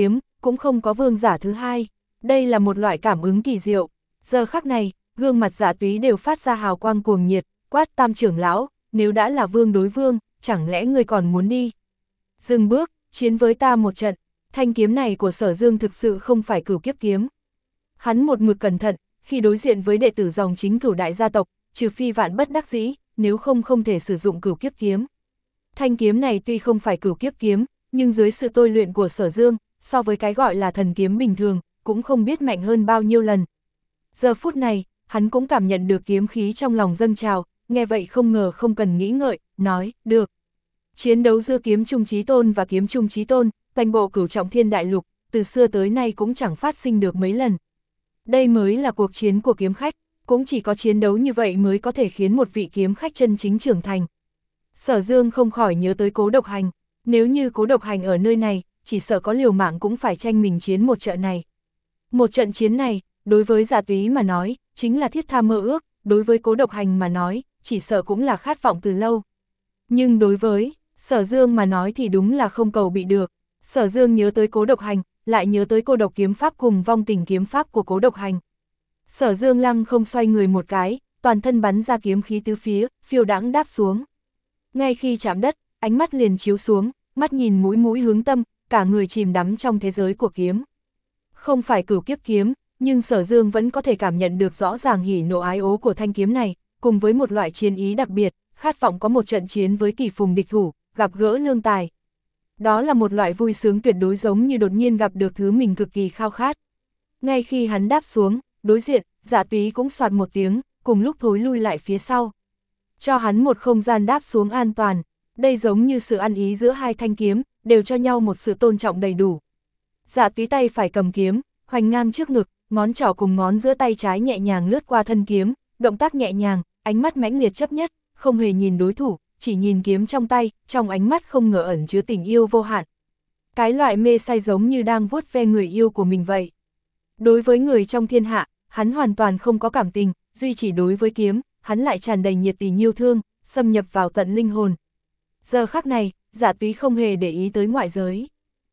cũng không có vương giả thứ hai. Đây là một loại cảm ứng kỳ diệu. Giờ khắc này, gương mặt Dạ Túy đều phát ra hào quang cuồng nhiệt, quát Tam trưởng lão, nếu đã là vương đối vương, chẳng lẽ ngươi còn muốn đi? Dừng bước, chiến với ta một trận. Thanh kiếm này của Sở Dương thực sự không phải Cửu Kiếp kiếm. Hắn một mực cẩn thận, khi đối diện với đệ tử dòng chính Cửu đại gia tộc, trừ phi vạn bất đắc dĩ, nếu không không thể sử dụng Cửu Kiếp kiếm. Thanh kiếm này tuy không phải Cửu Kiếp kiếm, nhưng dưới sự tôi luyện của Sở Dương, so với cái gọi là thần kiếm bình thường, cũng không biết mạnh hơn bao nhiêu lần. Giờ phút này, hắn cũng cảm nhận được kiếm khí trong lòng dâng trào, nghe vậy không ngờ không cần nghĩ ngợi, nói, được. Chiến đấu giữa kiếm Trung Chí Tôn và kiếm Trung Chí Tôn, toàn bộ Cửu Trọng Thiên Đại Lục, từ xưa tới nay cũng chẳng phát sinh được mấy lần. Đây mới là cuộc chiến của kiếm khách, cũng chỉ có chiến đấu như vậy mới có thể khiến một vị kiếm khách chân chính trưởng thành. Sở Dương không khỏi nhớ tới Cố Độc Hành, nếu như Cố Độc Hành ở nơi này, chỉ sợ có liều mạng cũng phải tranh mình chiến một trận này. Một trận chiến này, đối với Dạ Túy mà nói, chính là thiết tha mơ ước, đối với Cố Độc Hành mà nói, chỉ sợ cũng là khát vọng từ lâu. Nhưng đối với Sở Dương mà nói thì đúng là không cầu bị được. Sở Dương nhớ tới Cố Độc Hành, lại nhớ tới Cô Độc kiếm pháp cùng Vong Tình kiếm pháp của Cố Độc Hành. Sở Dương lăng không xoay người một cái, toàn thân bắn ra kiếm khí tứ phía, phiêu đãng đáp xuống. Ngay khi chạm đất, ánh mắt liền chiếu xuống, mắt nhìn mũi mũi hướng tâm, cả người chìm đắm trong thế giới của kiếm. Không phải Cửu Kiếp kiếm, nhưng Sở Dương vẫn có thể cảm nhận được rõ ràng hỉ nộ ái ố của thanh kiếm này, cùng với một loại chiến ý đặc biệt, khát vọng có một trận chiến với kỳ phùng địch thủ, gặp gỡ lương tài. Đó là một loại vui sướng tuyệt đối, giống như đột nhiên gặp được thứ mình cực kỳ khao khát. Ngay khi hắn đáp xuống, đối diện, Dạ Túy cũng soạt một tiếng, cùng lúc thối lui lại phía sau. Cho hắn một không gian đáp xuống an toàn, đây giống như sự ăn ý giữa hai thanh kiếm, đều cho nhau một sự tôn trọng đầy đủ. Dạ Túy tay phải cầm kiếm, hoành ngang trước ngực, ngón trỏ cùng ngón giữa tay trái nhẹ nhàng lướt qua thân kiếm, động tác nhẹ nhàng, ánh mắt mãnh liệt chấp nhất, không hề nhìn đối thủ, chỉ nhìn kiếm trong tay, trong ánh mắt không ngờ ẩn chứa tình yêu vô hạn. Cái loại mê say giống như đang vuốt ve người yêu của mình vậy. Đối với người trong thiên hạ, hắn hoàn toàn không có cảm tình, duy chỉ đối với kiếm, hắn lại tràn đầy nhiệt tình yêu thương, xâm nhập vào tận linh hồn. Giờ khắc này, Dạ Túy không hề để ý tới ngoại giới.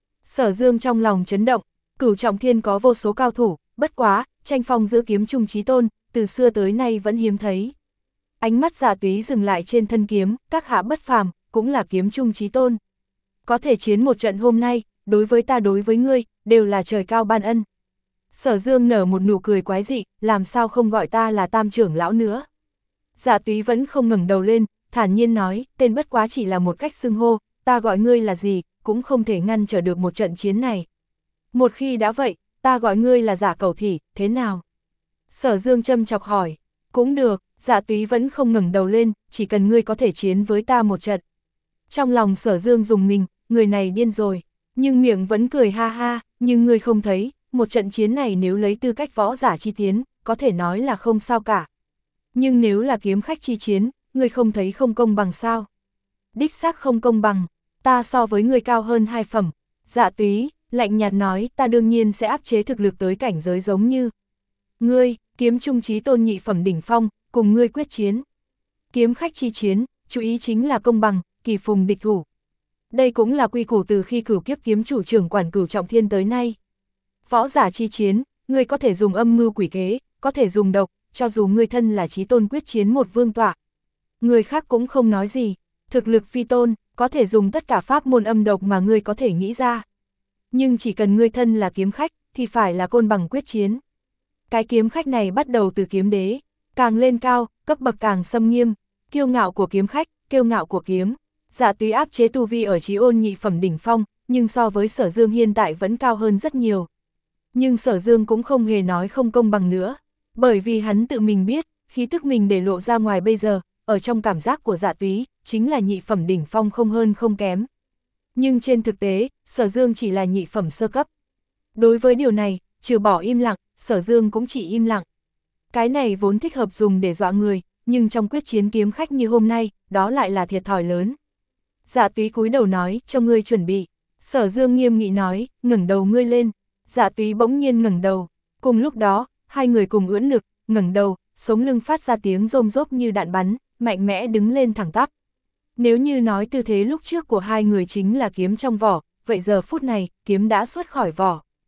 Sở Dương trong lòng chấn động, Cửu Trọng Thiên có vô số cao thủ, bất quá, tranh phong giữa kiếm Trung Chí Tôn, từ xưa tới nay vẫn hiếm thấy. Ánh mắt Dạ Túy dừng lại trên thân kiếm, các hạ bất phàm, cũng là kiếm Trung Chí Tôn. Có thể chiến một trận hôm nay, đối với ta đối với ngươi, đều là trời cao ban ân. Sở Dương nở một nụ cười quái dị, làm sao không gọi ta là Tam trưởng lão nữa. Dạ Túy vẫn không ngẩng đầu lên, thản nhiên nói, tên bất quá chỉ là một cách xưng hô, ta gọi ngươi là gì, cũng không thể ngăn trở được một trận chiến này. Một khi đã vậy, ta gọi ngươi là Giả Cẩu Thỉ, thế nào? Sở Dương châm chọc hỏi, cũng được. Dạ Túy vẫn không ngẩng đầu lên, chỉ cần ngươi có thể chiến với ta một trận. Trong lòng Sở Dương dùng mình, người này điên rồi, nhưng miệng vẫn cười ha ha, nhưng ngươi không thấy, một trận chiến này nếu lấy tư cách võ giả chi tiến, có thể nói là không sao cả. Nhưng nếu là kiếm khách chi chiến, ngươi không thấy không công bằng sao? Đích xác không công bằng, ta so với ngươi cao hơn hai phẩm. Dạ Túy, lạnh nhạt nói, ta đương nhiên sẽ áp chế thực lực tới cảnh giới giống như ngươi, kiếm Trung Chí Tôn nhị phẩm đỉnh phong, cùng ngươi quyết chiến. Kiếm khách chi chiến, chú ý chính là công bằng, kỳ phùng địch thủ. Đây cũng là quy củ từ khi Cửu Kiếp kiếm chủ trưởng quản Cửu Trọng Thiên tới nay. Võ giả chi chiến, ngươi có thể dùng âm mưu quỷ kế, có thể dùng độc, cho dù ngươi thân là Chí Tôn quyết chiến một vương tọa. Người khác cũng không nói gì, thực lực phi tôn, có thể dùng tất cả pháp môn âm độc mà ngươi có thể nghĩ ra. Nhưng chỉ cần ngươi thân là kiếm khách, thì phải là côn bằng quyết chiến. Cái kiếm khách này bắt đầu từ kiếm đế, càng lên cao, cấp bậc càng xâm nghiêm, kiêu ngạo của kiếm khách, kiêu ngạo của kiếm. Dạ Túy áp chế tu vi ở Chí Ôn nhị phẩm đỉnh phong, nhưng so với Sở Dương hiện tại vẫn cao hơn rất nhiều. Nhưng Sở Dương cũng không hề nói không công bằng nữa, bởi vì hắn tự mình biết, khí tức mình để lộ ra ngoài bây giờ, ở trong cảm giác của Dạ Túy, chính là nhị phẩm đỉnh phong không hơn không kém. Nhưng trên thực tế, Sở Dương chỉ là nhị phẩm sơ cấp. Đối với điều này, trừ bỏ im lặng, Sở Dương cũng chỉ im lặng. Cái này vốn thích hợp dùng để dọa người, nhưng trong quyết chiến kiếm khách như hôm nay, đó lại là thiệt thòi lớn. Dạ Túy cúi đầu nói, cho ngươi chuẩn bị. Sở Dương nghiêm nghị nói, ngẩng đầu ngươi lên. Dạ Túy bỗng nhiên ngẩng đầu. Cùng lúc đó, hai người cùng ưỡn ngực, ngẩng đầu, sống lưng phát ra tiếng rôm rốp như đạn bắn, mạnh mẽ đứng lên thẳng tắp. Nếu như nói tư thế lúc trước của hai người chính là kiếm trong vỏ, vậy giờ phút này, kiếm đã xuất khỏi vỏ.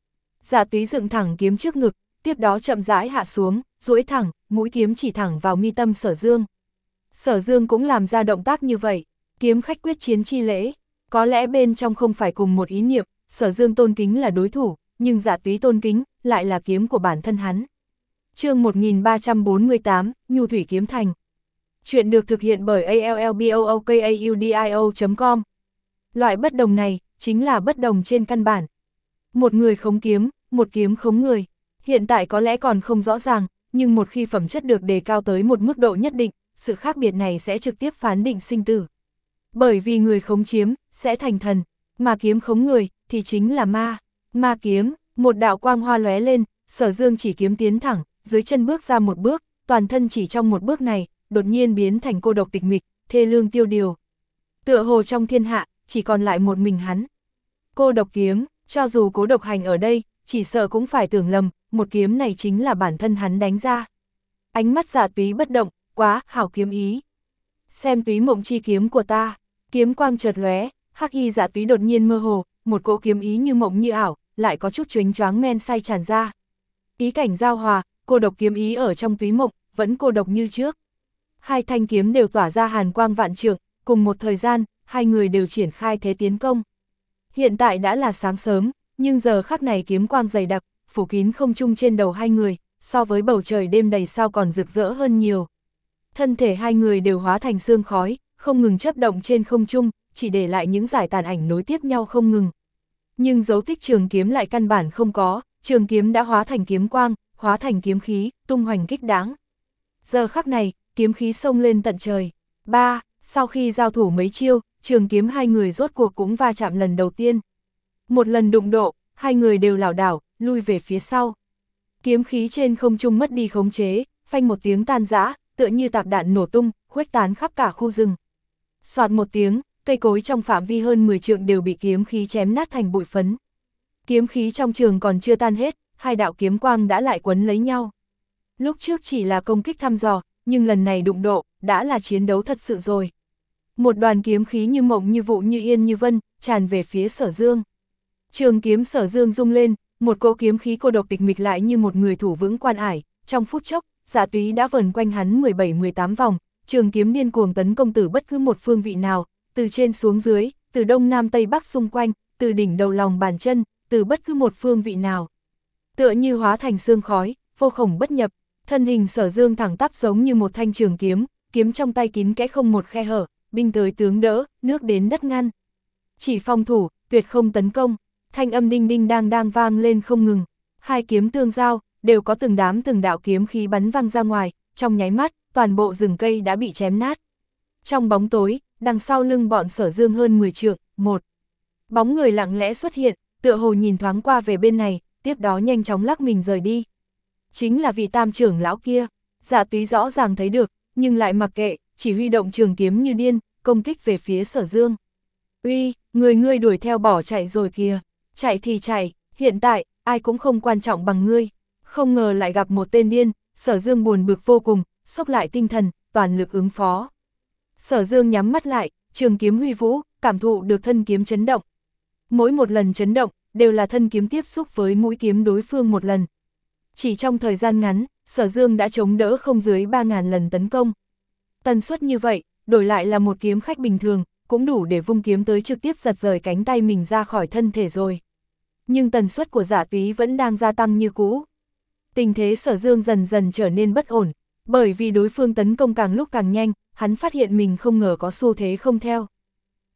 Dạ Túy dựng thẳng kiếm trước ngực, tiếp đó chậm rãi hạ xuống, duỗi thẳng, mũi kiếm chỉ thẳng vào mi tâm Sở Dương. Sở Dương cũng làm ra động tác như vậy, kiếm khách quyết chiến chi lễ, có lẽ bên trong không phải cùng một ý niệm, Sở Dương tôn kính là đối thủ, nhưng Dạ Túy tôn kính lại là kiếm của bản thân hắn. Chương một nghìn ba trăm bốn mươi tám, Nhu Thủy Kiếm Thành. Chuyện được thực hiện bởi a l l b o o k a u d i o chấm com. Loại bất đồng này chính là bất đồng trên căn bản. Một người khống kiếm, một kiếm khống người. Hiện tại có lẽ còn không rõ ràng, nhưng một khi phẩm chất được đề cao tới một mức độ nhất định, sự khác biệt này sẽ trực tiếp phán định sinh tử. Bởi vì người khống chiếm sẽ thành thần, mà kiếm khống người thì chính là ma. Ma kiếm, một đạo quang hoa lóe lên, Sở Dương chỉ kiếm tiến thẳng, dưới chân bước ra một bước, toàn thân chỉ trong một bước này, đột nhiên biến thành cô độc tịch mịch, thê lương tiêu điều. Tựa hồ trong thiên hạ, chỉ còn lại một mình hắn. Cô độc kiếm, cho dù Cố Độc Hành ở đây, chỉ sợ cũng phải tưởng lầm, một kiếm này chính là bản thân hắn đánh ra. Ánh mắt Dạ Túy bất động, quá, hảo kiếm ý. Xem Túy Mộng chi kiếm của ta, kiếm quang chợt lóe, hắc y Dạ Túy đột nhiên mơ hồ, một cỗ kiếm ý như mộng như ảo, lại có chút chónh choáng men say tràn ra. Ý cảnh giao hòa, cô độc kiếm ý ở trong Túy Mộng, vẫn cô độc như trước. Hai thanh kiếm đều tỏa ra hàn quang vạn trượng, cùng một thời gian, hai người đều triển khai thế tiến công. Hiện tại đã là sáng sớm, nhưng giờ khắc này kiếm quang dày đặc, phủ kín không trung trên đầu hai người, so với bầu trời đêm đầy sao còn rực rỡ hơn nhiều. Thân thể hai người đều hóa thành sương khói, không ngừng chớp động trên không trung, chỉ để lại những dải tàn ảnh nối tiếp nhau không ngừng. Nhưng dấu tích trường kiếm lại căn bản không có, trường kiếm đã hóa thành kiếm quang, hóa thành kiếm khí, tung hoành kích đáng. Giờ khắc này, kiếm khí xông lên tận trời. Ba, sau khi giao thủ mấy chiêu, trường kiếm hai người rốt cuộc cũng va chạm lần đầu tiên. Một lần đụng độ, hai người đều lảo đảo, lui về phía sau. Kiếm khí trên không trung mất đi khống chế, phanh một tiếng tan rã, tựa như tạc đạn nổ tung, khuếch tán khắp cả khu rừng. Soạt một tiếng, cây cối trong phạm vi hơn mười trượng đều bị kiếm khí chém nát thành bụi phấn. Kiếm khí trong trường còn chưa tan hết, hai đạo kiếm quang đã lại quấn lấy nhau. Lúc trước chỉ là công kích thăm dò, nhưng lần này đụng độ, đã là chiến đấu thật sự rồi. Một đoàn kiếm khí như mộng như vụ như yên như vân, tràn về phía Sở Dương. Trường kiếm Sở Dương rung lên, một cỗ kiếm khí cô độc tịch mịch lại như một người thủ vững quan ải, trong phút chốc, Dạ Túy đã vờn quanh hắn mười bảy mười tám vòng, trường kiếm điên cuồng tấn công từ bất cứ một phương vị nào, từ trên xuống dưới, từ đông nam tây bắc xung quanh, từ đỉnh đầu lòng bàn chân, từ bất cứ một phương vị nào. Tựa như hóa thành sương khói, vô khổng bất nhập, thân hình Sở Dương thẳng tắp giống như một thanh trường kiếm, kiếm trong tay kín kẽ không một khe hở, binh tới tướng đỡ, nước đến đất ngăn. Chỉ phòng thủ, tuyệt không tấn công, thanh âm đinh đinh đang đang vang lên không ngừng. Hai kiếm tương giao, đều có từng đám từng đạo kiếm khí bắn văng ra ngoài, trong nháy mắt, toàn bộ rừng cây đã bị chém nát. Trong bóng tối, đằng sau lưng bọn Sở Dương hơn mười trượng, một bóng người lặng lẽ xuất hiện, tựa hồ nhìn thoáng qua về bên này, tiếp đó nhanh chóng lắc mình rời đi. Chính là vị tam trưởng lão kia. Dạ Túy rõ ràng thấy được, nhưng lại mặc kệ, chỉ huy động trường kiếm như điên, công kích về phía Sở Dương. Uy, người ngươi đuổi theo bỏ chạy rồi kìa, chạy thì chạy, hiện tại, ai cũng không quan trọng bằng ngươi. Không ngờ lại gặp một tên điên, Sở Dương buồn bực vô cùng, xốc lại tinh thần, toàn lực ứng phó. Sở Dương nhắm mắt lại, trường kiếm huy vũ, cảm thụ được thân kiếm chấn động. Mỗi một lần chấn động, đều là thân kiếm tiếp xúc với mũi kiếm đối phương một lần. Chỉ trong thời gian ngắn, Sở Dương đã chống đỡ không dưới ba nghìn lần tấn công. Tần suất như vậy, đổi lại là một kiếm khách bình thường, cũng đủ để vung kiếm tới trực tiếp giật rời cánh tay mình ra khỏi thân thể rồi. Nhưng tần suất của Dạ Túy vẫn đang gia tăng như cũ. Tình thế Sở Dương dần dần trở nên bất ổn, bởi vì đối phương tấn công càng lúc càng nhanh, hắn phát hiện mình không ngờ có xu thế không theo.